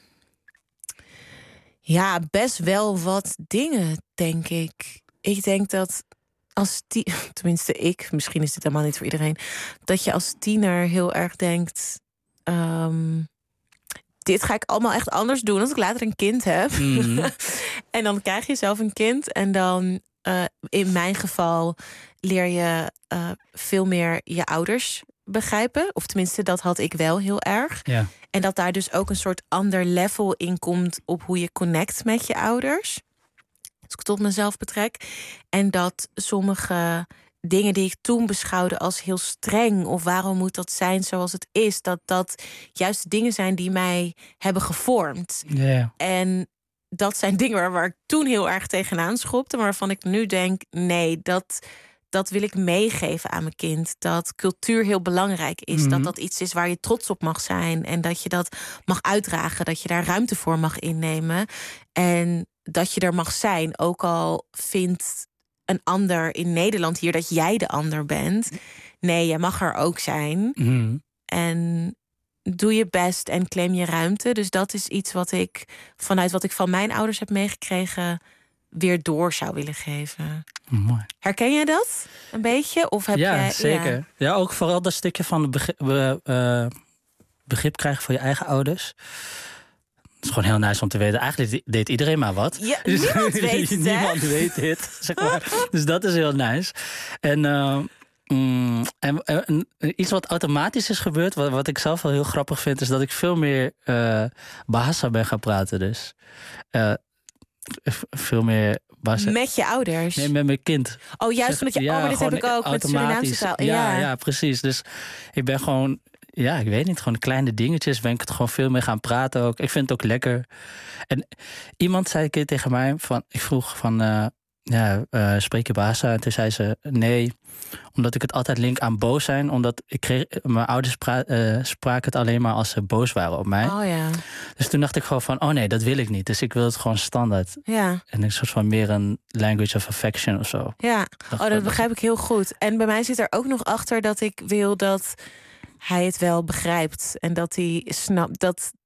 [SPEAKER 3] Ja, best wel wat dingen, denk ik. Ik denk dat als tiener, tenminste ik, misschien is dit helemaal niet voor iedereen, dat je als tiener heel erg denkt, Um, dit ga ik allemaal echt anders doen als ik later een kind heb. Mm-hmm. En dan krijg je zelf een kind en dan, uh, in mijn geval, leer je uh, veel meer je ouders begrijpen. Of tenminste, dat had ik wel heel erg.
[SPEAKER 18] Ja.
[SPEAKER 3] En dat daar dus ook een soort ander level in komt op hoe je connect met je ouders. Als ik tot mezelf betrek. En dat sommige dingen die ik toen beschouwde als heel streng, of waarom moet dat zijn zoals het is, dat dat juist de dingen zijn die mij hebben gevormd.
[SPEAKER 18] Yeah.
[SPEAKER 3] En dat zijn dingen waar, waar ik toen heel erg tegenaan schopte, maar waarvan ik nu denk, nee, dat, dat wil ik meegeven aan mijn kind. Dat cultuur heel belangrijk is. Mm-hmm. Dat dat iets is waar je trots op mag zijn. En dat je dat mag uitdragen. Dat je daar ruimte voor mag innemen. En dat je er mag zijn. Ook al vindt een ander in Nederland hier dat jij de ander bent. Nee, jij mag er ook zijn.
[SPEAKER 18] Mm-hmm.
[SPEAKER 3] En doe je best en claim je ruimte. Dus dat is iets wat ik vanuit wat ik van mijn ouders heb meegekregen weer door zou willen geven.
[SPEAKER 18] Mooi.
[SPEAKER 3] Herken jij dat een beetje? Of heb
[SPEAKER 18] ja,
[SPEAKER 3] jij,
[SPEAKER 18] zeker. Ja. ja, ook vooral dat stukje van begrip, uh, begrip krijgen voor je eigen ouders. Het is gewoon heel nice om te weten. Eigenlijk deed iedereen maar wat.
[SPEAKER 3] Ja, niemand weet het,
[SPEAKER 18] Niemand weet dit, zeg maar. Dus dat is heel nice. En, uh, mm, en, en iets wat automatisch is gebeurd, wat, wat ik zelf wel heel grappig vind, is dat ik veel meer uh, Bahasa ben gaan praten. Dus uh, veel meer Bahasa.
[SPEAKER 3] Met je ouders?
[SPEAKER 18] Nee, met mijn kind.
[SPEAKER 3] Oh, juist
[SPEAKER 18] zeg,
[SPEAKER 3] omdat je,
[SPEAKER 18] ja,
[SPEAKER 3] oh, maar dit heb ik ook met Surinaamse taal.
[SPEAKER 18] Ja,
[SPEAKER 3] ja,
[SPEAKER 18] ja, precies. Dus ik ben gewoon, ja, ik weet niet, gewoon kleine dingetjes ben ik het gewoon veel meer gaan praten ook. Ik vind het ook lekker. En iemand zei een keer tegen mij, van, ik vroeg van, uh, ja, uh, spreek je Bahasa? En toen zei ze, nee, omdat ik het altijd link aan boos zijn. Omdat ik kreeg, mijn ouders pra- uh, spraken het alleen maar als ze boos waren op mij.
[SPEAKER 3] Oh ja.
[SPEAKER 18] Dus toen dacht ik gewoon van, oh nee, dat wil ik niet. Dus ik wil het gewoon standaard.
[SPEAKER 3] Ja.
[SPEAKER 18] En een soort van meer een language of affection of zo.
[SPEAKER 3] Ja, oh, dat begrijp ik heel goed. En bij mij zit er ook nog achter dat ik wil dat hij het wel begrijpt. En dat hij snapt dat,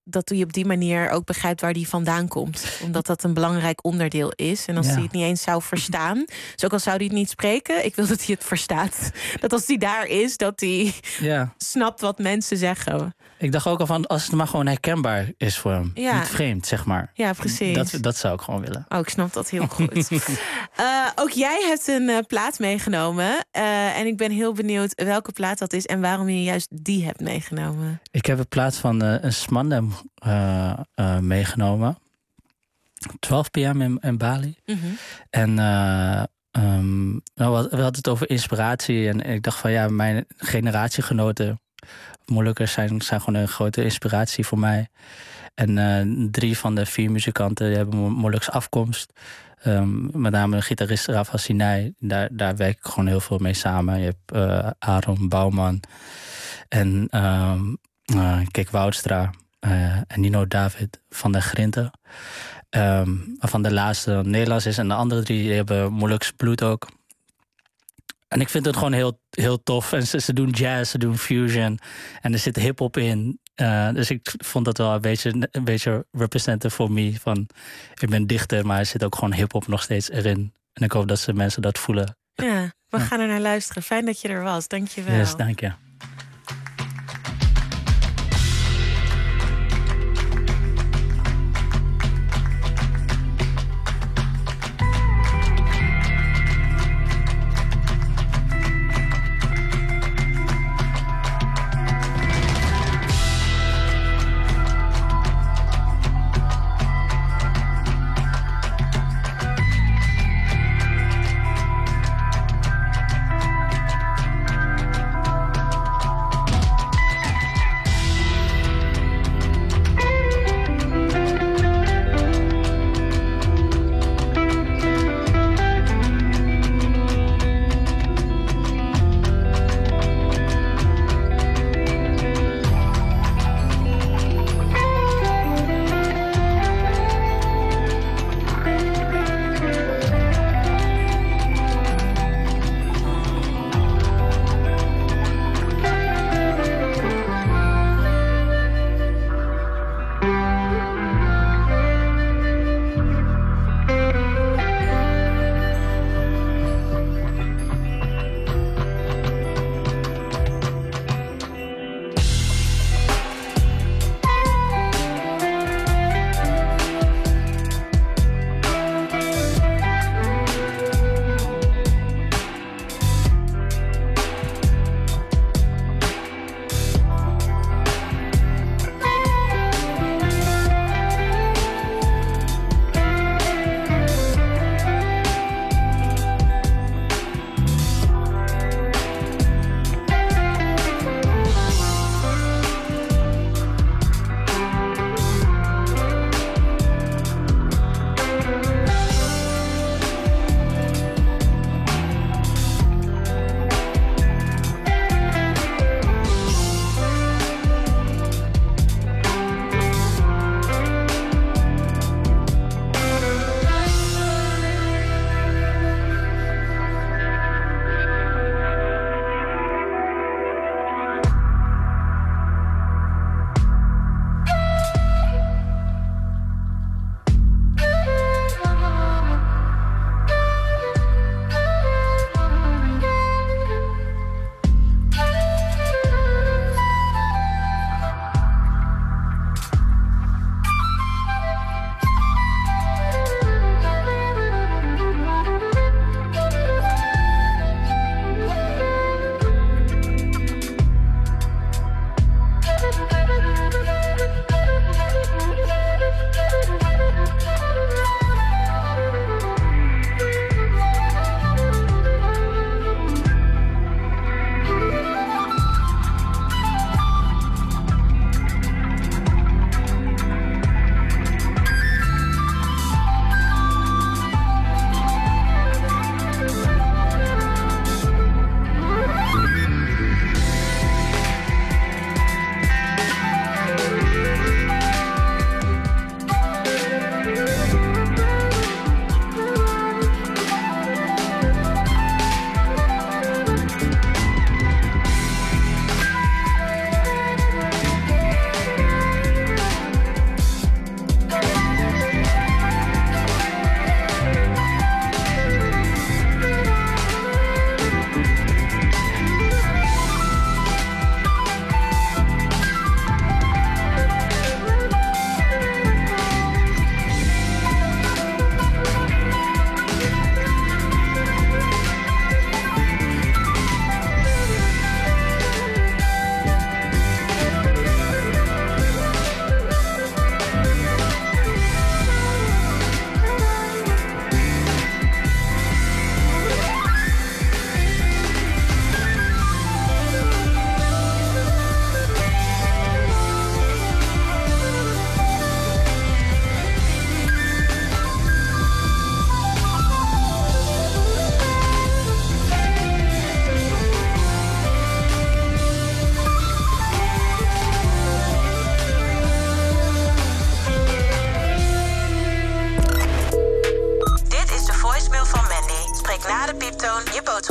[SPEAKER 3] dat hij op die manier ook begrijpt waar die vandaan komt. Omdat dat een belangrijk onderdeel is. En als
[SPEAKER 18] Ja.
[SPEAKER 3] hij het niet eens zou verstaan, dus ook al zou hij het niet spreken, ik wil dat hij het verstaat. Dat als hij daar is, dat hij
[SPEAKER 18] Ja.
[SPEAKER 3] snapt wat mensen zeggen.
[SPEAKER 18] Ik dacht ook al van, als het maar gewoon herkenbaar is voor hem.
[SPEAKER 3] Ja.
[SPEAKER 18] Niet vreemd, zeg maar.
[SPEAKER 3] Ja, precies.
[SPEAKER 18] Dat, dat zou ik gewoon willen.
[SPEAKER 3] Oh, ik snap dat heel goed. uh, ook jij hebt een uh, plaat meegenomen. Uh, en ik ben heel benieuwd welke plaat dat is en waarom je juist die hebt meegenomen.
[SPEAKER 18] Ik heb een plaat van uh, een Smandem uh, uh, meegenomen. twaalf p m in, in Bali.
[SPEAKER 3] Mm-hmm.
[SPEAKER 18] En uh, um, nou, we hadden het over inspiratie. En ik dacht van ja, mijn generatiegenoten, moeilijkers zijn, zijn gewoon een grote inspiratie voor mij. En uh, drie van de vier muzikanten die hebben Molukse afkomst. Um, met name de gitarist Rafa Sinai. Daar, daar werk ik gewoon heel veel mee samen. Je hebt uh, Aaron Bouwman en um, uh, Kik Woudstra uh, en Nino David van der Grinten. Um, waarvan de laatste Nederlands is en de andere drie die hebben Molukse bloed ook. En ik vind het gewoon heel, heel tof. En ze, ze doen jazz, ze doen fusion. En er zit hip-hop in. Uh, dus ik vond dat wel een beetje, een beetje representative voor me. Van, ik ben dichter, maar er zit ook gewoon hip-hop nog steeds erin. En ik hoop dat ze mensen dat voelen.
[SPEAKER 3] Ja, we
[SPEAKER 18] Ja.
[SPEAKER 3] gaan er naar luisteren. Fijn dat je er was. Dank je wel.
[SPEAKER 18] Yes, dank je.
[SPEAKER 13] Thank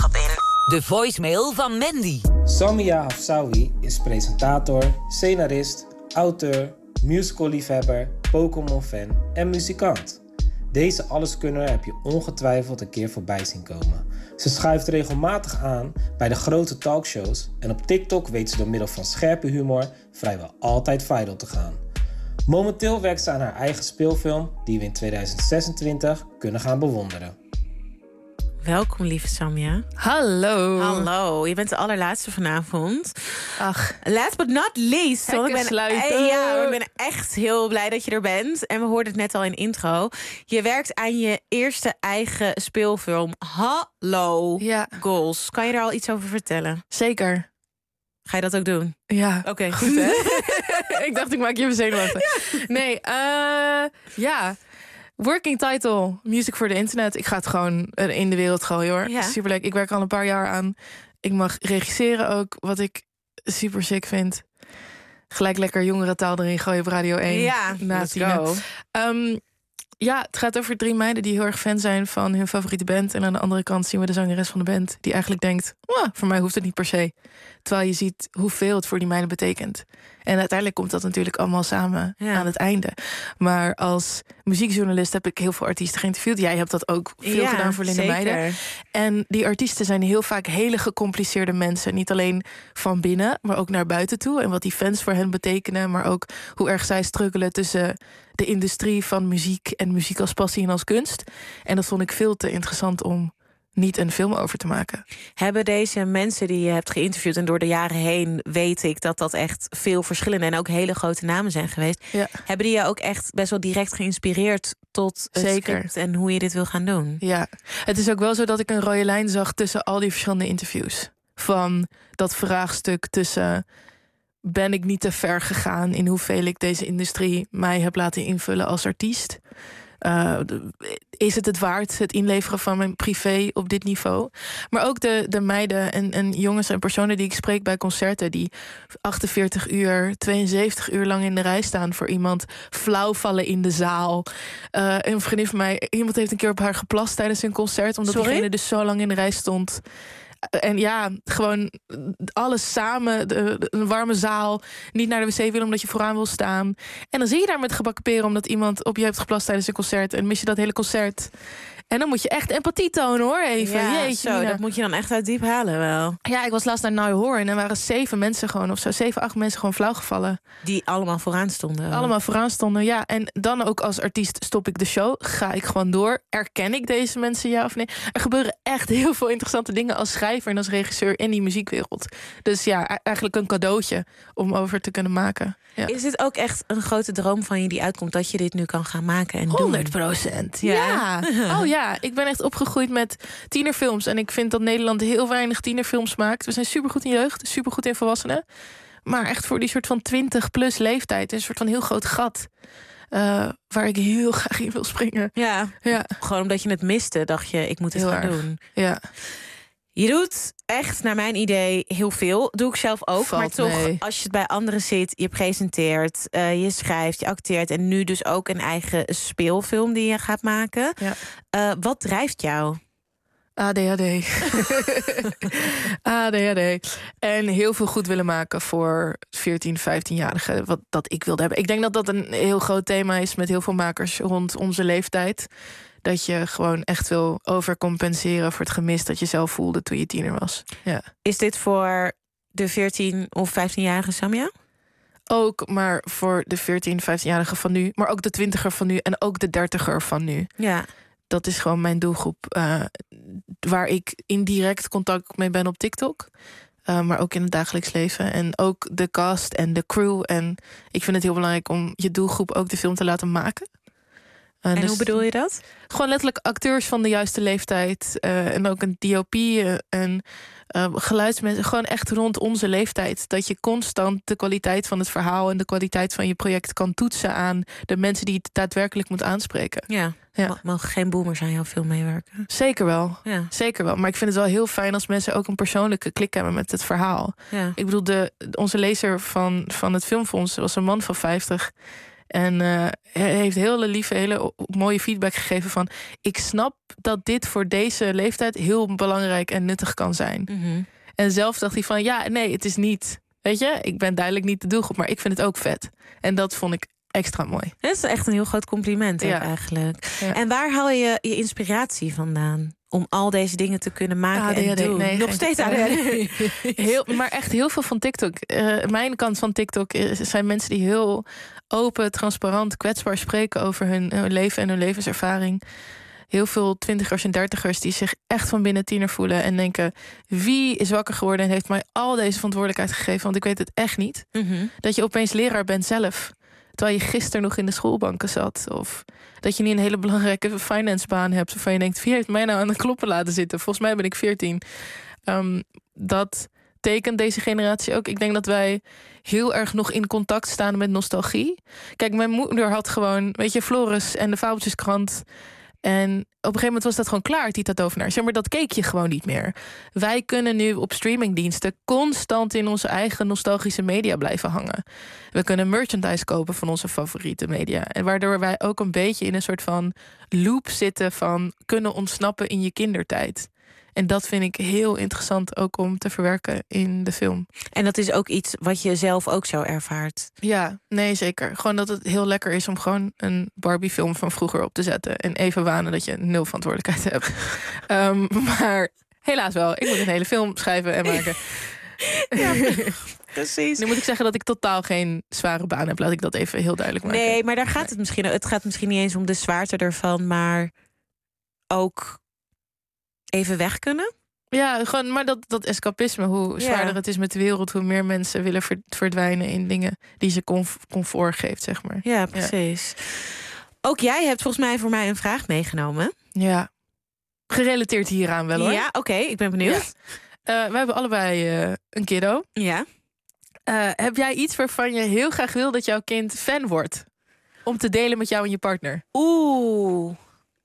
[SPEAKER 6] boodschap in.
[SPEAKER 17] De voicemail van Mandy.
[SPEAKER 11] Samia Hafsawi is presentator, scenarist, auteur, musicalliefhebber, Pokémon-fan en muzikant. Deze alleskunner heb je ongetwijfeld een keer voorbij zien komen. Ze schuift regelmatig aan bij de grote talkshows en op TikTok weet ze door middel van scherpe humor vrijwel altijd viral te gaan. Momenteel werkt ze aan haar eigen speelfilm die we in tweeduizend zesentwintig kunnen gaan bewonderen.
[SPEAKER 3] Welkom, lieve Samia.
[SPEAKER 1] Hallo.
[SPEAKER 3] Hallo, je bent de allerlaatste vanavond.
[SPEAKER 1] Ach.
[SPEAKER 3] Last but not least. Want ik ben,
[SPEAKER 1] sluiten.
[SPEAKER 3] eh, ja, ik ben echt heel blij dat je er bent. En we hoorden het net al in intro. Je werkt aan je eerste eigen speelfilm. Hallo,
[SPEAKER 1] ja.
[SPEAKER 3] Goals. Kan je er al iets over vertellen?
[SPEAKER 1] Zeker.
[SPEAKER 3] Ga je dat ook doen?
[SPEAKER 1] Ja.
[SPEAKER 3] Oké, okay, goed hè?
[SPEAKER 1] Ik dacht, ik maak je even zenuwachtig. Ja. Nee, uh, ja... Working title, music voor de internet. Ik ga het gewoon in de wereld gooien, hoor. Ja. Superleuk. Ik werk al een paar jaar aan. Ik mag regisseren ook, wat ik super sick vind. Gelijk lekker jongerentaal erin gooien op Radio één.
[SPEAKER 3] Ja,
[SPEAKER 1] na
[SPEAKER 3] let's go.
[SPEAKER 1] Um, ja, het gaat over drie meiden die heel erg fan zijn van hun favoriete band. En aan de andere kant zien we de zangeres van de band die eigenlijk denkt, oh, voor mij hoeft het niet per se. Terwijl je ziet hoeveel het voor die meiden betekent. En uiteindelijk komt dat natuurlijk allemaal samen ja. aan het einde. Maar als muziekjournalist heb ik heel veel artiesten geïnterviewd. Jij hebt dat ook veel
[SPEAKER 3] ja,
[SPEAKER 1] gedaan voor Linda
[SPEAKER 3] zeker.
[SPEAKER 1] Meijer. En die artiesten zijn heel vaak hele gecompliceerde mensen. Niet alleen van binnen, maar ook naar buiten toe. En wat die fans voor hen betekenen. Maar ook hoe erg zij struggelen tussen de industrie van muziek en muziek als passie en als kunst. En dat vond ik veel te interessant om niet een film over te maken.
[SPEAKER 3] Hebben deze mensen die je hebt geïnterviewd, en door de jaren heen weet ik dat dat echt veel verschillende en ook hele grote namen zijn geweest.
[SPEAKER 1] Ja.
[SPEAKER 3] Hebben die je ook echt best wel direct geïnspireerd tot het
[SPEAKER 1] Zeker.
[SPEAKER 3] script en hoe je dit wil gaan doen?
[SPEAKER 1] Ja, het is ook wel zo dat ik een rode lijn zag tussen al die verschillende interviews. Van dat vraagstuk tussen, ben ik niet te ver gegaan in hoeveel ik deze industrie mij heb laten invullen als artiest? Uh, is het het waard, het inleveren van mijn privé op dit niveau? Maar ook de, de meiden en, en jongens en personen die ik spreek bij concerten, die achtenveertig uur, tweeënzeventig uur lang in de rij staan voor iemand, flauw vallen in de zaal. Uh, een vriendin van mij, iemand heeft een keer op haar geplast tijdens een concert, omdat
[SPEAKER 3] Sorry?
[SPEAKER 1] diegene dus zo lang in de rij stond. En ja, gewoon alles samen, de, de, een warme zaal, niet naar de wc willen omdat je vooraan wil staan. En dan zie je daar met gebakken peren omdat iemand op je heeft geplast tijdens een concert en mis je dat hele concert. En dan moet je echt empathie tonen, hoor, even.
[SPEAKER 3] Ja,
[SPEAKER 1] Jeetje,
[SPEAKER 3] zo,
[SPEAKER 1] Nina.
[SPEAKER 3] dat moet je dan echt uit diep halen wel.
[SPEAKER 1] Ja, ik was laatst naar Now Hoor en er waren zeven mensen gewoon, of zo, zeven, acht mensen gewoon flauw gevallen.
[SPEAKER 3] Die allemaal vooraan stonden.
[SPEAKER 1] Allemaal vooraan stonden, ja. En dan ook als artiest stop ik de show, ga ik gewoon door. Erken ik deze mensen, ja of nee? Er gebeuren echt heel veel interessante dingen als schrijver en als regisseur in die muziekwereld. Dus ja, eigenlijk een cadeautje om over te kunnen maken. Ja.
[SPEAKER 3] Is dit ook echt een grote droom van je die uitkomt, dat je dit nu kan gaan maken en doen?
[SPEAKER 1] honderd procent. Ja. ja. Oh ja, ik ben echt opgegroeid met tienerfilms. En ik vind dat Nederland heel weinig tienerfilms maakt. We zijn supergoed in jeugd, supergoed in volwassenen. Maar echt voor die soort van twintig plus leeftijd is een soort van heel groot gat. Uh, waar ik heel graag in wil springen.
[SPEAKER 3] Ja,
[SPEAKER 1] ja.
[SPEAKER 3] Gewoon omdat je het miste, dacht je, ik moet het
[SPEAKER 1] heel
[SPEAKER 3] gaan
[SPEAKER 1] erg.
[SPEAKER 3] doen.
[SPEAKER 1] Ja.
[SPEAKER 3] Je doet echt, naar mijn idee, heel veel. Doe ik zelf ook.
[SPEAKER 1] Valt
[SPEAKER 3] maar toch,
[SPEAKER 1] mee.
[SPEAKER 3] als je het bij anderen ziet, je presenteert, uh, je schrijft, je acteert en nu dus ook een eigen speelfilm die je gaat maken.
[SPEAKER 1] Ja.
[SPEAKER 3] Uh, wat drijft jou?
[SPEAKER 1] A D H D. A D H D. En heel veel goed willen maken voor veertien, vijftienjarigen. Wat dat ik wilde hebben. Ik denk dat dat een heel groot thema is met heel veel makers rond onze leeftijd. Dat je gewoon echt wil overcompenseren voor het gemis dat je zelf voelde toen je tiener was. Ja.
[SPEAKER 3] Is dit voor de veertien of vijftienjarige Samia?
[SPEAKER 1] Ook, maar voor de veertien, vijftienjarige van nu. Maar ook de twintiger van nu en ook de dertiger van nu.
[SPEAKER 3] Ja.
[SPEAKER 1] Dat is gewoon mijn doelgroep. Uh, waar ik indirect contact mee ben op TikTok. Uh, maar ook in het dagelijks leven. En ook de cast en de crew. En ik vind het heel belangrijk om je doelgroep ook de film te laten maken. Uh,
[SPEAKER 3] en
[SPEAKER 1] dus
[SPEAKER 3] hoe bedoel je dat?
[SPEAKER 1] Gewoon letterlijk acteurs van de juiste leeftijd. Uh, en ook een D O P uh, en uh, geluidsmensen. Gewoon echt rond onze leeftijd. Dat je constant de kwaliteit van het verhaal en de kwaliteit van je project kan toetsen aan de mensen die het daadwerkelijk moet aanspreken.
[SPEAKER 3] Ja, ja. Mogen geen boomers aan jouw film meewerken?
[SPEAKER 1] Zeker wel.
[SPEAKER 3] Ja.
[SPEAKER 1] Zeker wel. Maar ik vind het wel heel fijn als mensen ook een persoonlijke klik hebben met het verhaal.
[SPEAKER 3] Ja.
[SPEAKER 1] Ik bedoel, de, onze lezer van, van het Filmfonds was een man van vijftig. En uh, hij heeft hele lieve, hele mooie feedback gegeven van... ik snap dat dit voor deze leeftijd heel belangrijk en nuttig kan zijn.
[SPEAKER 3] Mm-hmm.
[SPEAKER 1] En zelf dacht hij van, ja, nee, het is niet... Weet je, ik ben duidelijk niet de doelgroep, maar ik vind het ook vet. En dat vond ik extra mooi.
[SPEAKER 3] Dat is echt een heel groot compliment
[SPEAKER 1] Ja.
[SPEAKER 3] eigenlijk.
[SPEAKER 1] Ja.
[SPEAKER 3] En waar haal je je inspiratie vandaan? Om al deze dingen te kunnen maken
[SPEAKER 1] A D H D,
[SPEAKER 3] en doen.
[SPEAKER 1] nee,
[SPEAKER 3] Nog
[SPEAKER 1] geen-
[SPEAKER 3] steeds A D H D.
[SPEAKER 1] Heel, maar echt heel veel van TikTok. Uh, mijn kant van TikTok is, zijn mensen die heel open, transparant, kwetsbaar spreken over hun, hun leven en hun levenservaring. Heel veel twintigers en dertigers die zich echt van binnen tiener voelen en denken: wie is wakker geworden en heeft mij al deze verantwoordelijkheid gegeven? Want ik weet het echt niet.
[SPEAKER 3] Mm-hmm.
[SPEAKER 1] Dat je opeens leraar bent zelf, terwijl je gisteren nog in de schoolbanken zat. Of dat je niet een hele belangrijke financebaan hebt waarvan je denkt: wie heeft mij nou aan de kloppen laten zitten? Volgens mij ben ik veertien. Um, dat tekent deze generatie ook. Ik denk dat wij heel erg nog in contact staan met nostalgie. Kijk, mijn moeder had gewoon, weet je, Floris en de Fabeltjeskrant. En op een gegeven moment was dat gewoon klaar, Tita Tovenaar. Zeg maar, dat keek je gewoon niet meer. Wij kunnen nu op streamingdiensten constant in onze eigen nostalgische media blijven hangen. We kunnen merchandise kopen van onze favoriete media. En waardoor wij ook een beetje in een soort van loop zitten van kunnen ontsnappen in je kindertijd. En dat vind ik heel interessant ook om te verwerken in de film.
[SPEAKER 3] En dat is ook iets wat je zelf ook zo ervaart.
[SPEAKER 1] Ja, nee, zeker. Gewoon dat het heel lekker is om gewoon een Barbie-film van vroeger op te zetten. En even wanen dat je nul verantwoordelijkheid hebt. um, maar helaas wel. Ik moet een hele film schrijven en maken.
[SPEAKER 3] Ja, precies.
[SPEAKER 1] Nu moet ik zeggen dat ik totaal geen zware baan heb. Laat ik dat even heel duidelijk maken.
[SPEAKER 3] Nee, maar daar gaat het misschien. Het gaat misschien niet eens om de zwaarte ervan, maar ook even weg kunnen.
[SPEAKER 1] Ja, gewoon, maar dat, dat escapisme, hoe zwaarder
[SPEAKER 3] Ja.
[SPEAKER 1] het is met de wereld, hoe meer mensen willen ver- verdwijnen in dingen die ze comf- comfort geeft, zeg maar.
[SPEAKER 3] Ja, precies. Ja. Ook jij hebt volgens mij voor mij een vraag meegenomen.
[SPEAKER 1] Ja. Gerelateerd hieraan wel, hoor.
[SPEAKER 3] Ja, oké, okay, ik ben benieuwd.
[SPEAKER 1] Ja. Uh, we hebben allebei uh, een kiddo.
[SPEAKER 3] Ja.
[SPEAKER 1] Uh, heb jij iets waarvan je heel graag wil dat jouw kind fan wordt? Om te delen met jou en je partner?
[SPEAKER 3] Oeh.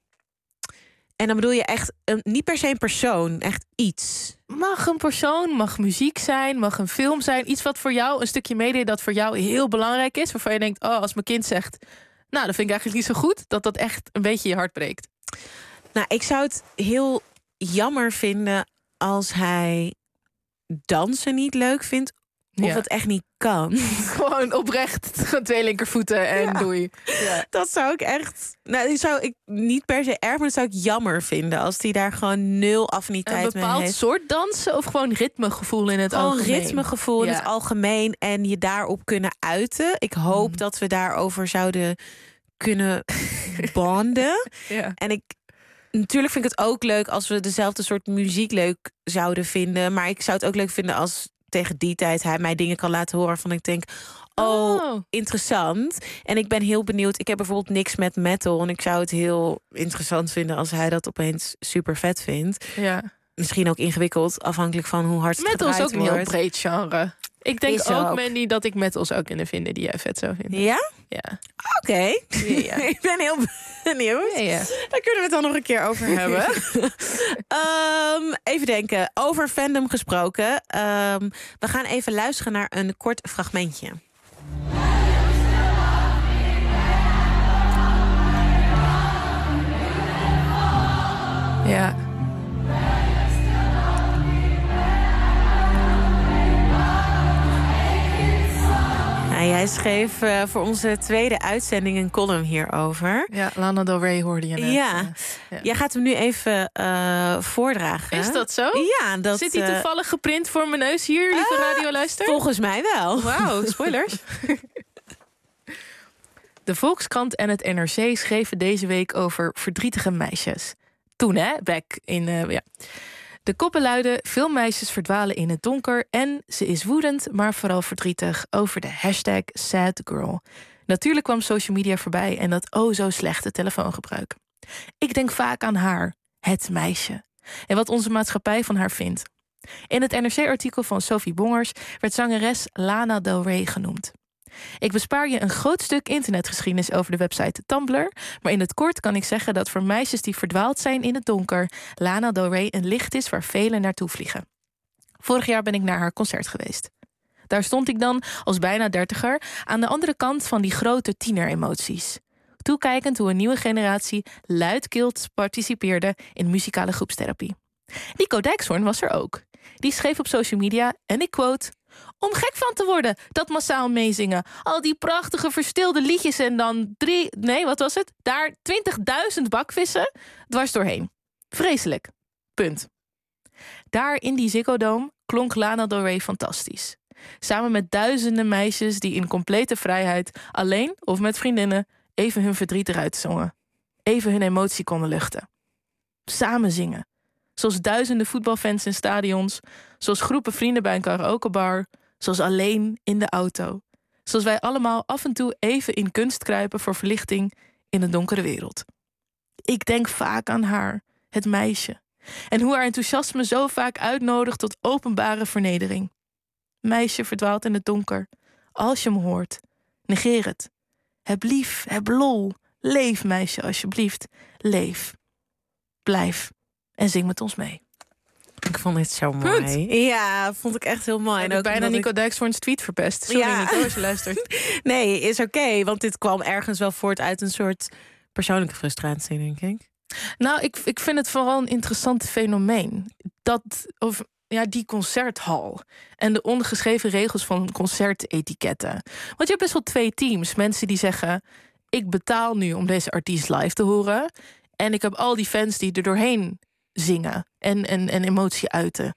[SPEAKER 3] En dan bedoel je echt een, niet per se een persoon, echt iets.
[SPEAKER 1] Mag een persoon, mag muziek zijn, mag een film zijn. Iets wat voor jou, een stukje media dat voor jou heel belangrijk is. Waarvan je denkt, oh, als mijn kind zegt, nou, dat vind ik eigenlijk niet zo goed. Dat dat echt een beetje je hart breekt.
[SPEAKER 3] Nou, ik zou het heel jammer vinden als hij dansen niet leuk vindt. Of
[SPEAKER 1] Ja.
[SPEAKER 3] het echt niet kan.
[SPEAKER 1] Gewoon oprecht, twee linkervoeten en
[SPEAKER 3] Ja.
[SPEAKER 1] doei. Ja.
[SPEAKER 3] Dat zou ik echt... Nou, die zou ik niet per se erg, maar dat zou ik jammer vinden. Als die daar gewoon nul affiniteit
[SPEAKER 1] Een
[SPEAKER 3] mee
[SPEAKER 1] bepaald
[SPEAKER 3] heeft.
[SPEAKER 1] soort dansen of gewoon ritmegevoel in het
[SPEAKER 3] Gewoon
[SPEAKER 1] algemeen?
[SPEAKER 3] ritmegevoel in
[SPEAKER 1] Ja.
[SPEAKER 3] het algemeen. En je daarop kunnen uiten. Ik hoop
[SPEAKER 1] Mm.
[SPEAKER 3] dat we daarover zouden kunnen bonden.
[SPEAKER 1] Ja.
[SPEAKER 3] En ik... Natuurlijk vind ik het ook leuk als we dezelfde soort muziek leuk zouden vinden. Maar ik zou het ook leuk vinden als tegen die tijd hij mij dingen kan laten horen waarvan ik denk, oh,
[SPEAKER 1] Oh.
[SPEAKER 3] interessant. En ik ben heel benieuwd. Ik heb bijvoorbeeld niks met metal. En ik zou het heel interessant vinden als hij dat opeens super vet vindt.
[SPEAKER 1] Ja.
[SPEAKER 3] Misschien ook ingewikkeld, afhankelijk van hoe hard het
[SPEAKER 1] Metal is
[SPEAKER 3] gedraaid
[SPEAKER 1] ook een heel
[SPEAKER 3] wordt.
[SPEAKER 1] breed genre. Ik denk
[SPEAKER 3] Is
[SPEAKER 1] ook,
[SPEAKER 3] ook.
[SPEAKER 1] Mandy, dat ik metal zou kunnen vinden die jij vet zou vinden.
[SPEAKER 3] Ja?
[SPEAKER 1] Ja.
[SPEAKER 3] Oké.
[SPEAKER 1] Ja.
[SPEAKER 3] Ik ben heel benieuwd.
[SPEAKER 1] Ja, ja.
[SPEAKER 3] Daar kunnen we het dan nog een keer over hebben. um, even denken. Over fandom gesproken. Um, we gaan even luisteren naar een kort fragmentje.
[SPEAKER 1] Ja.
[SPEAKER 3] Nou, jij schreef uh, voor onze tweede uitzending een column hierover.
[SPEAKER 1] Ja, Lana Del Rey hoorde je net.
[SPEAKER 3] Ja. Ja. Jij gaat hem nu even uh, voordragen.
[SPEAKER 1] Is dat zo?
[SPEAKER 3] Ja. Dat,
[SPEAKER 1] Zit hij toevallig geprint voor mijn neus hier, lieve uh, radioluister?
[SPEAKER 3] Volgens mij wel.
[SPEAKER 1] Wauw, spoilers. De Volkskrant en het N R C schreven deze week over verdrietige meisjes. Toen, hè? Back in, uh, ja. De koppen luiden, veel meisjes verdwalen in het donker en ze is woedend, maar vooral verdrietig over de hashtag SadGirl. Natuurlijk kwam social media voorbij en dat oh zo slechte telefoongebruik. Ik denk vaak aan haar, het meisje, en wat onze maatschappij van haar vindt. In het N R C-artikel van Sophie Bongers werd zangeres Lana Del Rey genoemd. Ik bespaar je een groot stuk internetgeschiedenis over de website Tumblr, maar in het kort kan ik zeggen dat voor meisjes die verdwaald zijn in het donker Lana Del Rey een licht is waar velen naartoe vliegen. Vorig jaar ben ik naar haar concert geweest. Daar stond ik dan als bijna dertiger aan de andere kant van die grote tieneremoties. Toekijkend hoe een nieuwe generatie luidkeels participeerde in muzikale groepstherapie. Nico Dijkshoorn was er ook. Die schreef op social media, en ik quote: om gek van te worden, dat massaal meezingen. Al die prachtige verstilde liedjes en dan drie... Nee, wat was het? Daar twintigduizend bakvissen dwars doorheen. Vreselijk. Punt. Daar in die Ziggo Dome klonk Lana Del Rey fantastisch. Samen met duizenden meisjes die in complete vrijheid alleen of met vriendinnen even hun verdriet eruit zongen. Even hun emotie konden luchten. Samen zingen. Zoals duizenden voetbalfans in stadions. Zoals groepen vrienden bij een karaokebar. Zoals alleen in de auto. Zoals wij allemaal af en toe even in kunst kruipen voor verlichting in een donkere wereld. Ik denk vaak aan haar, het meisje. En hoe haar enthousiasme zo vaak uitnodigt tot openbare vernedering. Meisje verdwaalt in het donker. Als je me hoort, negeer het. Heb lief, heb lol. Leef, meisje, alsjeblieft. Leef. Blijf. En zing met ons mee.
[SPEAKER 3] Ik vond het zo mooi. Punt. Ja, vond ik echt heel mooi.
[SPEAKER 1] En ook bijna Nico ik... Dijkshoorn's tweet verpest. Sorry, ja. Nico, als je luistert.
[SPEAKER 3] Nee, is oké. Okay, want dit kwam ergens wel voort uit een soort persoonlijke frustratie, denk ik.
[SPEAKER 1] Nou, ik, ik vind het vooral een interessant fenomeen. Dat, of ja, die concerthal. En de ongeschreven regels van concertetiketten. Want je hebt best wel twee teams. Mensen die zeggen, ik betaal nu om deze artiest live te horen. En ik heb al die fans die er doorheen zingen en, en, en emotie uiten.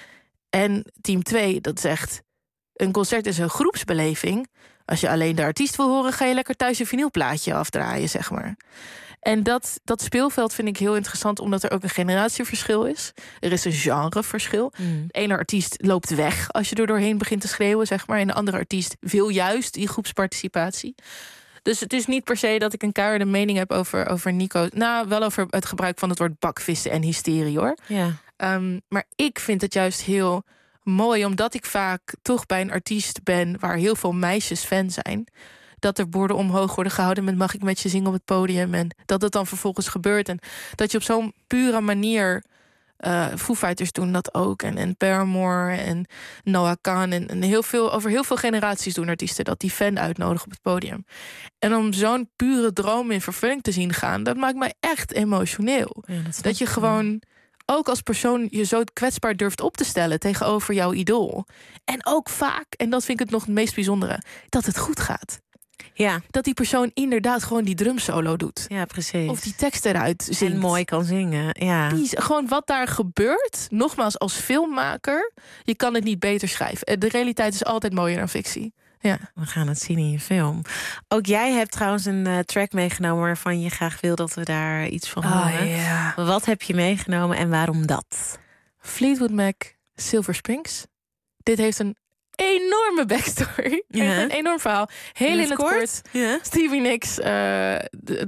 [SPEAKER 1] En team twee dat zegt, een concert is een groepsbeleving. Als je alleen de artiest wil horen, ga je lekker thuis je vinylplaatje afdraaien, zeg maar. En dat, dat speelveld vind ik heel interessant, omdat er ook een generatieverschil is. Er is een genreverschil. Mm. De ene artiest loopt weg als je er doorheen begint te schreeuwen, zeg maar. En de andere artiest wil juist die groepsparticipatie. Dus het is niet per se dat ik een keiharde mening heb over, over Nico. Nou, wel over het gebruik van het woord bakvissen en hysterie, hoor.
[SPEAKER 3] Ja.
[SPEAKER 1] Um, maar ik vind het juist heel mooi, omdat ik vaak toch bij een artiest ben waar heel veel meisjes fan zijn, dat er borden omhoog worden gehouden met mag ik met je zingen op het podium. En dat het dan vervolgens gebeurt. En dat je op zo'n pure manier... Uh, Foo Fighters doen dat ook. En, en Paramore en Noah Kahan. En, en heel veel, over heel veel generaties doen artiesten dat die fan uitnodigen op het podium. En om zo'n pure droom in vervulling te zien gaan, dat maakt mij echt emotioneel. Ja, dat, dat je gewoon ook als persoon je zo kwetsbaar durft op te stellen tegenover jouw idool. En ook vaak, en dat vind ik het nog het meest bijzondere, dat het goed gaat.
[SPEAKER 3] Ja.
[SPEAKER 1] Dat die persoon inderdaad gewoon die drumsolo doet.
[SPEAKER 3] Ja, precies.
[SPEAKER 1] Of die tekst eruit zingt.
[SPEAKER 3] En mooi kan zingen, ja.
[SPEAKER 1] Die, gewoon wat daar gebeurt, nogmaals als filmmaker, je kan het niet beter schrijven. De realiteit is altijd mooier dan fictie. Ja.
[SPEAKER 3] We gaan het zien in je film. Ook jij hebt trouwens een uh, track meegenomen waarvan je graag wil dat we daar iets van horen.
[SPEAKER 1] Oh, yeah.
[SPEAKER 3] Wat heb je meegenomen en waarom dat?
[SPEAKER 1] Fleetwood Mac, Silver Springs. Dit heeft een enorme backstory. Ja. Een enorm verhaal. Heel in het, in het kort. kort.
[SPEAKER 3] Ja.
[SPEAKER 1] Stevie Nicks, uh,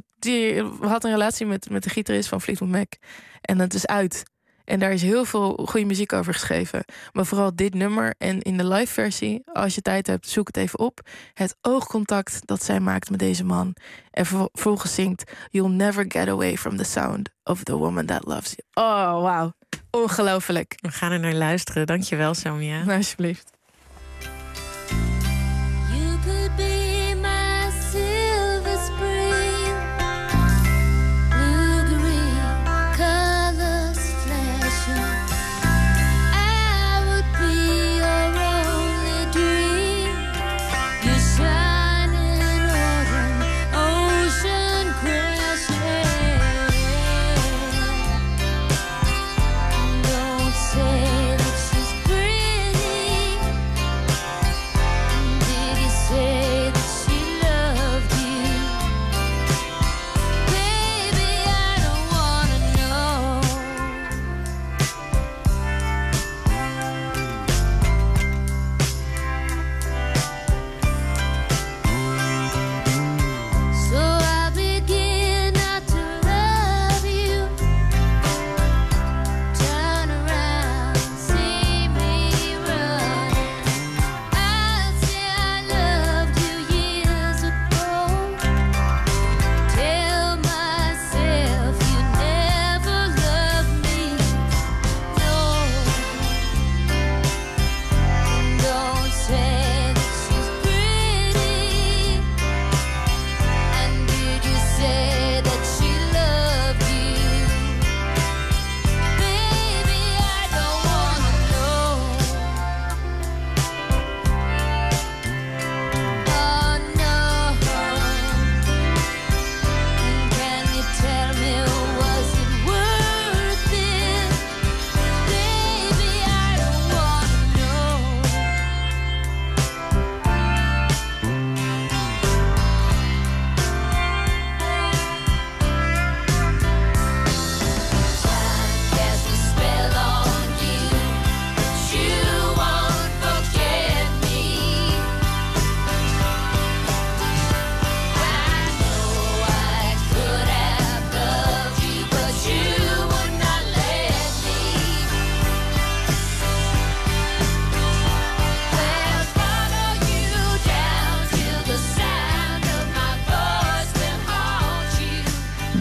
[SPEAKER 1] die had een relatie met, met de gitarist van Fleetwood Mac. En dat is uit. En daar is heel veel goede muziek over geschreven. Maar vooral dit nummer en in de live versie, als je tijd hebt, zoek het even op. Het oogcontact dat zij maakt met deze man. En vervolgens zingt You'll never get away from the sound of the woman that loves you. Oh, wauw. Ongelooflijk.
[SPEAKER 3] We gaan er naar luisteren. Dankjewel, Somia.
[SPEAKER 1] Nou, alsjeblieft.
[SPEAKER 13] Say that she's pretty.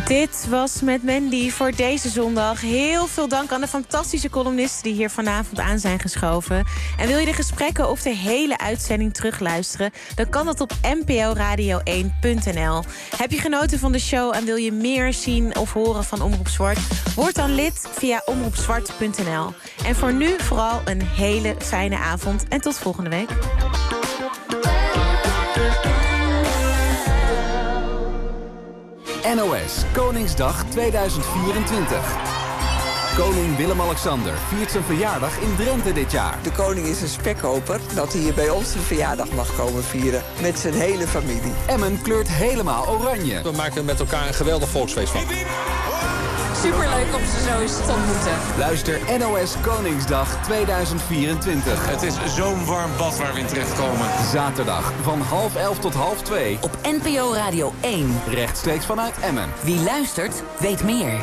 [SPEAKER 3] Dit was Met Mandy voor deze zondag. Heel veel dank aan de fantastische columnisten die hier vanavond aan zijn geschoven. En wil je de gesprekken of de hele uitzending terugluisteren? Dan kan dat op n p o radio één punt n l. Heb je genoten van de show en wil je meer zien of horen van Omroep Zwart? Word dan lid via omroep zwart punt n l. En voor nu vooral een hele fijne avond en tot volgende week.
[SPEAKER 2] N O S Koningsdag tweeduizend vierentwintig. Koning Willem-Alexander viert zijn verjaardag in Drenthe dit jaar.
[SPEAKER 4] De koning is een spekkoper dat hij hier bij ons zijn verjaardag mag komen vieren. Met zijn hele familie.
[SPEAKER 2] Emmen kleurt helemaal oranje.
[SPEAKER 20] We maken er met elkaar een geweldig volksfeest van.
[SPEAKER 21] Superleuk om ze zo eens te ontmoeten.
[SPEAKER 2] Luister N O S Koningsdag tweeduizend vierentwintig.
[SPEAKER 20] Het is zo'n warm bad waar we in terechtkomen.
[SPEAKER 2] Zaterdag van half elf tot half twee.
[SPEAKER 10] Op N P O Radio één.
[SPEAKER 2] Rechtstreeks vanuit Emmen.
[SPEAKER 10] Wie luistert, weet meer.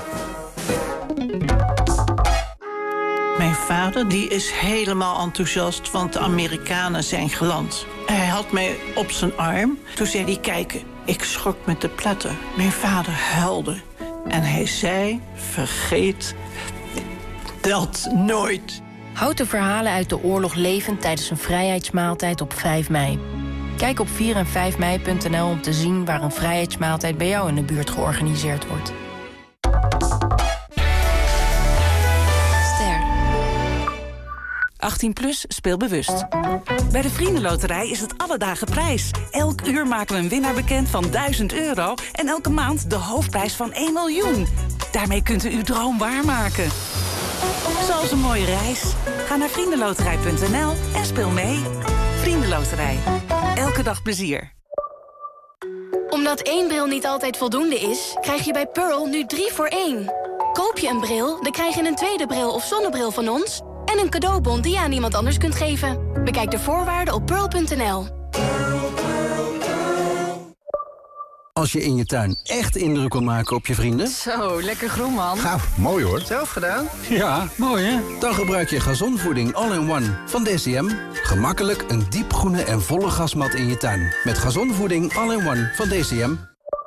[SPEAKER 22] Mijn vader die is helemaal enthousiast, want de Amerikanen zijn geland. Hij had mij op zijn arm. Toen zei hij, kijk, ik schrok met de pletter. Mijn vader huilde. En hij zei, vergeet dat nooit.
[SPEAKER 23] Houd de verhalen uit de oorlog levend tijdens een vrijheidsmaaltijd op vijf mei. Kijk op vier en vijf mei punt n l om te zien waar een vrijheidsmaaltijd bij jou in de buurt georganiseerd wordt.
[SPEAKER 24] achttien plus, speel bewust. Bij de Vriendenloterij is het alle dagen prijs. Elk uur maken we een winnaar bekend van duizend euro... en elke maand de hoofdprijs van één miljoen. Daarmee kunt u uw droom waarmaken. Zoals een mooie reis. Ga naar vriendenloterij punt n l en speel mee. Vriendenloterij. Elke dag plezier.
[SPEAKER 25] Omdat één bril niet altijd voldoende is, krijg je bij Pearl nu drie voor één. Koop je een bril, dan krijg je een tweede bril of zonnebril van ons... en een cadeaubon die je aan iemand anders kunt geven. Bekijk de voorwaarden op pearl punt n l.
[SPEAKER 26] Als je in je tuin echt indruk wil maken op je vrienden...
[SPEAKER 21] Zo, lekker groen, man.
[SPEAKER 26] Gaaf, mooi hoor.
[SPEAKER 21] Zelf gedaan?
[SPEAKER 26] Ja, mooi hè? Dan gebruik je gazonvoeding all-in-one van D C M. Gemakkelijk een diepgroene en volle gasmat in je tuin. Met gazonvoeding all-in-one van D C M.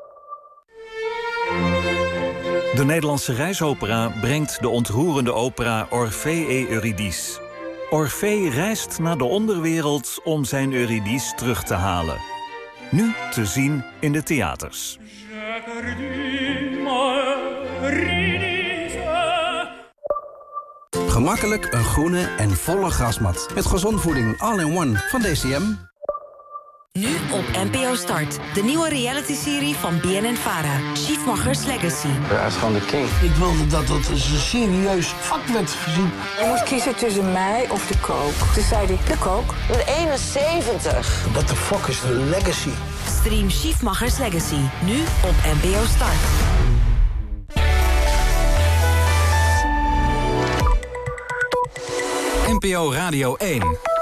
[SPEAKER 27] De Nederlandse Reisopera brengt de ontroerende opera Orphée et Eurydice. Orphée reist naar de onderwereld om zijn Eurydice terug te halen. Nu te zien in de theaters.
[SPEAKER 26] Gemakkelijk een groene en volle grasmat. Met gazonvoeding all-in-one van D C M.
[SPEAKER 10] Nu op N P O Start. De nieuwe realityserie van B N N Vara. Schiefmachers Legacy.
[SPEAKER 28] Hij is gewoon de king. Ik wilde dat het een serieus vak werd gezien.
[SPEAKER 29] Je moest kiezen tussen mij of de Coke. Toen zei hij, de Coke. Met eenenzeventig.
[SPEAKER 28] What the fuck is de Legacy?
[SPEAKER 10] Stream Schiefmachers Legacy. Nu op N P O Start.
[SPEAKER 2] N P O Radio één.